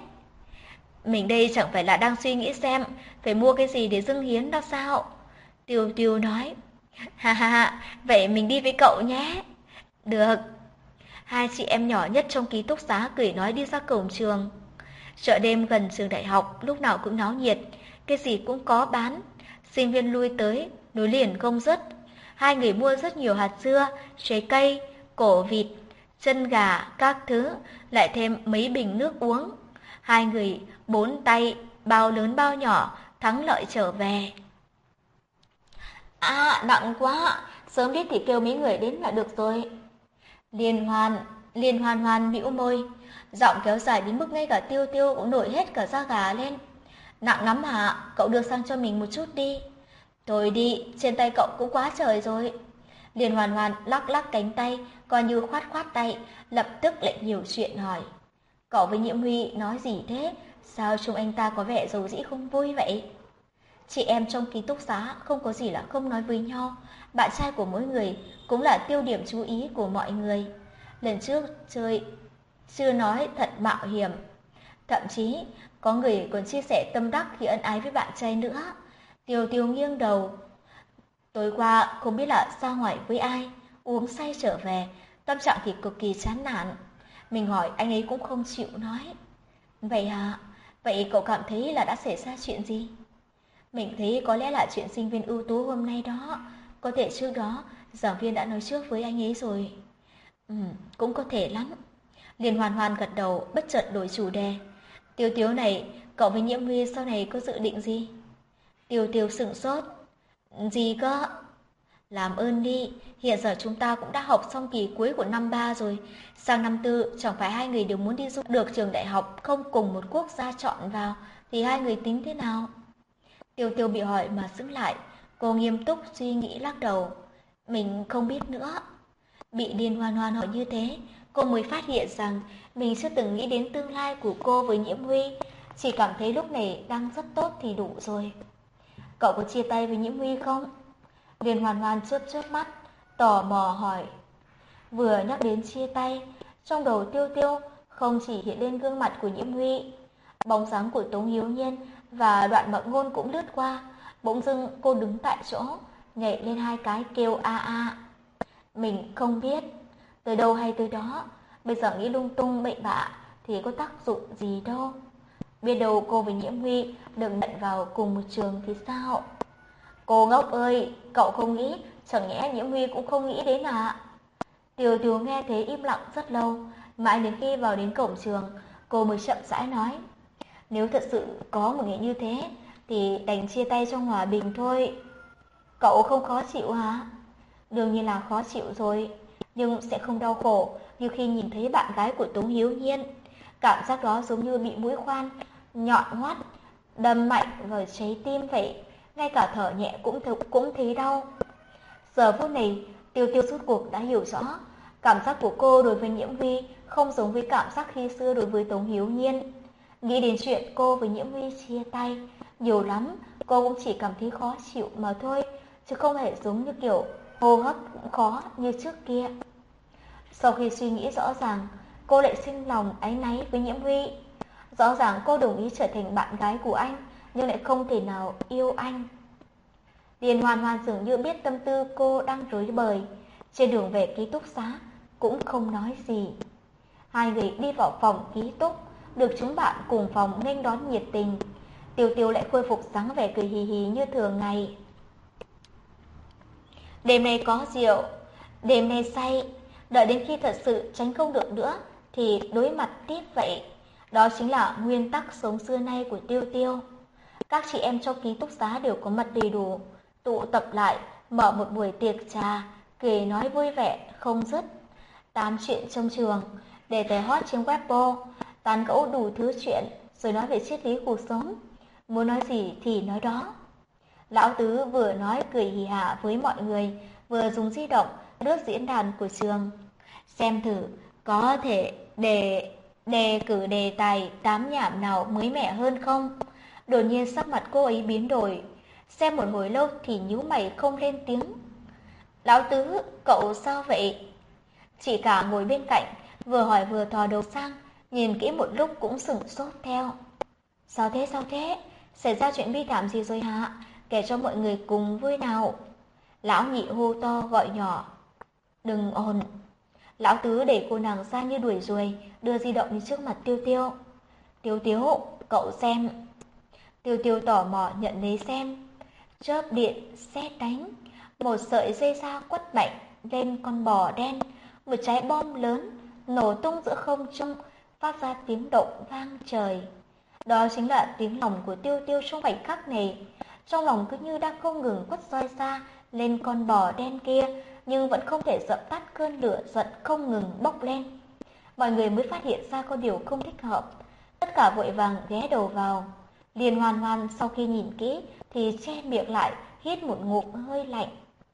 Mình đây chẳng phải là đang suy nghĩ xem phải mua cái gì để dâng hiến đó sao? Tiêu Tiêu nói. Ha ha ha, vậy mình đi với cậu nhé. Được. Hai chị em nhỏ nhất trong ký túc xá cười nói đi ra cổng trường. Chợ đêm gần trường đại học lúc nào cũng náo nhiệt, cái gì cũng có bán. Sinh viên lui tới, nối liền không dứt. Hai người mua rất nhiều hạt dưa, trái cây, cổ vịt, chân gà, các thứ, lại thêm mấy bình nước uống. Hai người bốn tay, bao lớn bao nhỏ, thắng lợi trở về. À, nặng quá, sớm biết thì kêu mấy người đến là được rồi. Liên hoan, liên hoan hoan bĩu môi, giọng kéo dài đến mức ngay cả Tiêu Tiêu cũng nổi hết cả da gà lên. Nặng lắm hả, cậu đưa sang cho mình một chút đi. Thôi đi, trên tay cậu cũng quá trời rồi. Liên Hoàn Hoàn lắc lắc cánh tay, coi như khoát khoát tay, lập tức lại nhiều chuyện hỏi. Cậu với Nhiễm Huy nói gì thế? Sao trông anh ta có vẻ dầu dĩ không vui vậy? Chị em trong ký túc xá không có gì là không nói với nhau. Bạn trai của mỗi người cũng là tiêu điểm chú ý của mọi người. Lần trước chơi chưa nói thật mạo hiểm. Thậm chí có người còn chia sẻ tâm đắc khi ân ái với bạn trai nữa. Tiêu Tiêu nghiêng đầu. Tối qua không biết là ra ngoài với ai, uống say trở về, tâm trạng thì cực kỳ chán nản. Mình hỏi anh ấy cũng không chịu nói. Vậy hả? Vậy cậu cảm thấy là đã xảy ra chuyện gì? Mình thấy có lẽ là chuyện sinh viên ưu tú hôm nay đó. Có thể trước đó giảng viên đã nói trước với anh ấy rồi. Ừ, cũng có thể lắm. Liên Hoàn Hoàn gật đầu, bất chợt đổi chủ đề. Tiêu Tiếu này, cậu với Nhiễm Huy sau này có dự định gì? Tiêu Tiêu sửng sốt. Gì cơ? Làm ơn đi, hiện giờ chúng ta cũng đã học xong kỳ cuối của năm ba rồi. Sang năm tư, chẳng phải hai người đều muốn đi du được trường đại học không cùng một quốc gia chọn vào, thì hai người tính thế nào? Tiêu Tiêu bị hỏi mà sững lại, cô nghiêm túc suy nghĩ lắc đầu. Mình không biết nữa. Bị Liên Hoan Hoan hỏi như thế, cô mới phát hiện rằng mình chưa từng nghĩ đến tương lai của cô với Nhiễm Huy, chỉ cảm thấy lúc này đang rất tốt thì đủ rồi. Cậu có chia tay với Nhiễm Huy không? Liên Hoàn Hoàn chớp chớp mắt, tò mò hỏi. Vừa nhắc đến chia tay, trong đầu Tiêu Tiêu không chỉ hiện lên gương mặt của Nhiễm Huy, bóng dáng của Tống Hiếu Nhiên và Đoạn Mộng Ngôn cũng lướt qua. Bỗng dưng cô đứng tại chỗ, nhảy lên hai cái kêu a a. Mình không biết, từ đâu hay từ đó, bây giờ nghĩ lung tung bậy bạ thì có tác dụng gì đâu. Biết đâu cô với Nhiễm Huy được nhận vào cùng một trường thì sao? Cô ngốc ơi, cậu không nghĩ, chẳng nhẽ Nhiễm Huy cũng không nghĩ đến à? Tiêu Tiêu nghe thế im lặng rất lâu, mãi đến khi vào đến cổng trường, cô mới chậm rãi nói. Nếu thật sự có một ngày như thế, thì đành chia tay trong hòa bình thôi. Cậu không khó chịu hả? Đương nhiên là khó chịu rồi, nhưng sẽ không đau khổ như khi nhìn thấy bạn gái của Tống Hiếu Nhiên. Cảm giác đó giống như bị mũi khoan nhọn hoắt, đâm mạnh vào trái tim vậy, ngay cả thở nhẹ cũng th cũng thấy đau. Giờ phút này, Tiêu Tiêu rốt cuộc đã hiểu rõ, cảm giác của cô đối với Nhiễm Huy không giống với cảm giác khi xưa đối với Tống Hiếu Nhiên. Nghĩ đến chuyện cô với Nhiễm Huy chia tay, nhiều lắm, cô cũng chỉ cảm thấy khó chịu mà thôi, chứ không hề giống như kiểu hô hấp cũng khó như trước kia. Sau khi suy nghĩ rõ ràng, cô lại sinh lòng áy náy với Nhiễm Huy. Rõ ràng cô đồng ý trở thành bạn gái của anh, nhưng lại không thể nào yêu anh. Điền Hoàn Hoàn dường như biết tâm tư cô đang rối bời, trên đường về ký túc xá cũng không nói gì. Hai người đi vào phòng ký túc, được chúng bạn cùng phòng nghênh đón nhiệt tình. Tiêu Tiêu lại khôi phục dáng vẻ cười hì hì như thường ngày. Đêm nay có rượu, đêm nay say, đợi đến khi thật sự tránh không được nữa thì đối mặt tiếp vậy. Đó chính là nguyên tắc sống xưa nay của Tiêu Tiêu. Các chị em trong ký túc xá đều có mặt đầy đủ, tụ tập lại, mở một buổi tiệc trà, cười nói vui vẻ không dứt, tám chuyện trong trường, đề tài hot trên Weibo, tán gẫu đủ thứ chuyện, rồi nói về triết lý cuộc sống. Muốn nói gì thì nói đó. Lão Tứ vừa nói cười hì hả với mọi người, vừa dùng di động lướt diễn đàn của trường, xem thử có thể đề đề cử đề tài tám nhảm nào mới mẻ hơn không. Đột nhiên sắc mặt cô ấy biến đổi, xem một hồi lâu thì nhíu mày không lên tiếng. Lão Tứ, cậu sao vậy? Chị cả ngồi bên cạnh, vừa hỏi vừa thò đầu sang, nhìn kỹ một lúc cũng sửng sốt theo. Sao thế, sao thế? Xảy ra chuyện bi thảm gì rồi hả? Kể cho mọi người cùng vui nào. Lão Nhị hô to gọi nhỏ. Đừng ồn. Lão Tứ đẩy cô nàng ra như đuổi ruồi, đưa di động đến trước mặt Tiêu Tiêu. Tiêu Tiêu, cậu xem. Tiêu Tiêu tò mò nhận lấy xem. Chớp điện, sét đánh. Một sợi dây da quất mạnh lên con bò đen. Một trái bom lớn nổ tung giữa không trung, phát ra tiếng động vang trời. Đó chính là tiếng lòng của Tiêu Tiêu trong khoảnh khắc này. Trong lòng cứ như đang không ngừng quất roi ra lên con bò đen kia, nhưng vẫn không thể dập tắt cơn lửa giận không ngừng bốc lên. Mọi người mới phát hiện ra có điều không thích hợp. Tất cả vội vàng ghé đầu vào. Điền Hoàn Hoàn sau khi nhìn kỹ thì che miệng lại, hít một ngụm hơi lạnh.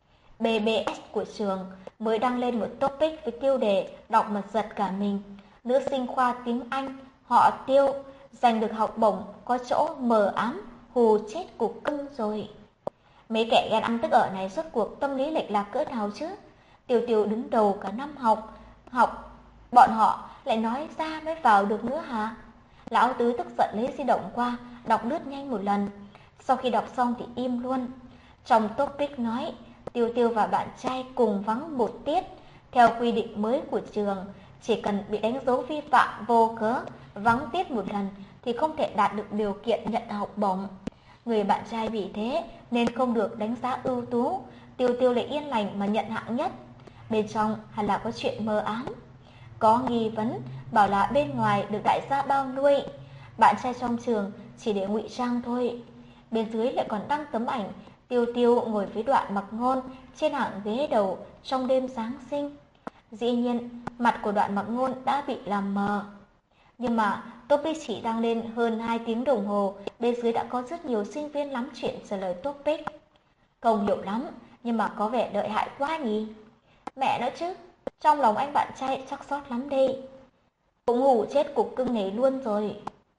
bê bê ét của trường mới đăng lên một topic với tiêu đề đọc mà giật cả mình. Nữ sinh khoa tiếng Anh họ Tiêu giành được học bổng có chỗ mờ ám, hù chết cục cưng rồi. Mấy kẻ ghen ăn tức ở này rốt cuộc tâm lý lệch lạc cỡ nào chứ? Tiêu Tiêu đứng đầu cả năm học, học bọn họ lại nói ra mới vào được nữa hả? Lão Tứ tức giận lấy di động qua, đọc lướt nhanh một lần. Sau khi đọc xong thì im luôn. Trong topic nói, Tiêu Tiêu và bạn trai cùng vắng một tiết. Theo quy định mới của trường, chỉ cần bị đánh dấu vi phạm vô cớ, vắng tiết một lần thì không thể đạt được điều kiện nhận học bổng. Người bạn trai vì thế nên không được đánh giá ưu tú, Tiêu Tiêu lại yên lành mà nhận hạng nhất. Bên trong hẳn là có chuyện mơ ám. Có nghi vấn bảo là bên ngoài được đại gia bao nuôi, bạn trai trong trường chỉ để ngụy trang thôi. Bên dưới lại còn đăng tấm ảnh Tiêu Tiêu ngồi với Đoạn Mặc Ngôn trên hàng ghế đầu trong đêm Giáng sinh. Dĩ nhiên, mặt của Đoạn Mặc Ngôn đã bị làm mờ. Nhưng mà topic chỉ đăng lên hơn hai tiếng đồng hồ, bên dưới đã có rất nhiều sinh viên lắm chuyện trả lời topic. Không hiểu lắm, nhưng mà có vẻ đợi hại quá nhỉ. Mẹ nữa chứ, trong lòng anh bạn trai chắc sót lắm đây. Cũng hù chết cục cưng này luôn rồi.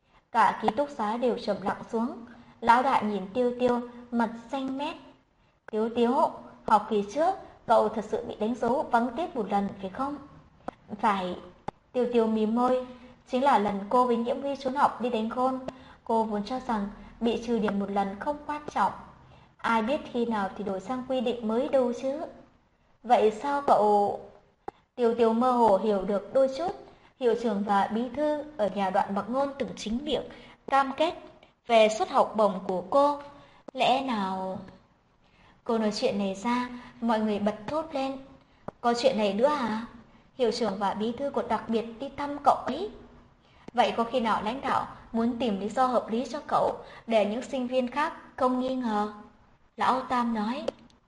Cả ký túc xá đều trầm lặng xuống. Lão đại nhìn Tiêu Tiêu, mặt xanh mét. Tiêu Tiêu, học kỳ trước, cậu thật sự bị đánh dấu vắng tiết một lần phải không? Phải. Tiêu Tiêu mím môi. Chính là lần cô với Nhiễm Huy trốn học đi đánh gôn. Cô vốn cho rằng bị trừ điểm một lần không quan trọng. Ai biết khi nào thì đổi sang quy định mới đâu chứ. Vậy sao cậu... Tiêu Tiêu mơ hồ hiểu được đôi chút. Hiệu trưởng và bí thư ở nhà Đoạn Mặc Ngôn từng chính miệng cam kết về suất học bổng của cô. Lẽ nào... Cô nói chuyện này ra, mọi người bật thốt lên. Có chuyện này nữa hả? Hiệu trưởng và bí thư còn đặc biệt đi thăm cậu ấy. Vậy có khi nào lãnh đạo muốn tìm lý do hợp lý cho cậu để những sinh viên khác không nghi ngờ? Lão Tam nói.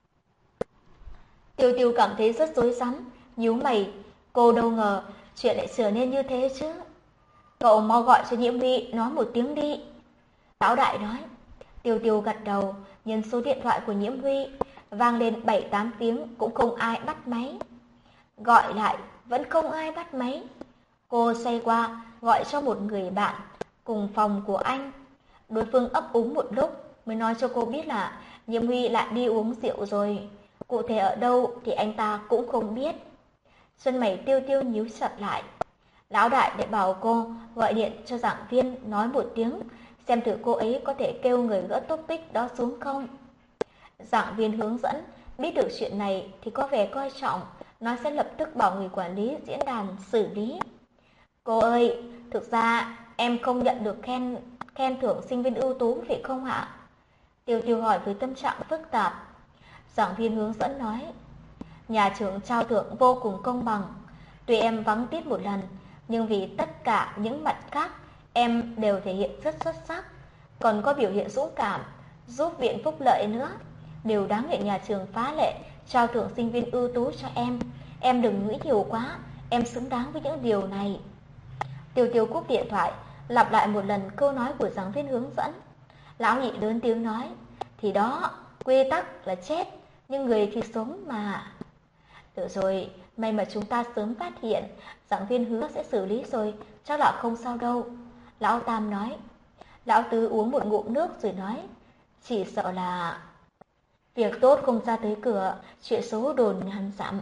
Tiêu Tiêu cảm thấy rất rối rắm, nhíu mày. Cô đâu ngờ chuyện lại trở nên như thế chứ. Cậu mau gọi cho Nhiễm Huy nói một tiếng đi. Lão đại nói. Tiêu Tiêu gật đầu, nhấn số điện thoại của Nhiễm Huy, vang lên bảy tám tiếng cũng không ai bắt máy. Gọi lại, vẫn không ai bắt máy. Cô xoay qua, gọi cho một người bạn, cùng phòng của anh. Đối phương ấp úng một lúc, mới nói cho cô biết là Nhiễm Huy lại đi uống rượu rồi. Cụ thể ở đâu thì anh ta cũng không biết. Chân mày Tiêu Tiêu nhíu chặt lại. Lão đại để bảo cô gọi điện cho giảng viên nói một tiếng, xem thử cô ấy có thể kêu người gỡ topic đó xuống không. Giảng viên hướng dẫn biết được chuyện này thì có vẻ coi trọng, nó sẽ lập tức bảo người quản lý diễn đàn xử lý. Cô ơi, thực ra em không nhận được khen khen thưởng sinh viên ưu tú phải không ạ? Tiêu Tiêu hỏi với tâm trạng phức tạp. Giảng viên hướng dẫn nói, nhà trường trao thưởng vô cùng công bằng. Tuy em vắng tiết một lần, nhưng vì tất cả những mặt khác em đều thể hiện rất xuất sắc, còn có biểu hiện dũng cảm, giúp viện phúc lợi nữa, đều đáng để nhà trường phá lệ trao thưởng sinh viên ưu tú cho em. Em đừng nghĩ nhiều quá, em xứng đáng với những điều này. Tiêu Tiêu cúp điện thoại, lặp lại một lần câu nói của giảng viên hướng dẫn. Lão nhị lớn tiếng nói, thì đó, quy tắc là chết, nhưng người thì sống mà. Được rồi, may mà chúng ta sớm phát hiện, giảng viên hứa sẽ xử lý rồi, chắc là không sao đâu. Lão Tam nói. Lão Tứ uống một ngụm nước rồi nói, chỉ sợ là việc tốt không ra tới cửa, chuyện xấu đồn ngàn dặm.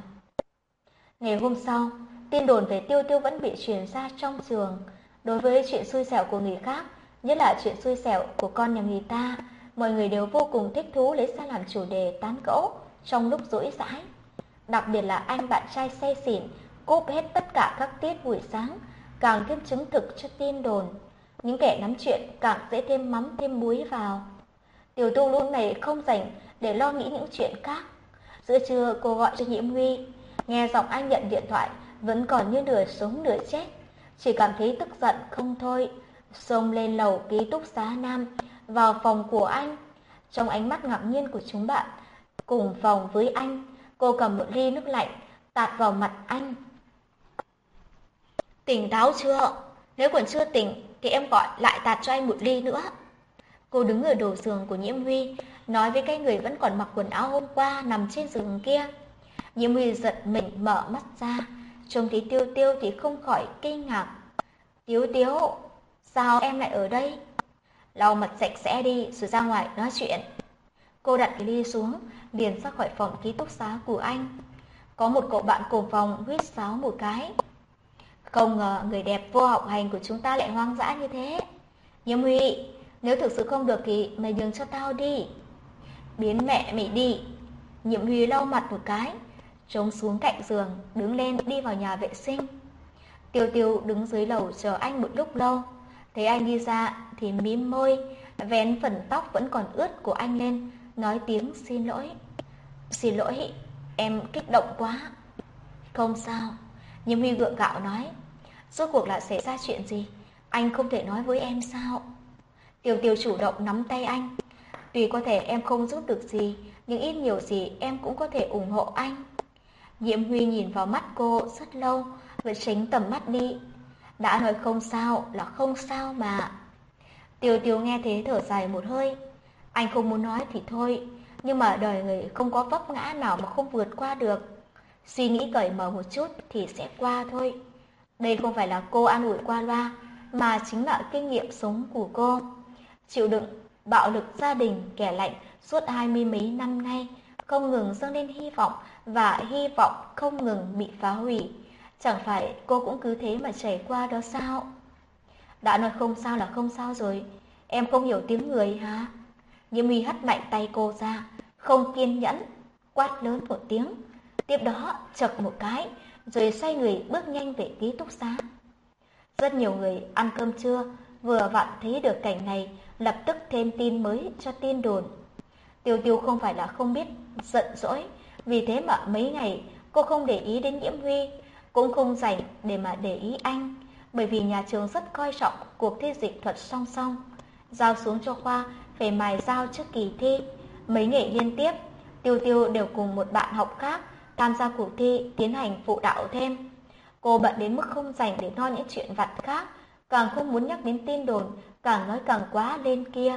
Ngày hôm sau, tin đồn về Tiêu Tiêu vẫn bị truyền ra trong trường. Đối với chuyện xui xẻo của người khác, nhất là chuyện xui xẻo của con nhà người ta, mọi người đều vô cùng thích thú lấy ra làm chủ đề tán gẫu trong lúc rỗi rãi. Đặc biệt là anh bạn trai say xỉn, cúp hết tất cả các tiết buổi sáng, càng thêm chứng thực cho tin đồn. Những kẻ nắm chuyện càng dễ thêm mắm thêm muối vào. Tiểu Tu lúc này không rảnh để lo nghĩ những chuyện khác. Giữa trưa cô gọi cho Nhiễm Huy, nghe giọng anh nhận điện thoại vẫn còn như nửa sống nửa chết, chỉ cảm thấy tức giận không thôi, xông lên lầu ký túc xá Nam, vào phòng của anh. Trong ánh mắt ngạc nhiên của chúng bạn cùng phòng với anh, cô cầm một ly nước lạnh tạt vào mặt anh. Tỉnh táo chưa? Nếu còn chưa tỉnh thì em gọi lại tạt cho anh một ly nữa. Cô đứng ở đầu giường của Nhiễm Huy, nói với cái người vẫn còn mặc quần áo hôm qua nằm trên giường kia. Nhiễm Huy giật mình mở mắt ra, trông thấy Tiêu Tiêu thì không khỏi kinh ngạc. Tiêu Tiêu, sao em lại ở đây? Lau mặt sạch sẽ đi rồi ra ngoài nói chuyện. Cô đặt cái ly xuống, liền ra khỏi phòng ký túc xá của anh. Có một cậu bạn cùng phòng huýt sáo một cái. Không ngờ người đẹp vô học hành của chúng ta lại hoang dã như thế. Nhiễm Huy, nếu thực sự không được thì mày nhường cho tao đi. Biến mẹ mày đi. Nhiễm Huy lau mặt một cái, trống xuống cạnh giường, đứng lên đi vào nhà vệ sinh. Tiêu Tiêu đứng dưới lầu chờ anh một lúc lâu. Thấy anh đi ra thì mím môi, vén phần tóc vẫn còn ướt của anh lên, nói tiếng xin lỗi. Xin lỗi, em kích động quá. Không sao. Nhiễm Huy gượng gạo nói. Rốt cuộc là xảy ra chuyện gì? Anh không thể nói với em sao? Tiêu Tiêu chủ động nắm tay anh. Tuy có thể em không giúp được gì, nhưng ít nhiều gì em cũng có thể ủng hộ anh. Nhiễm Huy nhìn vào mắt cô rất lâu, rồi tránh tầm mắt đi. Đã nói không sao là không sao mà. Tiêu Tiêu nghe thế thở dài một hơi. Anh không muốn nói thì thôi, nhưng mà đời người không có vấp ngã nào mà không vượt qua được. Suy nghĩ cởi mở một chút thì sẽ qua thôi. Đây không phải là cô an ủi qua loa, mà chính là kinh nghiệm sống của cô. Chịu đựng bạo lực gia đình kẻ lạnh suốt hai mươi mấy năm nay, không ngừng dâng lên hy vọng, và hy vọng không ngừng bị phá hủy. Chẳng phải cô cũng cứ thế mà trải qua đó sao? Đã nói không sao là không sao rồi, em không hiểu tiếng người hả? Nhiễm Huy hất mạnh tay cô ra, không kiên nhẫn, quát lớn một tiếng. Tiếp đó chật một cái, rồi xoay người bước nhanh về ký túc xá. Rất nhiều người ăn cơm trưa vừa vặn thấy được cảnh này, lập tức thêm tin mới cho tin đồn. Tiêu Tiêu không phải là không biết giận dỗi, vì thế mà mấy ngày cô không để ý đến Nhiễm Huy, cũng không rảnh để mà để ý anh, bởi vì nhà trường rất coi trọng cuộc thi dịch thuật song song, giao xuống cho khoa phải mài dao trước kỳ thi. Mấy ngày liên tiếp, Tiêu Tiêu đều cùng một bạn học khác tham gia cuộc thi tiến hành phụ đạo thêm. Cô bận đến mức không rảnh để lo những chuyện vặt khác, càng không muốn nhắc đến tin đồn, càng nói càng quá lên kia.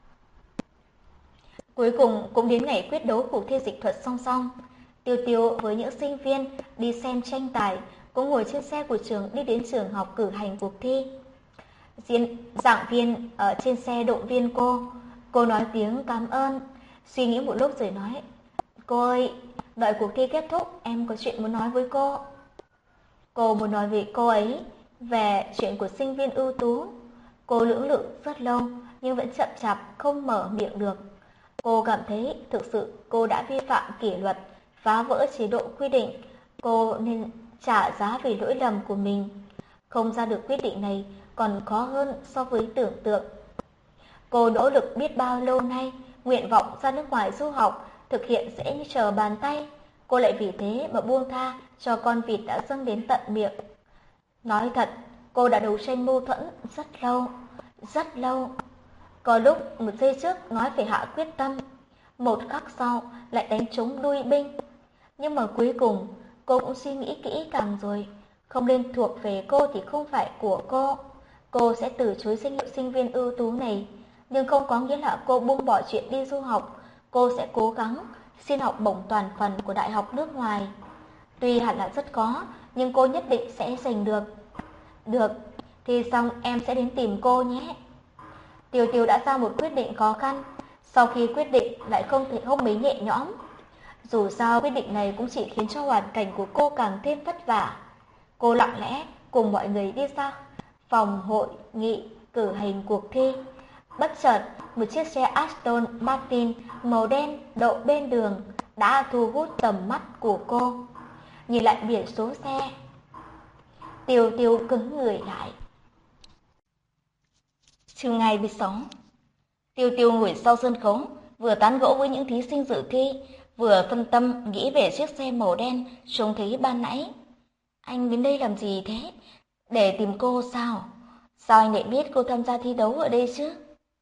Cuối cùng cũng đến ngày quyết đấu cuộc thi dịch thuật song song. Tiêu Tiêu với những sinh viên đi xem tranh tài cũng ngồi trên xe của trường đi đến trường học cử hành cuộc thi. Diễn giảng viên ở trên xe động viên cô. Cô nói tiếng cảm ơn, suy nghĩ một lúc rồi nói: "Cô ơi, đợi cuộc thi kết thúc em có chuyện muốn nói với cô." Cô muốn nói với cô ấy về chuyện của sinh viên ưu tú. Cô lưỡng lự rất lâu nhưng vẫn chậm chạp không mở miệng được. Cô cảm thấy thực sự cô đã vi phạm kỷ luật, phá vỡ chế độ quy định. Cô nên trả giá vì lỗi lầm của mình. Không ra được quyết định này còn khó hơn so với tưởng tượng. Cô nỗ lực biết bao lâu nay, nguyện vọng ra nước ngoài du học thực hiện sẽ như trở bàn tay. Cô lại vì thế mà buông tha cho con vịt đã dâng đến tận miệng. Nói thật, cô đã đấu tranh mâu thuẫn rất lâu, rất lâu. Có lúc một giây trước nói phải hạ quyết tâm, một khắc sau lại đánh trống đuôi binh. Nhưng mà cuối cùng cô cũng suy nghĩ kỹ càng rồi, không nên thuộc về cô thì không phải của cô. Cô sẽ từ chối danh hiệu sinh viên ưu tú này, nhưng không có nghĩa là cô buông bỏ chuyện đi du học. Cô sẽ cố gắng xin học bổng toàn phần của đại học nước ngoài. Tuy hẳn là rất khó, nhưng cô nhất định sẽ giành được. Được, thì xong em sẽ đến tìm cô nhé. Tiêu Tiêu đã ra một quyết định khó khăn, sau khi quyết định lại không thể không mấy nhẹ nhõm. Dù sao quyết định này cũng chỉ khiến cho hoàn cảnh của cô càng thêm vất vả. Cô lặng lẽ cùng mọi người đi ra phòng hội nghị cử hành cuộc thi. Bất chợt, một chiếc xe Aston Martin màu đen đậu bên đường đã thu hút tầm mắt của cô. Nhìn lại biển số xe, Tiêu Tiêu cứng người lại. Chương hai mươi sáu. Tiêu Tiêu ngồi sau sân khấu, vừa tán gẫu với những thí sinh dự thi, vừa phân tâm nghĩ về chiếc xe màu đen trông thấy ban nãy. Anh đến đây làm gì thế? Để tìm cô sao? Sao anh lại biết cô tham gia thi đấu ở đây chứ?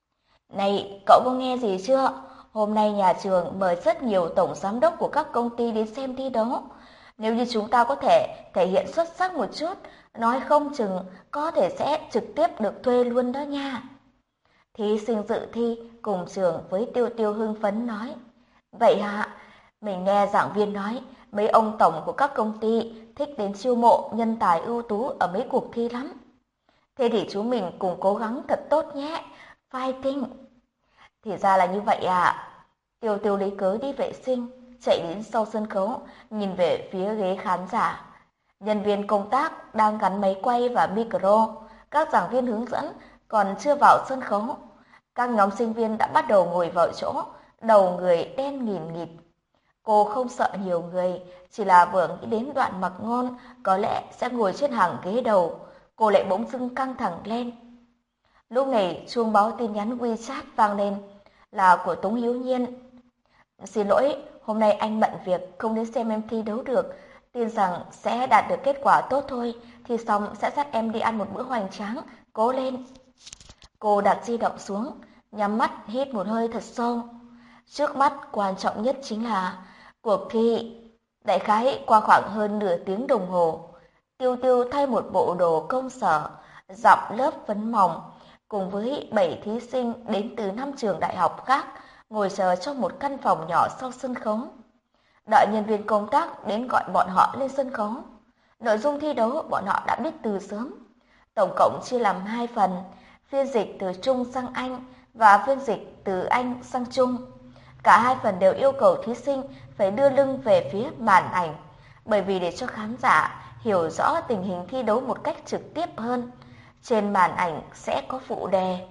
Này, cậu có nghe gì chưa? Hôm nay nhà trường mời rất nhiều tổng giám đốc của các công ty đến xem thi đấu. Nếu như chúng ta có thể thể hiện xuất sắc một chút, nói không chừng có thể sẽ trực tiếp được thuê luôn đó nha. Thí sinh dự thi cùng trường với Tiêu Tiêu hưng phấn nói. Vậy hả? Mình nghe giảng viên nói, mấy ông tổng của các công ty thích đến chiêu mộ nhân tài ưu tú ở mấy cuộc thi lắm. Thế thì chúng mình cùng cố gắng thật tốt nhé. Fighting! Thì ra là như vậy à? Tiêu Tiêu lấy cớ đi vệ sinh, chạy đến sau sân khấu, nhìn về phía ghế khán giả. Nhân viên công tác đang gắn máy quay và micro, các giảng viên hướng dẫn còn chưa vào sân khấu. Các nhóm sinh viên đã bắt đầu ngồi vào chỗ, đầu người đen nghìn nghịt. Cô không sợ nhiều người, chỉ là vừa nghĩ đến Đoạn Mặc Ngôn có lẽ sẽ ngồi trên hàng ghế đầu, cô lại bỗng dưng căng thẳng lên. Lúc này chuông báo tin nhắn WeChat vang lên, là của Tống Hiếu Nhiên. Xin lỗi, hôm nay anh bận việc không đến xem em thi đấu được, tin rằng sẽ đạt được kết quả tốt thôi, thì xong sẽ dắt em đi ăn một bữa hoành tráng, cố lên. Cô đặt di động xuống, nhắm mắt hít một hơi thật sâu. Trước mắt quan trọng nhất chính là cuộc thi. Đại khái qua khoảng hơn nửa tiếng đồng hồ, Tiêu Tiêu thay một bộ đồ công sở, giọng lớp phấn mỏng, cùng với bảy thí sinh đến từ năm trường đại học khác, ngồi chờ trong một căn phòng nhỏ sau sân khấu. Đợi nhân viên công tác đến gọi bọn họ lên sân khấu. Nội dung thi đấu bọn họ đã biết từ sớm. Tổng cộng chia làm hai phần, phiên dịch từ Trung sang Anh và phiên dịch từ Anh sang Trung. Cả hai phần đều yêu cầu thí sinh phải đưa lưng về phía màn ảnh, bởi vì để cho khán giả hiểu rõ tình hình thi đấu một cách trực tiếp hơn, trên màn ảnh sẽ có phụ đề.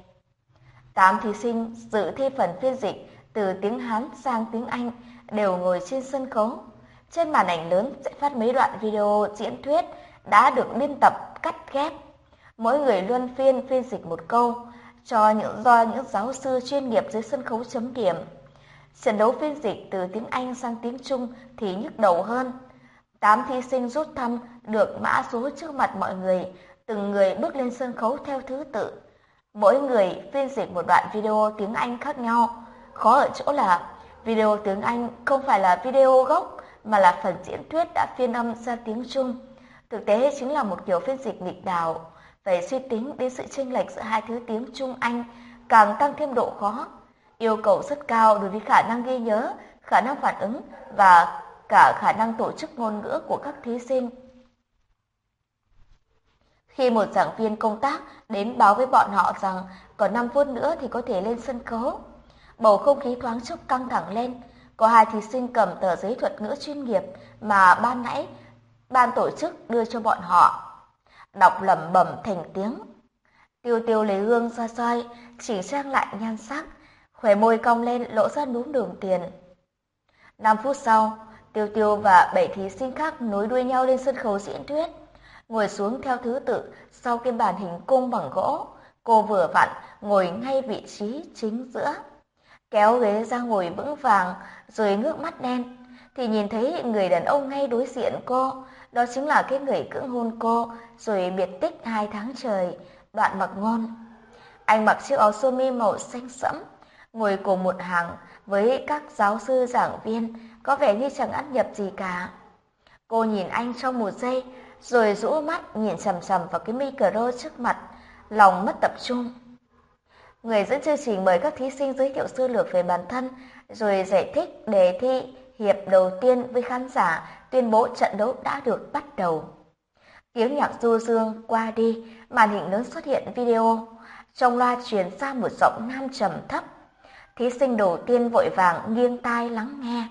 Tám thí sinh dự thi phần phiên dịch từ tiếng Hán sang tiếng Anh đều ngồi trên sân khấu. Trên màn ảnh lớn sẽ phát mấy đoạn video diễn thuyết đã được biên tập cắt ghép. Mỗi người luân phiên phiên dịch một câu, cho những do những giáo sư chuyên nghiệp dưới sân khấu chấm điểm. Trận đấu phiên dịch từ tiếng Anh sang tiếng Trung thì nhức đầu hơn. Tám thí sinh rút thăm được mã số trước mặt mọi người, từng người bước lên sân khấu theo thứ tự. Mỗi người phiên dịch một đoạn video tiếng Anh khác nhau. Khó ở chỗ là video tiếng Anh không phải là video gốc, mà là phần diễn thuyết đã phiên âm ra tiếng Trung. Thực tế chính là một kiểu phiên dịch nghịch đảo. Phải suy tính đến sự chênh lệch giữa hai thứ tiếng Trung Anh càng tăng thêm độ khó, yêu cầu rất cao đối với khả năng ghi nhớ, khả năng phản ứng và cả khả năng tổ chức ngôn ngữ của các thí sinh. Khi một giảng viên công tác đến báo với bọn họ rằng còn năm phút nữa thì có thể lên sân khấu, bầu không khí thoáng chốc căng thẳng lên. Có hai thí sinh cầm tờ giấy thuật ngữ chuyên nghiệp mà ban nãy ban tổ chức đưa cho bọn họ, đọc lẩm bẩm thành tiếng. Tiêu Tiêu lấy gương ra soi, chỉnh trang lại nhan sắc, khóe môi cong lên lộ ra núm đồng tiền. Năm phút sau, Tiêu Tiêu và bảy thí sinh khác nối đuôi nhau lên sân khấu diễn thuyết, ngồi xuống theo thứ tự sau cái bàn hình cung bằng gỗ. Cô vừa vặn ngồi ngay vị trí chính giữa, kéo ghế ra ngồi vững vàng rồi ngước mắt đen thì nhìn thấy người đàn ông ngay đối diện cô, đó chính là cái người cưỡng hôn cô rồi biệt tích hai tháng trời, Đoạn Mặc Ngôn. Anh mặc chiếc áo sơ mi màu xanh sẫm, ngồi cùng một hàng với các giáo sư giảng viên, có vẻ như chẳng ăn nhập gì cả. Cô nhìn anh trong một giây, rồi rũ mắt nhìn chằm chằm vào cái micro trước mặt, lòng mất tập trung. Người dẫn chương trình mời các thí sinh giới thiệu sơ lược về bản thân, rồi giải thích đề thi hiệp đầu tiên với khán giả, tuyên bố trận đấu đã được bắt đầu. Tiếng nhạc du dương qua đi, màn hình lớn xuất hiện video. Trong loa truyền ra một giọng nam trầm thấp. Thí sinh đầu tiên vội vàng nghiêng tai lắng nghe.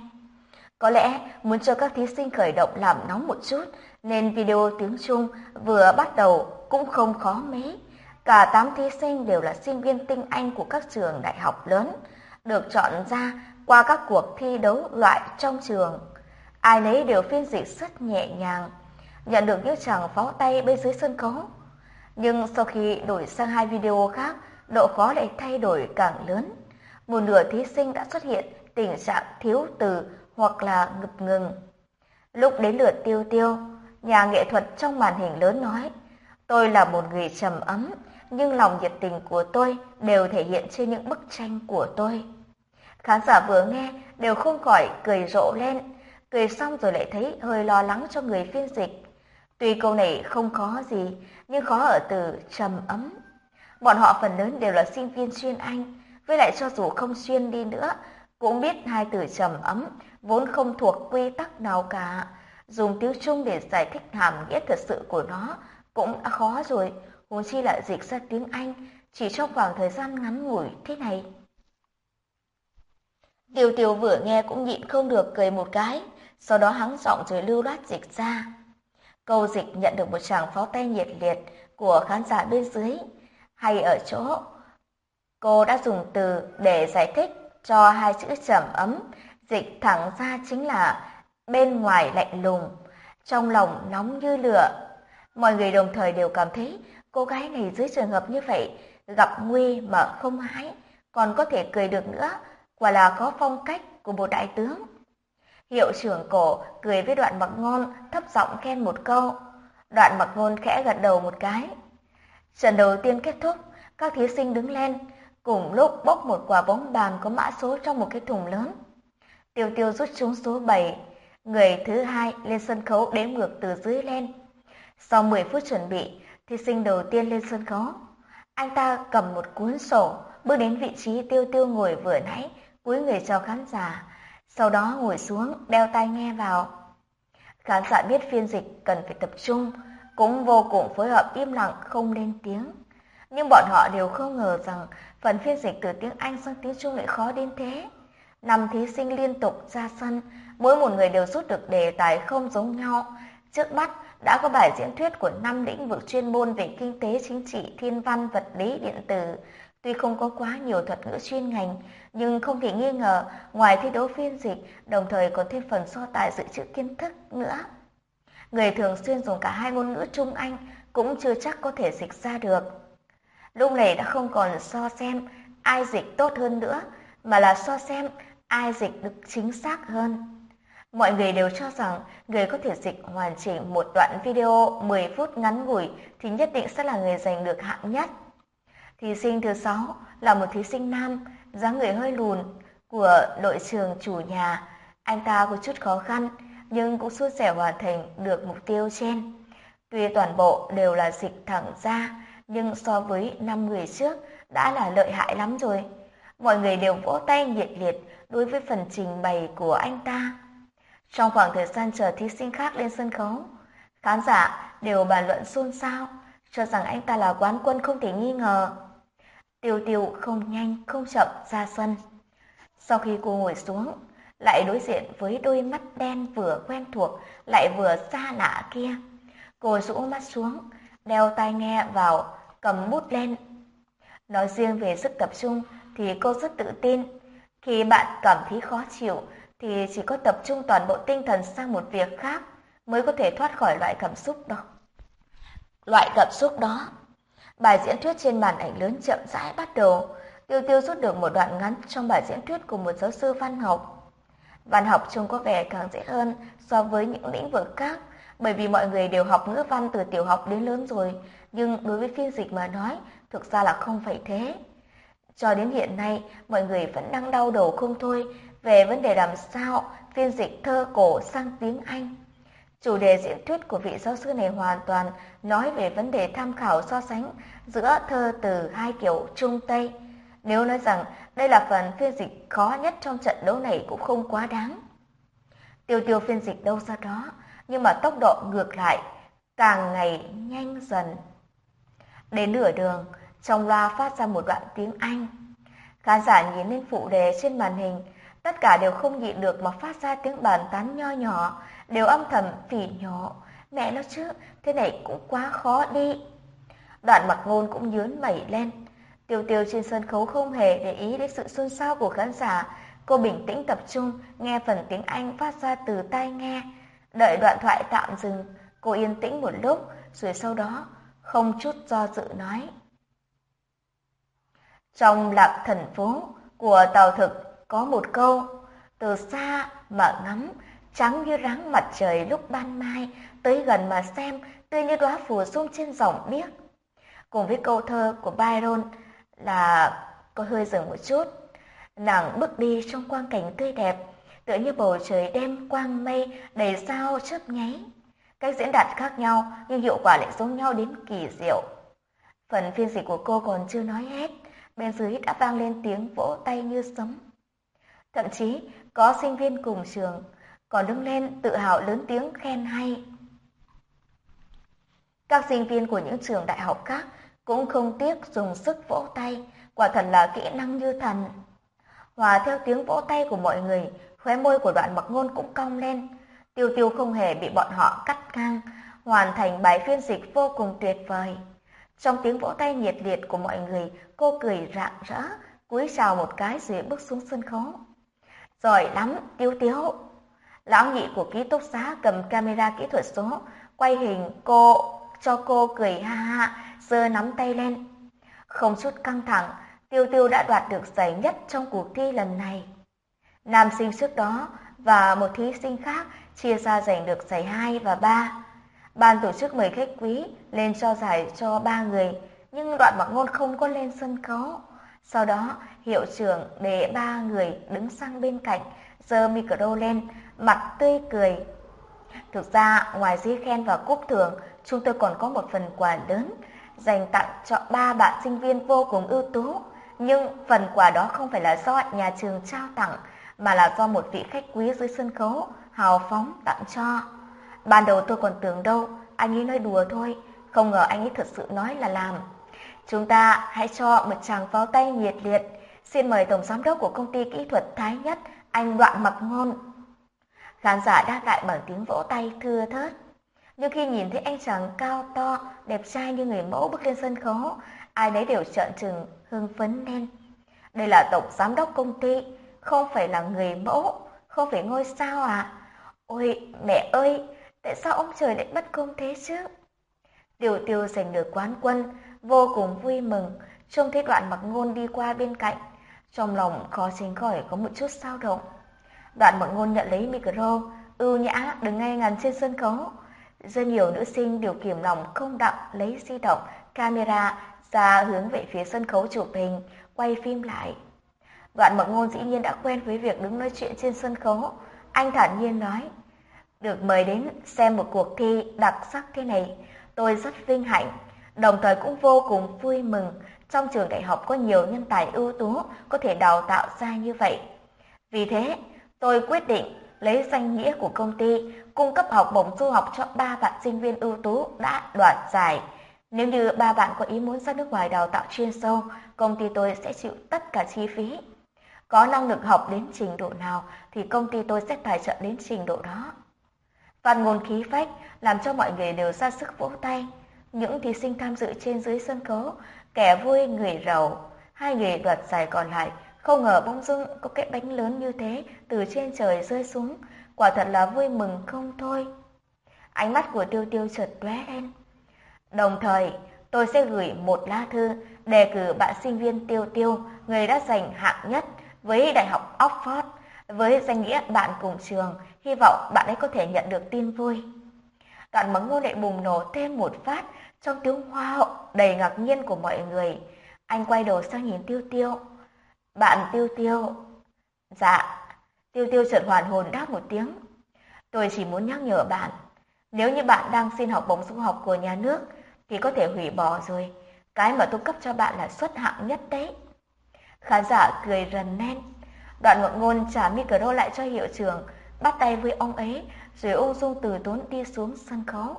Có lẽ muốn cho các thí sinh khởi động làm nóng một chút, nên video tiếng Trung vừa bắt đầu cũng không khó mấy. Cả tám thí sinh đều là sinh viên tinh anh của các trường đại học lớn, được chọn ra qua các cuộc thi đấu loại trong trường. Ai nấy đều phiên dịch rất nhẹ nhàng, nhận được những tràng pháo tay bên dưới sân khấu. Nhưng sau khi đổi sang hai video khác, độ khó lại thay đổi càng lớn. Một nửa thí sinh đã xuất hiện tình trạng thiếu từ hoặc là ngập ngừng. Lúc đến lượt Tiêu Tiêu, nhà nghệ thuật trong màn hình lớn nói: "Tôi là một người trầm ấm, nhưng lòng nhiệt tình của tôi đều thể hiện trên những bức tranh của tôi." Khán giả vừa nghe đều không khỏi cười rộ lên, cười xong rồi lại thấy hơi lo lắng cho người phiên dịch. Tuy câu này không khó gì, nhưng khó ở từ trầm ấm. Bọn họ phần lớn đều là sinh viên chuyên Anh, với lại cho dù không chuyên đi nữa, cũng biết hai từ trầm ấm vốn không thuộc quy tắc nào cả. Dùng tiếng Trung để giải thích hàm nghĩa thật sự của nó cũng đã khó rồi, huống chi lại dịch ra tiếng Anh chỉ trong khoảng thời gian ngắn ngủi thế này. Tiêu Tiêu vừa nghe cũng nhịn không được cười một cái, sau đó hắng giọng rồi lưu loát dịch ra. Câu dịch nhận được một tràng pháo tay nhiệt liệt của khán giả bên dưới. Hay ở chỗ, cô đã dùng từ để giải thích cho hai chữ trầm ấm, dịch thẳng ra chính là bên ngoài lạnh lùng, trong lòng nóng như lửa. Mọi người đồng thời đều cảm thấy cô gái này dưới trường hợp như vậy, gặp nguy mà không hãi, còn có thể cười được nữa, quả là có phong cách của một đại tướng. Hiệu trưởng Cổ cười với Đoạn Mặc Ngôn, thấp giọng khen một câu. Đoạn Mặc Ngôn khẽ gật đầu một cái. Trận đầu tiên kết thúc, các thí sinh đứng lên, cùng lúc bốc một quả bóng bàn có mã số trong một cái thùng lớn. Tiêu Tiêu rút trúng số bảy, người thứ hai lên sân khấu đếm ngược từ dưới lên. Sau mười phút chuẩn bị, thí sinh đầu tiên lên sân khấu. Anh ta cầm một cuốn sổ, bước đến vị trí Tiêu Tiêu ngồi vừa nãy, cúi người chào khán giả, sau đó ngồi xuống đeo tai nghe vào. Khán giả biết phiên dịch cần phải tập trung, cũng vô cùng phối hợp im lặng không lên tiếng. Nhưng bọn họ đều không ngờ rằng phần phiên dịch từ tiếng Anh sang tiếng Trung lại khó đến thế. Năm thí sinh liên tục ra sân, mỗi một người đều rút được đề tài không giống nhau. Trước mắt đã có bài diễn thuyết của năm lĩnh vực chuyên môn về kinh tế, chính trị, thiên văn, vật lý, điện tử. Tuy không có quá nhiều thuật ngữ chuyên ngành, nhưng không thể nghi ngờ ngoài thi đấu phiên dịch, đồng thời còn thêm phần so tài dự trữ kiến thức nữa. Người thường xuyên dùng cả hai ngôn ngữ Trung Anh cũng chưa chắc có thể dịch ra được. Lúc này đã không còn so xem ai dịch tốt hơn nữa, mà là so xem ai dịch được chính xác hơn. Mọi người đều cho rằng người có thể dịch hoàn chỉnh một đoạn video mười phút ngắn ngủi thì nhất định sẽ là người giành được hạng nhất. Thí sinh thứ sáu là một thí sinh nam, dáng người hơi lùn của đội trường chủ nhà. Anh ta có chút khó khăn nhưng cũng suôn sẻ hoàn thành được mục tiêu trên. Tuy toàn bộ đều là dịch thẳng ra, nhưng so với năm người trước đã là lợi hại lắm rồi. Mọi người đều vỗ tay nhiệt liệt đối với phần trình bày của anh ta. Trong khoảng thời gian chờ thí sinh khác lên sân khấu, khán giả đều bàn luận xôn xao, cho rằng anh ta là quán quân không thể nghi ngờ. Tiêu Tiêu không nhanh không chậm ra sân. Sau khi cô ngồi xuống, lại đối diện với đôi mắt đen vừa quen thuộc lại vừa xa lạ kia. Cô rũ mắt xuống, đeo tai nghe vào, cầm bút lên. Nói riêng về sức tập trung thì cô rất tự tin. Khi bạn cảm thấy khó chịu thì chỉ có tập trung toàn bộ tinh thần sang một việc khác mới có thể thoát khỏi loại cảm xúc đó. Loại cảm xúc đó. Bài diễn thuyết trên màn ảnh lớn chậm rãi bắt đầu. Tiêu Tiêu rút được một đoạn ngắn trong bài diễn thuyết của một giáo sư văn học. Văn học trông có vẻ càng dễ hơn so với những lĩnh vực khác, bởi vì mọi người đều học ngữ văn từ tiểu học đến lớn rồi, nhưng đối với phiên dịch mà nói, thực ra là không phải thế. Cho đến hiện nay, mọi người vẫn đang đau đầu không thôi về vấn đề làm sao phiên dịch thơ cổ sang tiếng Anh. Chủ đề diễn thuyết của vị giáo sư này hoàn toàn nói về vấn đề tham khảo so sánh giữa thơ từ hai kiểu Trung Tây. Nếu nói rằng đây là phần phiên dịch khó nhất trong trận đấu này cũng không quá đáng. Tiêu Tiêu phiên dịch đâu ra đó, nhưng mà tốc độ ngược lại, càng ngày nhanh dần. Đến nửa đường, trong loa phát ra một đoạn tiếng Anh. Khán giả nhìn lên phụ đề trên màn hình, tất cả đều không nhịn được mà phát ra tiếng bàn tán nho nhỏ, đều âm thầm phỉ nhổ. Mẹ nó chứ, thế này cũng quá khó đi. Đoạn Mặc Ngôn cũng nhướng mày lên. Tiêu Tiêu trên sân khấu không hề để ý đến sự xôn xao của khán giả. Cô bình tĩnh tập trung, nghe phần tiếng Anh phát ra từ tai nghe. Đợi đoạn thoại tạm dừng, cô yên tĩnh một lúc, rồi sau đó không chút do dự nói. Trong Lạc Thần Phố của Tào Thực có một câu, từ xa mà ngắm, trắng như ráng mặt trời lúc ban mai, tới gần mà xem, tươi như đóa phù dung trên dòng biếc. Cùng với câu thơ của Byron là có hơi dừng một chút. Nàng bước đi trong quang cảnh tươi đẹp, tựa như bầu trời đêm quang mây đầy sao chớp nháy. Cách diễn đạt khác nhau nhưng hiệu quả lại giống nhau đến kỳ diệu. Phần phiên dịch của cô còn chưa nói hết, bên dưới đã vang lên tiếng vỗ tay như sấm. Thậm chí có sinh viên cùng trường còn đứng lên tự hào lớn tiếng khen hay. Các sinh viên của những trường đại học khác cũng không tiếc dùng sức vỗ tay, quả thật là kỹ năng như thần. Hòa theo tiếng vỗ tay của mọi người, khóe môi của Đoạn Mặc Ngôn cũng cong lên. Tiêu Tiêu không hề bị bọn họ cắt ngang, hoàn thành bài phiên dịch vô cùng tuyệt vời. Trong tiếng vỗ tay nhiệt liệt của mọi người, cô cười rạng rỡ, cúi chào một cái rồi bước xuống sân khấu. Giỏi lắm, Tiêu Tiêu. Lão nhị của ký túc xá cầm camera kỹ thuật số, quay hình cô cho cô cười ha ha, giơ nắm tay lên. Không chút căng thẳng, Tiêu Tiêu đã đoạt được giải nhất trong cuộc thi lần này. Nam sinh trước đó và một thí sinh khác chia ra giành được giải hai và ba. Ban tổ chức mời khách quý lên cho giải cho ba người, nhưng Đoạn Mặc Ngôn không có lên sân khấu. Sau đó, hiệu trưởng để ba người đứng sang bên cạnh, giơ micro lên, mặt tươi cười. Thực ra, ngoài giấy khen và cúp thưởng, chúng tôi còn có một phần quà lớn dành tặng cho ba bạn sinh viên vô cùng ưu tú. Nhưng phần quà đó không phải là do nhà trường trao tặng, mà là do một vị khách quý dưới sân khấu hào phóng tặng cho. Ban đầu tôi còn tưởng đâu, anh ấy nói đùa thôi, không ngờ anh ấy thật sự nói là làm. Chúng ta hãy cho một tràng pháo tay nhiệt liệt. Xin mời Tổng Giám đốc của công ty kỹ thuật Thái Nhất, anh Đoạn Mặc Ngôn. Khán giả đáp lại bằng tiếng vỗ tay thưa thớt. Nhưng khi nhìn thấy anh chàng cao to, đẹp trai như người mẫu bước lên sân khấu, ai nấy đều trợn trừng, hưng phấn lên. Đây là Tổng Giám đốc công ty, không phải là người mẫu, không phải ngôi sao à? Ôi, mẹ ơi, tại sao ông trời lại bất công thế chứ? Tiêu Tiêu giành được quán quân, vô cùng vui mừng, trông thấy Đoạn Mặc Ngôn đi qua bên cạnh, trong lòng khó tránh khỏi có một chút dao động. Đoạn Mặc Ngôn nhận lấy micro, ưu nhã đứng ngay ngắn trên sân khấu. Rất nhiều nữ sinh đều kiềm lòng không đặng lấy di động, camera ra hướng về phía sân khấu chụp hình, quay phim lại. Đoạn Mặc Ngôn dĩ nhiên đã quen với việc đứng nói chuyện trên sân khấu. Anh thản nhiên nói, được mời đến xem một cuộc thi đặc sắc thế này, Tôi rất vinh hạnh, đồng thời cũng vô cùng vui mừng trong trường đại học có nhiều nhân tài ưu tú có thể đào tạo ra như vậy. Vì thế, tôi quyết định lấy danh nghĩa của công ty cung cấp học bổng du học cho ba bạn sinh viên ưu tú đã đoạt giải. Nếu như ba bạn có ý muốn ra nước ngoài đào tạo chuyên sâu, công ty tôi sẽ chịu tất cả chi phí. Có năng lực học đến trình độ nào thì công ty tôi sẽ tài trợ đến trình độ đó. Phát ngôn khí phách làm cho mọi người đều ra sức vỗ tay. Những thí sinh tham dự trên dưới sân khấu, kẻ vui người rầu, hai người đoạt giải còn lại không ngờ bỗng dưng có cái bánh lớn như thế từ trên trời rơi xuống, quả thật là vui mừng không thôi. Ánh mắt của Tiêu Tiêu chợt lóe lên. Đồng thời, tôi sẽ gửi một lá thư đề cử bạn sinh viên Tiêu Tiêu, người đã giành hạng nhất với Đại học Oxford, với danh nghĩa bạn cùng trường, hy vọng bạn ấy có thể nhận được tin vui. Đoạn bắn ngôn lại bùng nổ thêm một phát trong tiếng hoa hậu đầy ngạc nhiên của mọi người. Anh quay đầu sang nhìn Tiêu Tiêu. Bạn Tiêu Tiêu. Dạ. Tiêu Tiêu chợt hoàn hồn đáp một tiếng. Tôi chỉ muốn nhắc nhở bạn, nếu như bạn đang xin học bổng du học của nhà nước thì có thể hủy bỏ rồi. Cái mà tôi cấp cho bạn là suất hạng nhất đấy. Khán giả cười rần lên. Đoạn ngượng ngôn trả micro lại cho hiệu trưởng, bắt tay với ông ấy, rồi ung dung từ tốn đi xuống sân khấu.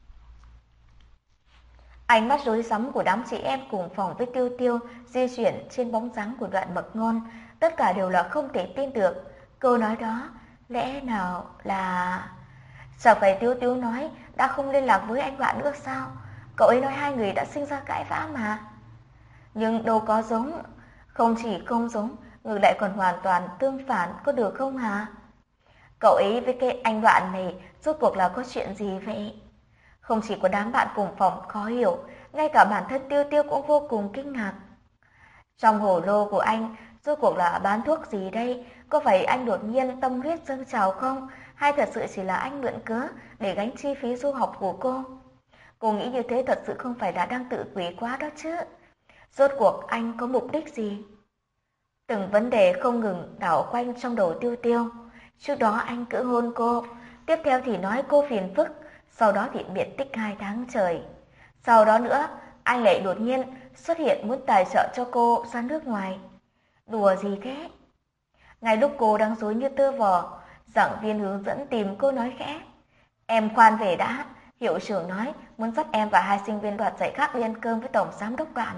Ánh mắt rối rắm của đám chị em cùng phòng với Tiêu Tiêu di chuyển trên bóng dáng của Đoạn Mật Ngôn, tất cả đều là không thể tin được. Câu nói đó, lẽ nào là... Chẳng phải Tiêu Tiêu nói đã không liên lạc với anh Đoạn nữa sao? Cậu ấy nói hai người đã sinh ra cãi vã mà. Nhưng đâu có giống, không chỉ không giống, ngược lại còn hoàn toàn tương phản, có được không hả? Cậu ấy với cái anh Đoạn này rốt cuộc là có chuyện gì vậy? Không chỉ có đám bạn cùng phòng khó hiểu, ngay cả bản thân Tiêu Tiêu cũng vô cùng kinh ngạc. Trong hồ lô của anh, rốt cuộc là bán thuốc gì đây? Có phải anh đột nhiên tâm huyết dâng trào không? Hay thật sự chỉ là anh mượn cớ để gánh chi phí du học của cô? Cô nghĩ như thế thật sự không phải là đang tự quỷ quá đó chứ? Rốt cuộc anh có mục đích gì? Từng vấn đề không ngừng đảo quanh trong đầu Tiêu Tiêu. Trước đó anh cự hôn cô, tiếp theo thì nói cô phiền phức, sau đó thì biệt tích hai tháng trời. Sau đó nữa, anh lại đột nhiên xuất hiện muốn tài trợ cho cô ra nước ngoài. Đùa gì thế? Ngay lúc cô đang rối như tơ vò, giảng viên hướng dẫn tìm cô nói khẽ. Em khoan về đã, hiệu trưởng nói muốn dắt em và hai sinh viên đoạt giải khác đi ăn cơm với tổng giám đốc Đoạn.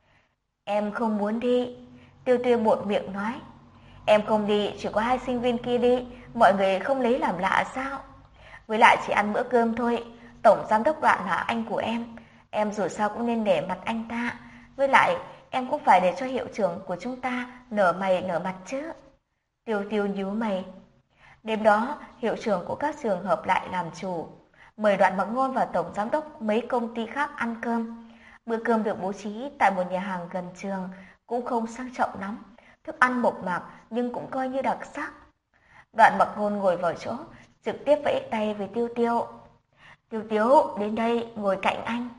Em không muốn đi, Tiêu Tiêu buột miệng nói. Em không đi, chỉ có hai sinh viên kia đi, mọi người không lấy làm lạ sao? Với lại chỉ ăn bữa cơm thôi, tổng giám đốc Đoạn là anh của em, em dù sao cũng nên để mặt anh ta. Với lại, em cũng phải để cho hiệu trưởng của chúng ta nở mày nở mặt chứ. Tiêu Tiêu nhíu mày. Đêm đó, hiệu trưởng của các trường hợp lại làm chủ, mời Đoạn Mặc Ngôn và tổng giám đốc mấy công ty khác ăn cơm. Bữa cơm được bố trí tại một nhà hàng gần trường, cũng không sang trọng lắm, thức ăn mộc mạc nhưng cũng coi như đặc sắc. Đoạn Mặc Ngôn ngồi vào chỗ, trực tiếp vẫy tay với Tiêu Tiêu. Tiêu Tiêu, đến đây, ngồi cạnh anh.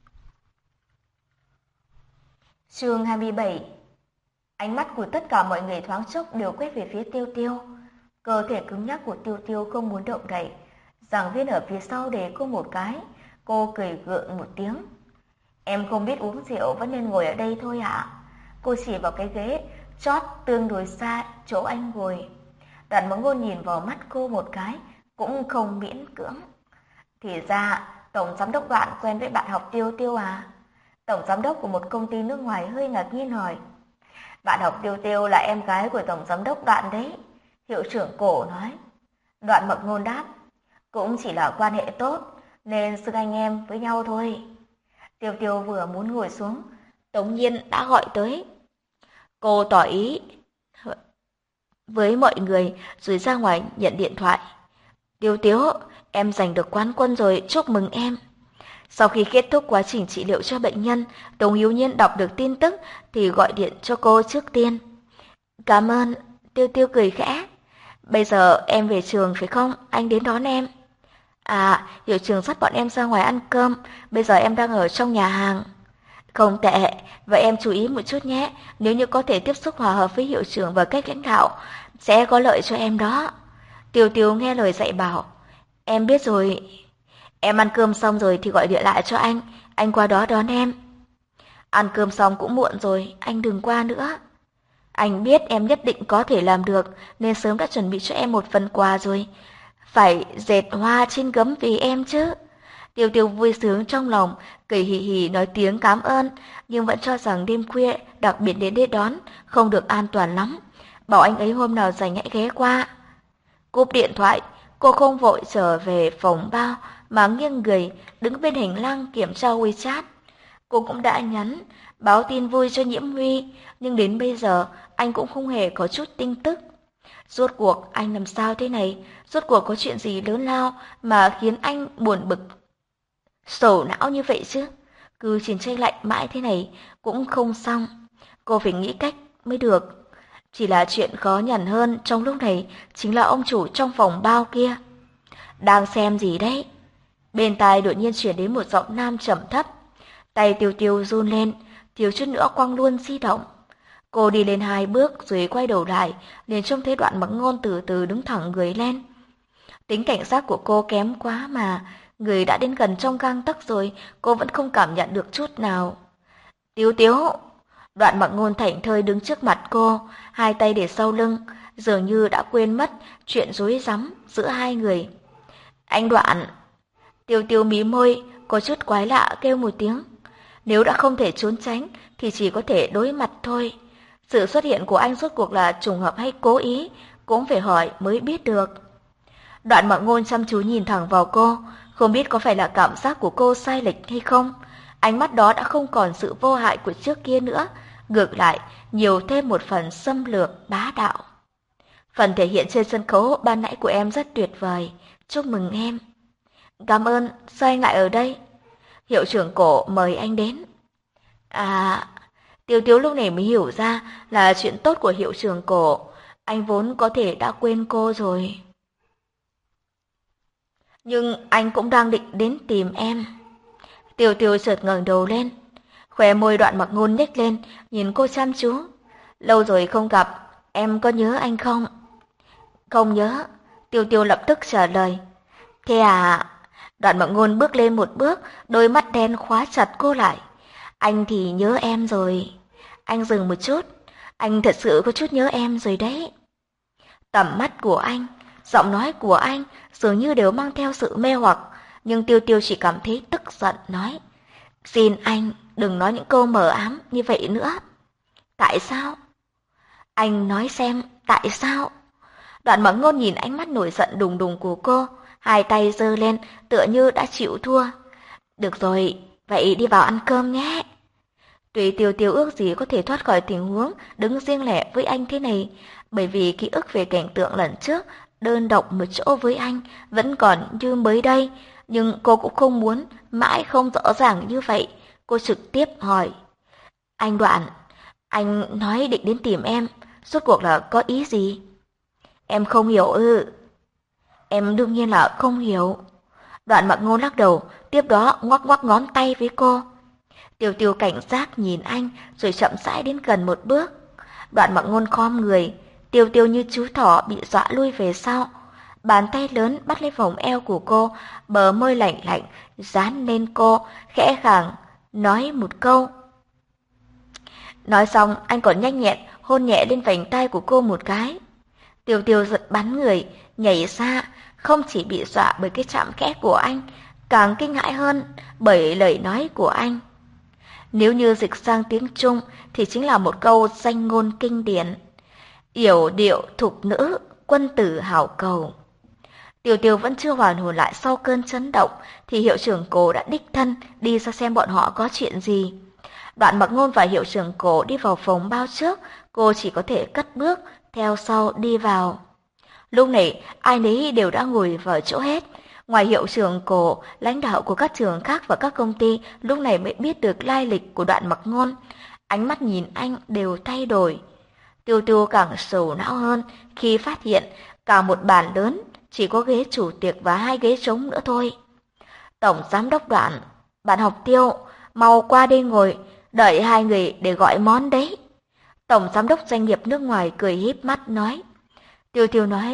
Chương hai mươi bảy. Ánh mắt của tất cả mọi người thoáng chốc đều quét về phía Tiêu Tiêu. Cơ thể cứng nhắc của Tiêu Tiêu không muốn động đậy. Giảng viên ở phía sau để cô một cái, cô cười gượng một tiếng. Em không biết uống rượu vẫn nên ngồi ở đây thôi ạ. Cô chỉ vào cái ghế chót tương đối xa chỗ anh ngồi. Đoạn Mắng Ngôn nhìn vào mắt cô một cái, cũng không miễn cưỡng. Thì ra, tổng giám đốc Đoạn quen với bạn học Tiêu Tiêu à? Tổng giám đốc của một công ty nước ngoài hơi ngạc nhiên hỏi. Bạn học Tiêu Tiêu là em gái của tổng giám đốc Đoạn đấy, hiệu trưởng Cổ nói. Đoạn Mập Ngôn đáp, cũng chỉ là quan hệ tốt, nên xưng anh em với nhau thôi. Tiêu Tiêu vừa muốn ngồi xuống, Tống Nhiên đã gọi tới. Cô tỏ ý với mọi người rồi ra ngoài nhận điện thoại. Tiêu Tiêu, em giành được quán quân rồi, chúc mừng em. Sau khi kết thúc quá trình trị liệu cho bệnh nhân, Tống Hiếu Nhiên đọc được tin tức thì gọi điện cho cô trước tiên. Cảm ơn, Tiêu Tiêu cười khẽ. Bây giờ em về trường phải không? Anh đến đón em. À, hiệu trưởng dắt bọn em ra ngoài ăn cơm, bây giờ em đang ở trong nhà hàng. Không tệ, vậy em chú ý một chút nhé, nếu như có thể tiếp xúc hòa hợp với hiệu trưởng và cách lãnh đạo, sẽ có lợi cho em đó. Tiêu Tiêu nghe lời dạy bảo. Em biết rồi. Em ăn cơm xong rồi thì gọi điện lại cho anh, anh qua đó đón em. Ăn cơm xong cũng muộn rồi, anh đừng qua nữa. Anh biết em nhất định có thể làm được, nên sớm đã chuẩn bị cho em một phần quà rồi. Phải dệt hoa trên gấm vì em chứ. Tiêu Tiêu vui sướng trong lòng, cười hì hì nói tiếng cảm ơn, nhưng vẫn cho rằng đêm khuya đặc biệt đến để đón, không được an toàn lắm. Bảo anh ấy hôm nào rảnh hãy ghé qua. Cúp điện thoại, cô không vội trở về phòng bao, mà nghiêng người, đứng bên hành lang kiểm tra WeChat. Cô cũng đã nhắn, báo tin vui cho Nhiễm Huy, nhưng đến bây giờ anh cũng không hề có chút tin tức. Rốt cuộc anh làm sao thế này? Rốt cuộc có chuyện gì lớn lao mà khiến anh buồn bực, sầu não như vậy chứ? Cứ chiến tranh lạnh mãi thế này cũng không xong. Cô phải nghĩ cách mới được. Chỉ là chuyện khó nhằn hơn trong lúc này chính là ông chủ trong phòng bao kia. Đang xem gì đấy? Bên tai đột nhiên chuyển đến một giọng nam trầm thấp. Tay Tiêu Tiêu run lên, thiếu chút nữa quăng luôn di động. Cô đi lên hai bước rồi quay đầu lại, liền trông thấy Đoạn Mặc Ngôn từ từ đứng thẳng người lên. Tính cảnh giác của cô kém quá mà, người đã đến gần trong gang tấc rồi, cô vẫn không cảm nhận được chút nào. Tiếu Tiếu! Đoạn Mặc Ngôn thảnh thơi đứng trước mặt cô, hai tay để sau lưng, dường như đã quên mất chuyện rối rắm giữa hai người. Anh Đoạn! Tiêu Tiêu mí môi, có chút quái lạ kêu một tiếng. Nếu đã không thể trốn tránh thì chỉ có thể đối mặt thôi. Sự xuất hiện của anh rốt cuộc là trùng hợp hay cố ý, cũng phải hỏi mới biết được. Đoạn Mặc Ngôn chăm chú nhìn thẳng vào cô, không biết có phải là cảm giác của cô sai lệch hay không. Ánh mắt đó đã không còn sự vô hại của trước kia nữa, ngược lại nhiều thêm một phần xâm lược bá đạo. Phần thể hiện trên sân khấu ban nãy của em rất tuyệt vời, chúc mừng em. Cảm ơn, sao anh lại ở đây? Hiệu trưởng Cổ mời anh đến. À, Tiêu Tiếu lúc này mới hiểu ra là chuyện tốt của hiệu trưởng Cổ, anh vốn có thể đã quên cô rồi. Nhưng anh cũng đang định đến tìm em. Tiêu Tiêu chợt ngẩng đầu lên, khóe môi Đoạn Mặc Ngôn nhếch lên, nhìn cô chăm chú. Lâu rồi không gặp, em có nhớ anh không? Không nhớ, Tiêu Tiêu lập tức trả lời. Thế à? Đoạn Mặc Ngôn bước lên một bước, đôi mắt đen khóa chặt cô lại. Anh thì nhớ em rồi. Anh dừng một chút, anh thật sự có chút nhớ em rồi đấy. Tầm mắt của anh, giọng nói của anh dường như đều mang theo sự mê hoặc, nhưng Tiêu Tiêu chỉ cảm thấy tức giận nói. Xin anh đừng nói những câu mờ ám như vậy nữa. Tại sao? Anh nói xem, tại sao? Đoạn Mặc Ngôn nhìn ánh mắt nổi giận đùng đùng của cô, hai tay giơ lên tựa như đã chịu thua. Được rồi, vậy đi vào ăn cơm nhé. Tuy Tiêu Tiêu ước gì có thể thoát khỏi tình huống đứng riêng lẻ với anh thế này, bởi vì ký ức về cảnh tượng lần trước đơn độc một chỗ với anh vẫn còn như mới đây, nhưng cô cũng không muốn mãi không rõ ràng như vậy. Cô trực tiếp hỏi. Anh Đoạn, anh nói định đến tìm em, rốt cuộc là có ý gì? Em không hiểu ư? Em đương nhiên là không hiểu. Đoạn Mặc Ngôn lắc đầu, tiếp đó ngoắc ngoắc ngón tay với cô. Tiêu Tiêu cảnh giác nhìn anh rồi chậm rãi đến gần một bước. Đoạn Mặc Ngôn khom người, Tiêu Tiêu như chú thỏ bị dọa lui về sau. Bàn tay lớn bắt lấy vòng eo của cô, bờ môi lạnh lạnh dán lên cô, khẽ khàng nói một câu. Nói xong anh còn nhanh nhẹn hôn nhẹ lên vành tai của cô một cái. Tiêu Tiêu giật bắn người, nhảy xa, không chỉ bị dọa bởi cái chạm khẽ của anh, càng kinh hãi hơn bởi lời nói của anh. Nếu như dịch sang tiếng Trung thì chính là một câu danh ngôn kinh điển. Yểu điệu thục nữ, quân tử hảo cầu. Tiêu Tiêu vẫn chưa hoàn hồn lại sau cơn chấn động thì hiệu trưởng Cổ đã đích thân đi ra xem bọn họ có chuyện gì. Đoạn Mặc Ngôn và hiệu trưởng Cổ đi vào phòng bao trước, cô chỉ có thể cất bước theo sau đi vào. Lúc này ai nấy đều đã ngồi vào chỗ hết. Ngoài hiệu trưởng Cổ, lãnh đạo của các trường khác và các công ty lúc này mới biết được lai lịch của Đoạn Mặc Ngôn. Ánh mắt nhìn anh đều thay đổi. Tiêu Tiêu càng sầu não hơn khi phát hiện cả một bàn lớn chỉ có ghế chủ tiệc và hai ghế trống nữa thôi. Tổng giám đốc Đoạn, bạn học Tiêu, mau qua đây ngồi, đợi hai người để gọi món đấy. Tổng giám đốc doanh nghiệp nước ngoài cười híp mắt nói. Tiêu Tiêu nói,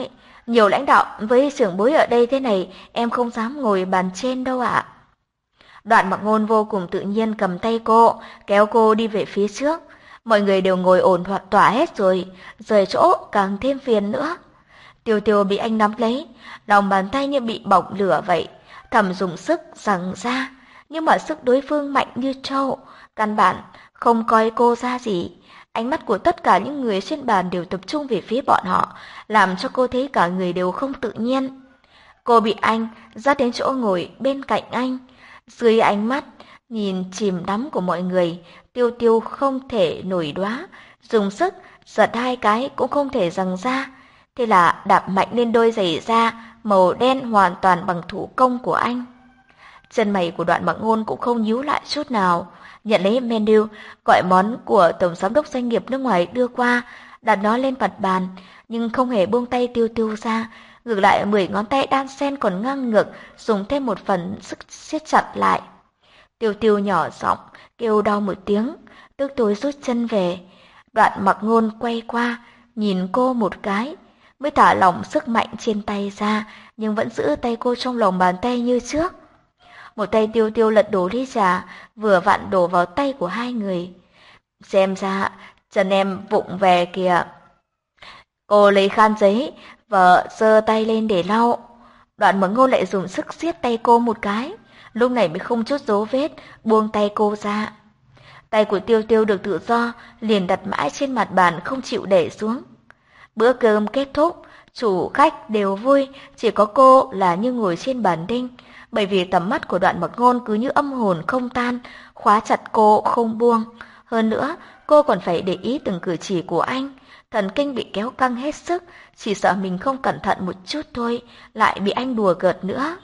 Nhiều lãnh đạo với trưởng bối ở đây thế này, em không dám ngồi bàn trên đâu ạ. Đoạn Mặc Ngôn vô cùng tự nhiên cầm tay cô, kéo cô đi về phía trước. Mọi người đều ngồi ổn tỏa hết rồi, rời chỗ càng thêm phiền nữa. Tiêu Tiêu bị anh nắm lấy, lòng bàn tay như bị bỏng lửa vậy, thầm dùng sức giằng ra, nhưng mà sức đối phương mạnh như trâu, căn bản không coi cô ra gì. Ánh mắt của tất cả những người trên bàn đều tập trung về phía bọn họ, làm cho cô thấy cả người đều không tự nhiên. Cô bị anh dắt đến chỗ ngồi bên cạnh anh. Dưới ánh mắt nhìn chìm đắm của mọi người, Tiêu Tiêu không thể nổi đoá, dùng sức giật hai cái cũng không thể giằng ra. Thế là đạp mạnh lên đôi giày da màu đen hoàn toàn bằng thủ công của anh. Chân mày của Đoạn Mặc Ngôn cũng không nhíu lại chút nào, nhận lấy menu, gọi món của tổng giám đốc doanh nghiệp nước ngoài đưa qua, đặt nó lên mặt bàn, nhưng không hề buông tay Tiêu Tiêu ra, ngược lại mười ngón tay đan sen còn ngang ngược, dùng thêm một phần sức siết chặt lại. Tiêu Tiêu nhỏ giọng kêu đau một tiếng, tức tối rút chân về. Đoạn Mặc Ngôn quay qua, nhìn cô một cái, mới thả lỏng sức mạnh trên tay ra, nhưng vẫn giữ tay cô trong lòng bàn tay như trước. Một tay Tiêu Tiêu lật đổ ly trà, vừa vặn đổ vào tay của hai người. Xem ra, chân em vụng về kìa. Cô lấy khăn giấy, vợ giơ tay lên để lau. Đoạn Mặc Ngôn lại dùng sức siết tay cô một cái, lúc này mới không chút dấu vết, buông tay cô ra. Tay của Tiêu Tiêu được tự do, liền đặt mãi trên mặt bàn không chịu để xuống. Bữa cơm kết thúc, chủ khách đều vui, chỉ có cô là như ngồi trên bàn đinh, bởi vì tầm mắt của Đoạn Mặc Ngôn cứ như âm hồn không tan, khóa chặt cô không buông. Hơn nữa, cô còn phải để ý từng cử chỉ của anh, thần kinh bị kéo căng hết sức, chỉ sợ mình không cẩn thận một chút thôi, lại bị anh đùa cợt nữa.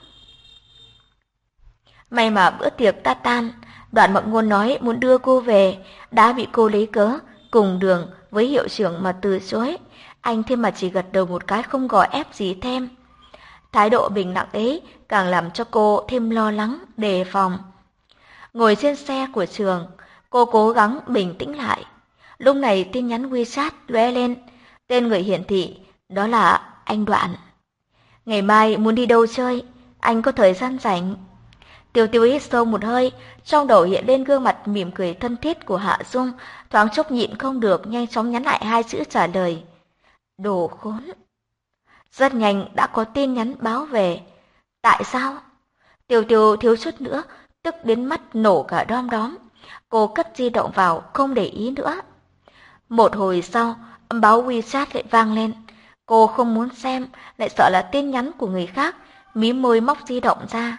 May mà bữa tiệc đã tan, Đoạn Mặc Ngôn nói muốn đưa cô về, đã bị cô lấy cớ cùng đường với hiệu trưởng mà từ chối. Anh thêm mà chỉ gật đầu một cái, không gò ép gì thêm. Thái độ bình lặng ấy càng làm cho cô thêm lo lắng, đề phòng. Ngồi trên xe của trường, cô cố gắng bình tĩnh lại. Lúc này tin nhắn WeChat lóe lên, tên người hiển thị đó là anh Đoạn. Ngày mai muốn đi đâu chơi, anh có thời gian rảnh. Tiêu Tiêu hít sâu một hơi, trong đầu hiện lên gương mặt mỉm cười thân thiết của Hạ Dung, thoáng chốc nhịn không được, nhanh chóng nhắn lại hai chữ trả lời. Đồ khốn. Rất nhanh đã có tin nhắn báo về. Tại sao? Tiêu Tiêu thiếu chút nữa, tức đến mắt nổ cả đom đóm. Cô cất di động vào, không để ý nữa. Một hồi sau, âm báo WeChat lại vang lên. Cô không muốn xem, lại sợ là tin nhắn của người khác, mím môi móc di động ra.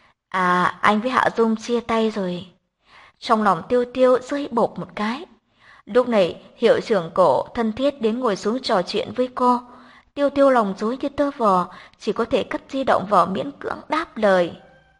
À, anh với Hạ Dung chia tay rồi. Trong lòng Tiêu Tiêu rơi bột một cái. Lúc này, hiệu trưởng Cổ thân thiết đến ngồi xuống trò chuyện với cô. Tiêu Tiêu lòng rối như tơ vò, chỉ có thể cất di động vào miễn cưỡng đáp lời.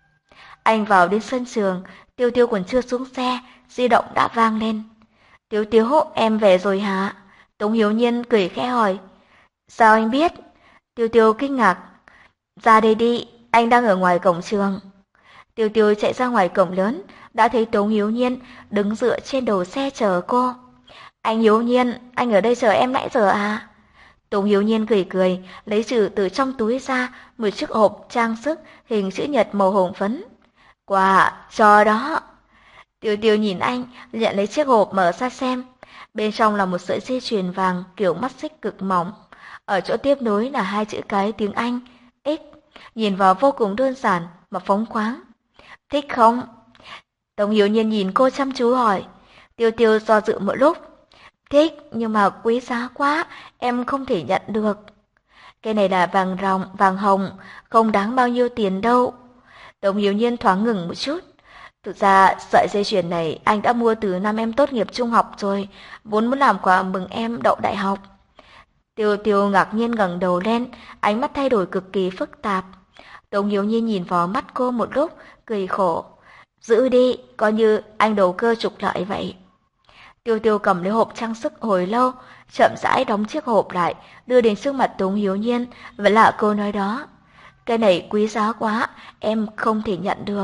Anh vào đến sân trường, Tiêu Tiêu còn chưa xuống xe, di động đã vang lên. Tiêu Tiêu, em về rồi hả? Tống Hiếu Nhiên cười khẽ hỏi. Sao anh biết? Tiêu Tiêu kinh ngạc. Ra đây đi, anh đang ở ngoài cổng trường. Tiêu Tiêu chạy ra ngoài cổng lớn, đã thấy Tống Hiếu Nhiên đứng dựa trên đầu xe chờ cô. Anh Hiếu Nhiên, anh ở đây chờ em nãy giờ à? Tống Hiếu Nhiên cười cười, lấy trừ từ trong túi ra một chiếc hộp trang sức hình chữ nhật màu hồng phấn. Quà, cho đó. Tiêu Tiêu nhìn anh, nhận lấy chiếc hộp mở ra xem. Bên trong là một sợi dây chuyền vàng kiểu mắt xích cực mỏng. Ở chỗ tiếp nối là hai chữ cái tiếng Anh, X, nhìn vào vô cùng đơn giản mà phóng khoáng. Thích không? Tống Hiếu Nhiên nhìn cô chăm chú hỏi. Tiêu Tiêu do dự một lúc. Thích, nhưng mà quý giá quá, em không thể nhận được. Cái này là vàng ròng, vàng hồng, không đáng bao nhiêu tiền đâu. Tống Hiếu Nhiên thoáng ngừng một chút. Thực ra, sợi dây chuyền này anh đã mua từ năm em tốt nghiệp trung học rồi, vốn muốn làm quà mừng em đậu đại học. Tiêu Tiêu ngạc nhiên ngẩng đầu lên, ánh mắt thay đổi cực kỳ phức tạp. Tống Hiếu Nhiên nhìn vào mắt cô một lúc, cười khổ. Giữ đi, coi như anh đầu cơ trục lợi vậy. Tiêu Tiêu cầm lấy hộp trang sức hồi lâu, chậm rãi đóng chiếc hộp lại, đưa đến trước mặt Tống Hiếu Nhiên, vẫn là câu nói đó. Cái này quý giá quá, em không thể nhận được.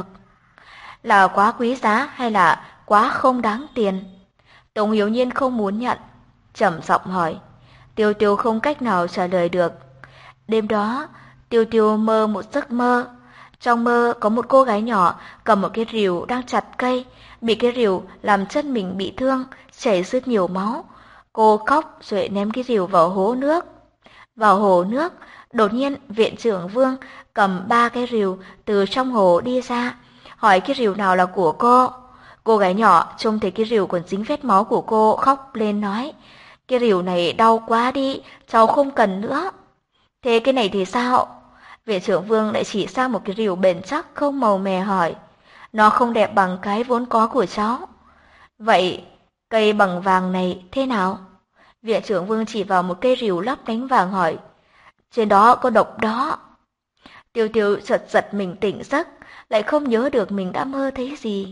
Là quá quý giá hay là quá không đáng tiền? Tống Hiếu Nhiên không muốn nhận, trầm giọng hỏi. Tiêu Tiêu không cách nào trả lời được. Đêm đó, Tiêu Tiêu mơ một giấc mơ. Trong mơ có một cô gái nhỏ cầm một cái rìu đang chặt cây, bị cái rìu làm chân mình bị thương, chảy rất nhiều máu. Cô khóc rồi ném cái rìu vào hố nước. Vào hồ nước, đột nhiên viện trưởng Vương cầm ba cái rìu từ trong hồ đi ra, hỏi cái rìu nào là của cô. Cô gái nhỏ trông thấy cái rìu còn dính vết máu của cô khóc lên nói, cái rìu này đau quá đi, cháu không cần nữa. Thế cái này thì sao? Viện trưởng Vương lại chỉ sang một cái rìu bền chắc không màu mè hỏi, nó không đẹp bằng cái vốn có của cháu. Vậy cây bằng vàng này thế nào? Viện trưởng Vương chỉ vào một cây rìu lấp lánh vàng hỏi, trên đó có độc đó. Tiêu Tiêu chợt giật mình tỉnh giấc, lại không nhớ được mình đã mơ thấy gì.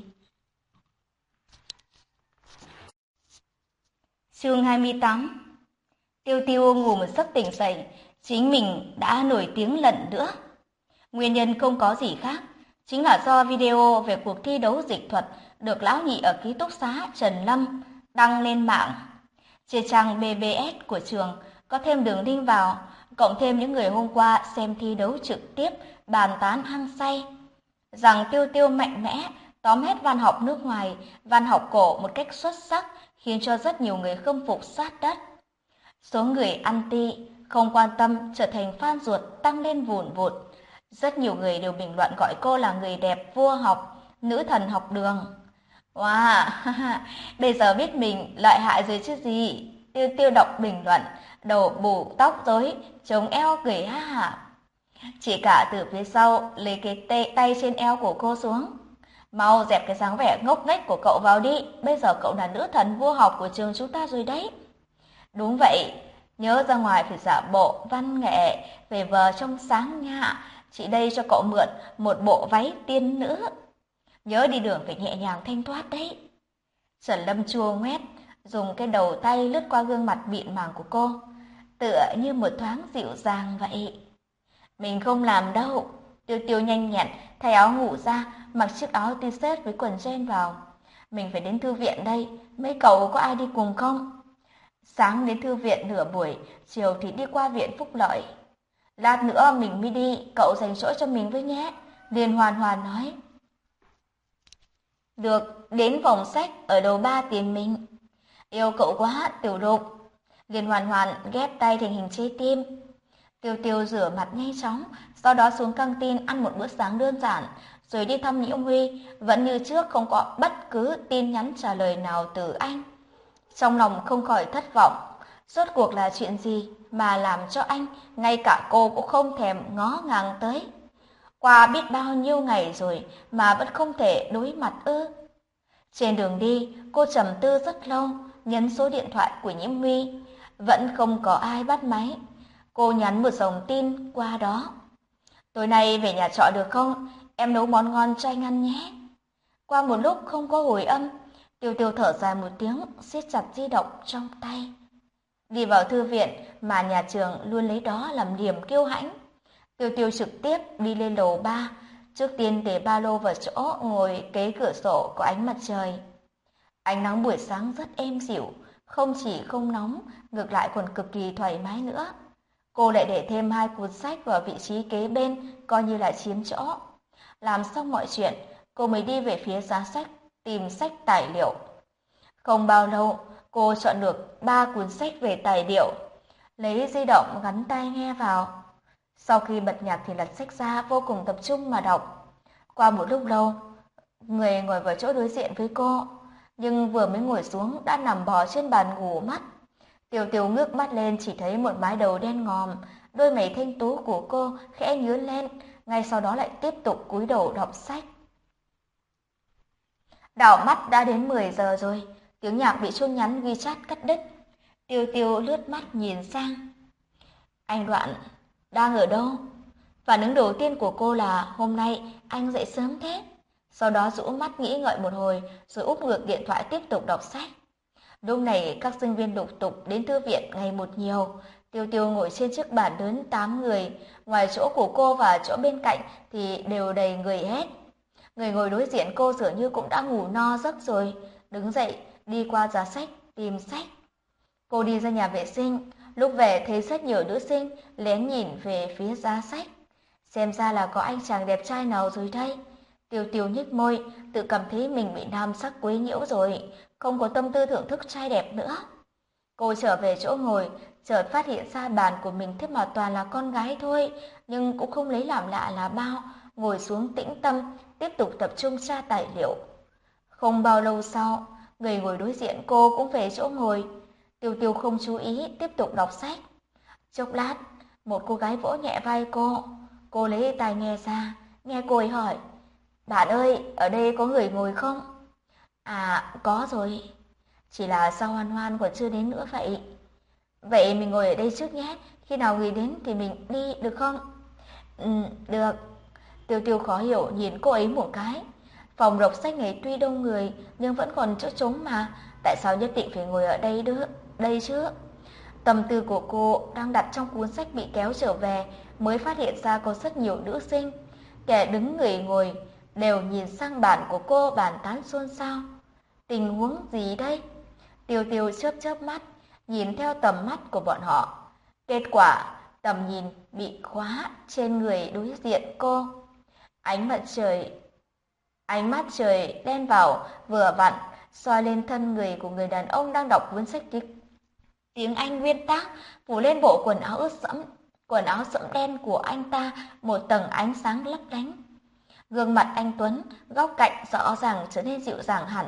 Chương hai mươi tám. Tiêu Tiêu ngủ một giấc tỉnh dậy, chính mình đã nổi tiếng lần nữa. Nguyên nhân không có gì khác, chính là do video về cuộc thi đấu dịch thuật được lão nhị ở ký túc xá Trần Lâm đăng lên mạng. Trên trang bê bê ét của trường có thêm đường link vào, cộng thêm những người hôm qua xem thi đấu trực tiếp bàn tán hăng say rằng Tiêu Tiêu mạnh mẽ tóm hết văn học nước ngoài, văn học cổ một cách xuất sắc, khiến cho rất nhiều người khâm phục sát đất. Số người anti không quan tâm trở thành fan ruột tăng lên vùn vụt. Rất nhiều người đều bình luận gọi cô là người đẹp vua học, nữ thần học đường. Wow, bây giờ biết mình lợi hại rồi chứ gì. Tiêu Tiêu đọc bình luận, đầu bù tóc rối, chống eo cười ha hả. Chị cả từ phía sau lấy cái tê, tay trên eo của cô xuống. Mau dẹp cái dáng vẻ ngốc nghếch của cậu vào đi, bây giờ cậu là nữ thần vua học của trường chúng ta rồi đấy. Đúng vậy, nhớ ra ngoài phải giả bộ văn nghệ, phải vờ trong sáng nha. Chị đây cho cậu mượn một bộ váy tiên nữ. Nhớ đi đường phải nhẹ nhàng thanh thoát đấy. Trần Lâm chua ngoét, dùng cái đầu tay lướt qua gương mặt mịn màng của cô, tựa như một thoáng dịu dàng vậy. Mình không làm đâu. Tiêu Tiêu nhanh nhẹn thay áo ngủ ra, mặc chiếc áo t-shirt với quần jean vào. Mình phải đến thư viện đây, mấy cậu có ai đi cùng không? Sáng đến thư viện nửa buổi, chiều thì đi qua viện Phúc Lợi. Lát nữa mình mới đi, cậu dành chỗ cho mình với nhé. Liên Hoàn Hoàn nói. Được, đến phòng sách ở đầu ba tìm mình. Yêu cậu quá, Tiểu Đục. Liên Hoàn Hoàn ghép tay thành hình trái tim. Tiêu Tiêu rửa mặt nhanh chóng, sau đó xuống căng tin ăn một bữa sáng đơn giản, rồi đi thăm Nhiễm Huy, vẫn như trước không có bất cứ tin nhắn trả lời nào từ anh. Trong lòng không khỏi thất vọng, rốt cuộc là chuyện gì mà làm cho anh, ngay cả cô cũng không thèm ngó ngàng tới. Qua biết bao nhiêu ngày rồi mà vẫn không thể đối mặt ư. Trên đường đi, cô trầm tư rất lâu, nhấn số điện thoại của Nhiễm Huy, vẫn không có ai bắt máy. Cô nhắn một dòng tin qua đó. Tối nay về nhà trọ được không? Em nấu món ngon cho anh ăn nhé. Qua một lúc không có hồi âm, Tiêu Tiêu thở dài một tiếng, siết chặt di động trong tay. Đi vào thư viện mà nhà trường luôn lấy đó làm điểm kiêu hãnh. Tiêu Tiêu trực tiếp đi lên lầu ba, trước tiên để ba lô vào chỗ ngồi kế cửa sổ có ánh mặt trời. Ánh nắng buổi sáng rất êm dịu, không chỉ không nóng, ngược lại còn cực kỳ thoải mái nữa. Cô lại để thêm hai cuốn sách vào vị trí kế bên, coi như là chiếm chỗ. Làm xong mọi chuyện, cô mới đi về phía giá sách, tìm sách tài liệu. Không bao lâu, cô chọn được ba cuốn sách về tài liệu, lấy di động gắn tai nghe vào. Sau khi bật nhạc thì lật sách ra vô cùng tập trung mà đọc. Qua một lúc lâu, người ngồi vào chỗ đối diện với cô, nhưng vừa mới ngồi xuống đã nằm bò trên bàn ngủ mất. Tiêu Tiêu ngước mắt lên chỉ thấy một mái đầu đen ngòm, đôi mày thanh tú của cô khẽ nhướng lên, ngay sau đó lại tiếp tục cúi đầu đọc sách. Đảo mắt đã đến mười giờ rồi, tiếng nhạc bị chuông nhắn WeChat cắt đứt. Tiêu Tiêu lướt mắt nhìn sang. Anh Đoạn, đang ở đâu? Phản ứng đầu tiên của cô là hôm nay anh dậy sớm thế. Sau đó rũ mắt nghĩ ngợi một hồi, rồi úp ngược điện thoại tiếp tục đọc sách. Lúc này các sinh viên lục tục đến thư viện ngày một nhiều. Tiêu Tiêu ngồi trên chiếc bàn lớn tám người, ngoài chỗ của cô và chỗ bên cạnh thì đều đầy người hết. Người ngồi đối diện cô dường như cũng đã ngủ no giấc rồi, đứng dậy đi qua giá sách tìm sách. Cô đi ra nhà vệ sinh, Lúc về thấy rất nhiều nữ sinh lén nhìn về phía giá sách. Xem ra là có anh chàng đẹp trai nào rồi đây. Tiêu Tiêu nhếch môi, tự cảm thấy mình bị nam sắc quấy nhiễu rồi, không có tâm tư thưởng thức trai đẹp nữa. Cô trở về chỗ ngồi, chợt phát hiện ra bàn của mình thế mà toàn là con gái thôi, nhưng cũng không lấy làm lạ là bao, ngồi xuống tĩnh tâm, tiếp tục tập trung tra tài liệu. Không bao lâu sau, người ngồi đối diện cô cũng về chỗ ngồi. Tiêu Tiêu không chú ý, tiếp tục đọc sách. Chốc lát, một cô gái vỗ nhẹ vai cô. Cô lấy tai nghe ra, nghe cô ấy hỏi, bạn ơi, ở đây có người ngồi không? À, có rồi. Chỉ là sao Hoan Hoan còn chưa đến nữa vậy? Vậy mình ngồi ở đây trước nhé, khi nào người đến thì mình đi được không? Ừ, được. Tiêu Tiêu khó hiểu nhìn cô ấy một cái. Phòng đọc sách này tuy đông người nhưng vẫn còn chỗ trống mà, tại sao nhất định phải ngồi ở đây nữa, đây chứ? Tâm tư của cô đang đặt trong cuốn sách bị kéo trở về, mới phát hiện ra có rất nhiều nữ sinh, kẻ đứng người ngồi đều nhìn sang bàn của cô bàn tán xôn xao. Tình huống gì đây? Tiêu Tiêu chớp chớp mắt, nhìn theo tầm mắt của bọn họ. Kết quả, tầm nhìn bị khóa trên người đối diện cô. Ánh mặt trời, ánh mắt trời đen vào vừa vặn soi lên thân người của người đàn ông đang đọc cuốn sách tiếng, tiếng Anh nguyên tác, phủ lên bộ quần áo ướt sẫm, quần áo sẫm đen của anh ta một tầng ánh sáng lấp lánh. Gương mặt anh Tuấn, góc cạnh rõ ràng trở nên dịu dàng hẳn.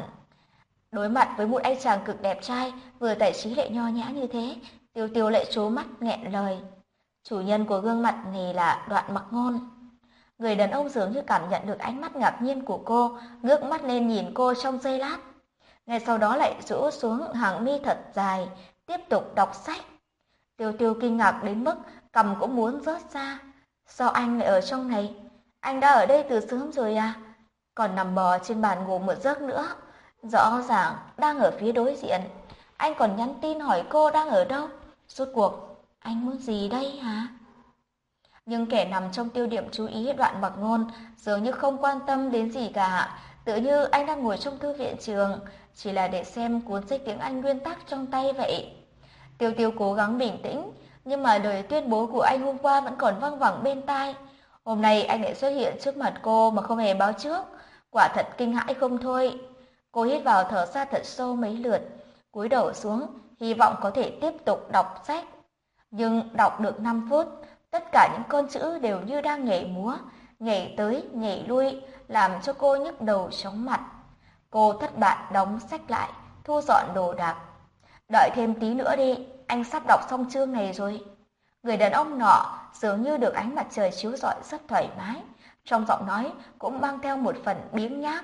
Đối mặt với một anh chàng cực đẹp trai, vừa tài trí lại nho nhã như thế, Tiêu Tiêu lại trố mắt nghẹn lời. Chủ nhân của gương mặt này là Đoạn Mặc Ngôn. Người đàn ông dường như cảm nhận được ánh mắt ngạc nhiên của cô, ngước mắt lên nhìn cô trong giây lát. Ngay sau đó lại rũ xuống hàng mi thật dài, tiếp tục đọc sách. Tiêu Tiêu kinh ngạc đến mức cằm cũng muốn rớt ra. Sao anh lại ở trong này? Anh đã ở đây từ sớm rồi à? Còn nằm bò trên bàn ngủ một giấc nữa. Rõ ràng đang ở phía đối diện. Anh còn nhắn tin hỏi cô đang ở đâu. Rốt cuộc, anh muốn gì đây hả? Nhưng kẻ nằm trong tiêu điểm chú ý Đoạn Mặc Ngôn dường như không quan tâm đến gì cả. Tự như anh đang ngồi trong thư viện trường, chỉ là để xem cuốn sách tiếng Anh nguyên tắc trong tay vậy. Tiêu Tiêu cố gắng bình tĩnh, nhưng mà lời tuyên bố của anh hôm qua vẫn còn văng vẳng bên tai. Hôm nay anh lại xuất hiện trước mặt cô mà không hề báo trước. Quả thật kinh hãi không thôi. Cô hít vào thở ra thật sâu mấy lượt, cúi đầu xuống, hy vọng có thể tiếp tục đọc sách. Nhưng đọc được năm phút, tất cả những con chữ đều như đang nhảy múa, nhảy tới, nhảy lui, làm cho cô nhức đầu chóng mặt. Cô thất bại đóng sách lại, thu dọn đồ đạc. Đợi thêm tí nữa đi, anh sắp đọc xong chương này rồi. Người đàn ông nọ dường như được ánh mặt trời chiếu rọi rất thoải mái, trong giọng nói cũng mang theo một phần biếng nhác.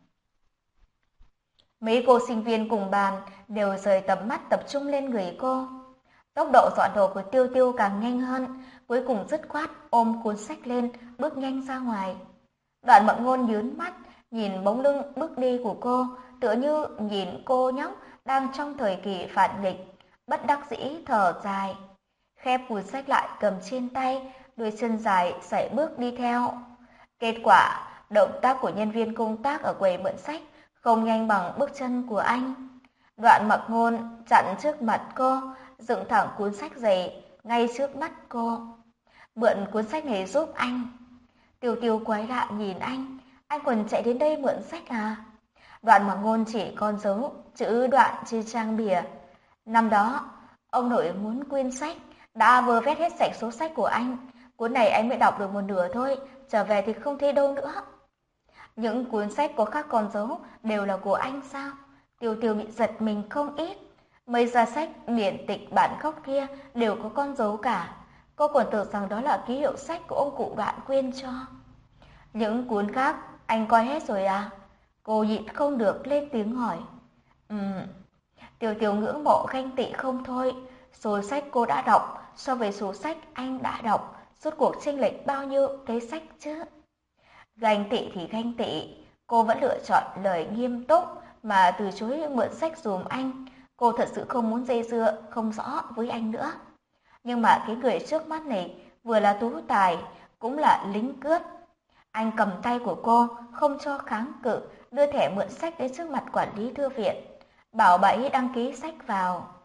Mấy cô sinh viên cùng bàn đều rời tầm mắt tập trung lên người cô. Tốc độ dọn đồ của Tiêu Tiêu càng nhanh hơn, cuối cùng dứt khoát ôm cuốn sách lên, bước nhanh ra ngoài. Đoạn Mặc Ngôn nhướng mắt, nhìn bóng lưng bước đi của cô, tựa như nhìn cô nhóc đang trong thời kỳ phản nghịch, bất đắc dĩ thở dài. Khép cuốn sách lại cầm trên tay, đôi chân dài sải bước đi theo. Kết quả, động tác của nhân viên công tác ở quầy mượn sách không nhanh bằng bước chân của anh. Đoạn Mặc Ngôn chặn trước mặt cô, dựng thẳng cuốn sách dày ngay trước mắt cô. Mượn cuốn sách này giúp anh. Tiêu Tiêu quái lạ nhìn anh, anh còn chạy đến đây mượn sách à? Đoạn Mặc Ngôn chỉ con dấu chữ Đoạn trên trang bìa. Năm đó, ông nội muốn quyên sách, đã vơ vét hết sạch số sách của anh. Cuốn này anh mới đọc được một nửa thôi, trở về thì không thấy đâu nữa. Những cuốn sách có khắc con dấu đều là của anh sao? Tiêu Tiêu bị giật mình không ít. Mấy giá sách điển tịch bản gốc kia đều có con dấu cả. Cô còn tưởng rằng đó là ký hiệu sách của ông cụ Đoạn quyên cho. Những cuốn khác anh coi hết rồi à? Cô nhịn không được lên tiếng hỏi. Ừm. Tiêu Tiêu ngưỡng mộ ganh tị không thôi. Số sách cô đã đọc so với số sách anh đã đọc, rốt cuộc chênh lệch bao nhiêu cái sách chứ? Ganh tị thì ganh tị, cô vẫn lựa chọn lời nghiêm túc mà từ chối mượn sách dùm anh. Cô thật sự không muốn dây dưa không rõ với anh nữa. Nhưng mà cái người trước mắt này vừa là tú tài, cũng là lính cướp. Anh cầm tay của cô, không cho kháng cự, đưa thẻ mượn sách đến trước mặt quản lý thư viện, bảo bà ấy đăng ký sách vào.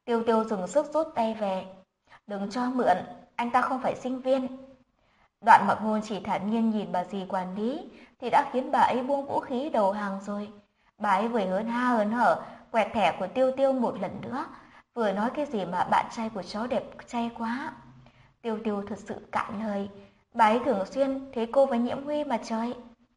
Tiêu Tiêu dùng sức rút tay về. Đừng cho mượn, anh ta không phải sinh viên. Đoạn Mặc Ngôn chỉ thản nhiên nhìn bà dì quản lý thì đã khiến bà ấy buông vũ khí đầu hàng rồi. Bà ấy vừa hớn ha hớn hở quẹt thẻ của Tiêu Tiêu một lần nữa, vừa nói cái gì mà bạn trai của cháu đẹp trai quá. Tiêu Tiêu thật sự cạn lời, bà ấy thường xuyên thấy cô với Nhiễm Huy mà trời.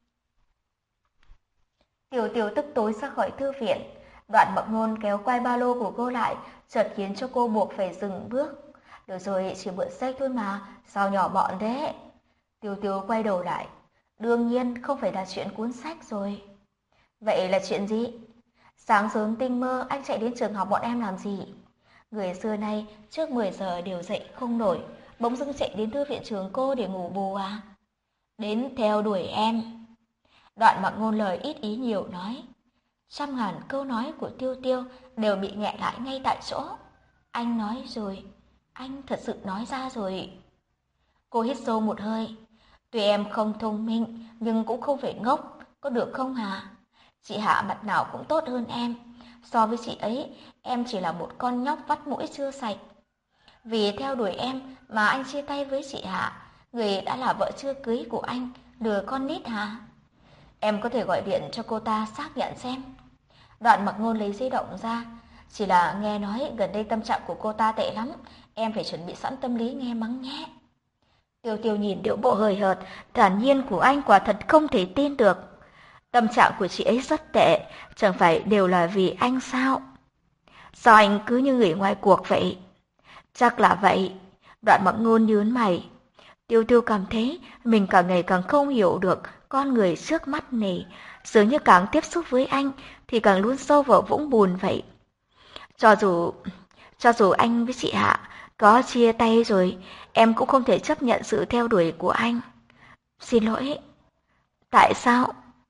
Tiểu Tiểu tức tối ra khỏi thư viện. Đoạn Mặc Ngôn kéo quai ba lô của cô lại, chợt khiến cho cô buộc phải dừng bước. Được rồi, chỉ mượn sách thôi mà, sao nhỏ mọn thế? Tiêu Tiêu quay đầu lại. Đương nhiên không phải là chuyện cuốn sách rồi. Vậy là chuyện gì? Sáng sớm tinh mơ anh chạy đến trường học bọn em làm gì? Người xưa nay trước mười giờ đều dậy không nổi, bỗng dưng chạy đến thư viện trường cô để ngủ bù à? Đến theo đuổi em. Đoạn Mặc Ngôn lời ít ý nhiều nói. Trăm ngàn câu nói của Tiêu Tiêu đều bị nghẹn lại ngay tại chỗ. Anh nói rồi, anh thật sự nói ra rồi. Cô hít sâu một hơi. Tuy em không thông minh nhưng cũng không phải ngốc, có được không hả? Chị Hạ mặt nào cũng tốt hơn em. So với chị ấy, em chỉ là một con nhóc vắt mũi chưa sạch. Vì theo đuổi em mà anh chia tay với chị Hạ, người đã là vợ chưa cưới của anh, lừa con nít hả? Em có thể gọi điện cho cô ta xác nhận xem. Đoạn Mặc Ngôn lấy di động ra. Chỉ là nghe nói gần đây tâm trạng của cô ta tệ lắm, em phải chuẩn bị sẵn tâm lý nghe mắng nhé. Tiêu Tiêu nhìn điệu bộ hời hợt, thản nhiên của anh quả thật không thể tin được. Tâm trạng của chị ấy rất tệ, chẳng phải đều là vì anh sao? Sao anh cứ như người ngoài cuộc vậy? Chắc là vậy. Đoạn Mặc Ngôn nhướng mày. Tiêu Tiêu cảm thấy mình càng ngày càng không hiểu được con người trước mắt này, dường như càng tiếp xúc với anh thì càng luôn sâu vào vũng bùn vậy. Cho dù cho dù anh với chị Hạ có chia tay rồi, em cũng không thể chấp nhận sự theo đuổi của anh. Xin lỗi. Tại sao?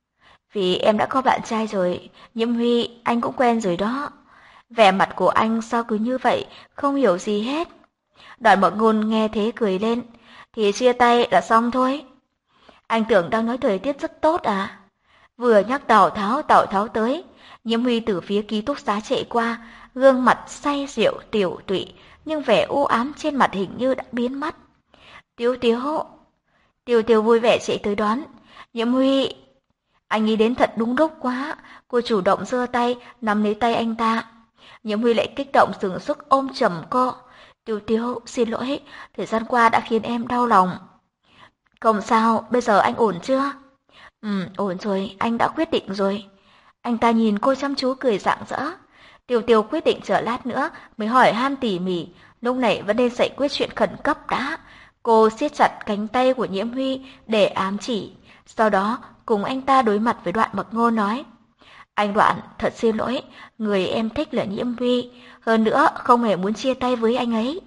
Vì em đã có bạn trai rồi, Nhiễm Huy anh cũng quen rồi đó. Vẻ mặt của anh sao cứ như vậy, không hiểu gì hết. Đoạn Mặc Ngôn nghe thế cười lên, thì chia tay là xong thôi. Anh tưởng đang nói thời tiết rất tốt à? Vừa nhắc Tào Tháo, Tào Tháo tới, Nhiễm Huy từ phía ký túc xá chạy qua, gương mặt say rượu tiểu tụy, nhưng vẻ u ám trên mặt hình như đã biến mất. Tiêu Tiêu, Tiêu Tiêu vui vẻ chạy tới đón. Nhiễm Huy, anh nghĩ đến thật đúng lúc quá. Cô chủ động giơ tay nắm lấy tay anh ta. Nhiễm Huy lại kích động dừng sức ôm chầm cô. Tiêu Tiêu, xin lỗi, thời gian qua đã khiến em đau lòng. Không sao, bây giờ anh ổn chưa? Ừ, ổn rồi, anh đã quyết định rồi. Anh ta nhìn cô chăm chú cười rạng rỡ. Tiêu Tiêu quyết định chờ lát nữa mới hỏi han tỉ mỉ, lúc này vẫn nên giải quyết chuyện khẩn cấp đã. Cô siết chặt cánh tay của Nhiễm Huy để ám chỉ, sau đó cùng anh ta đối mặt với Đoạn Mặc Ngôn nói. Anh Đoạn, thật xin lỗi, người em thích là Nhiễm Huy, hơn nữa không hề muốn chia tay với anh ấy.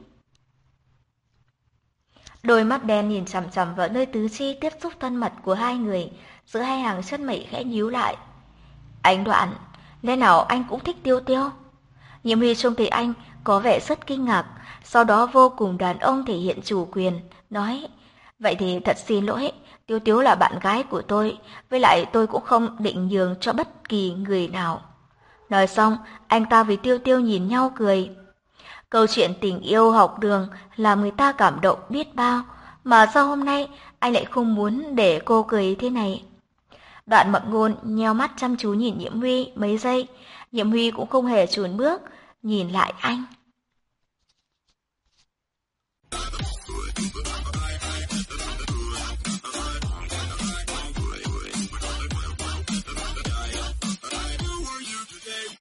Đôi mắt đen nhìn chằm chằm vào nơi tứ chi tiếp xúc thân mật của hai người, giữa hai hàng chân mày khẽ nhíu lại. Anh Đoạn, lẽ nào anh cũng thích Tiêu Tiêu? Nhiễm Huy trông thấy anh có vẻ rất kinh ngạc, sau đó vô cùng đàn ông thể hiện chủ quyền, nói, vậy thì thật xin lỗi, Tiêu Tiêu là bạn gái của tôi, với lại tôi cũng không định nhường cho bất kỳ người nào. Nói xong, anh ta với Tiêu Tiêu nhìn nhau cười. Câu chuyện tình yêu học đường làm người ta cảm động biết bao, mà sao hôm nay anh lại không muốn để cô cười thế này? Đoạn Mặc Ngôn nheo mắt chăm chú nhìn Nhiễm Huy mấy giây, Nhiễm Huy cũng không hề chùn bước, nhìn lại anh.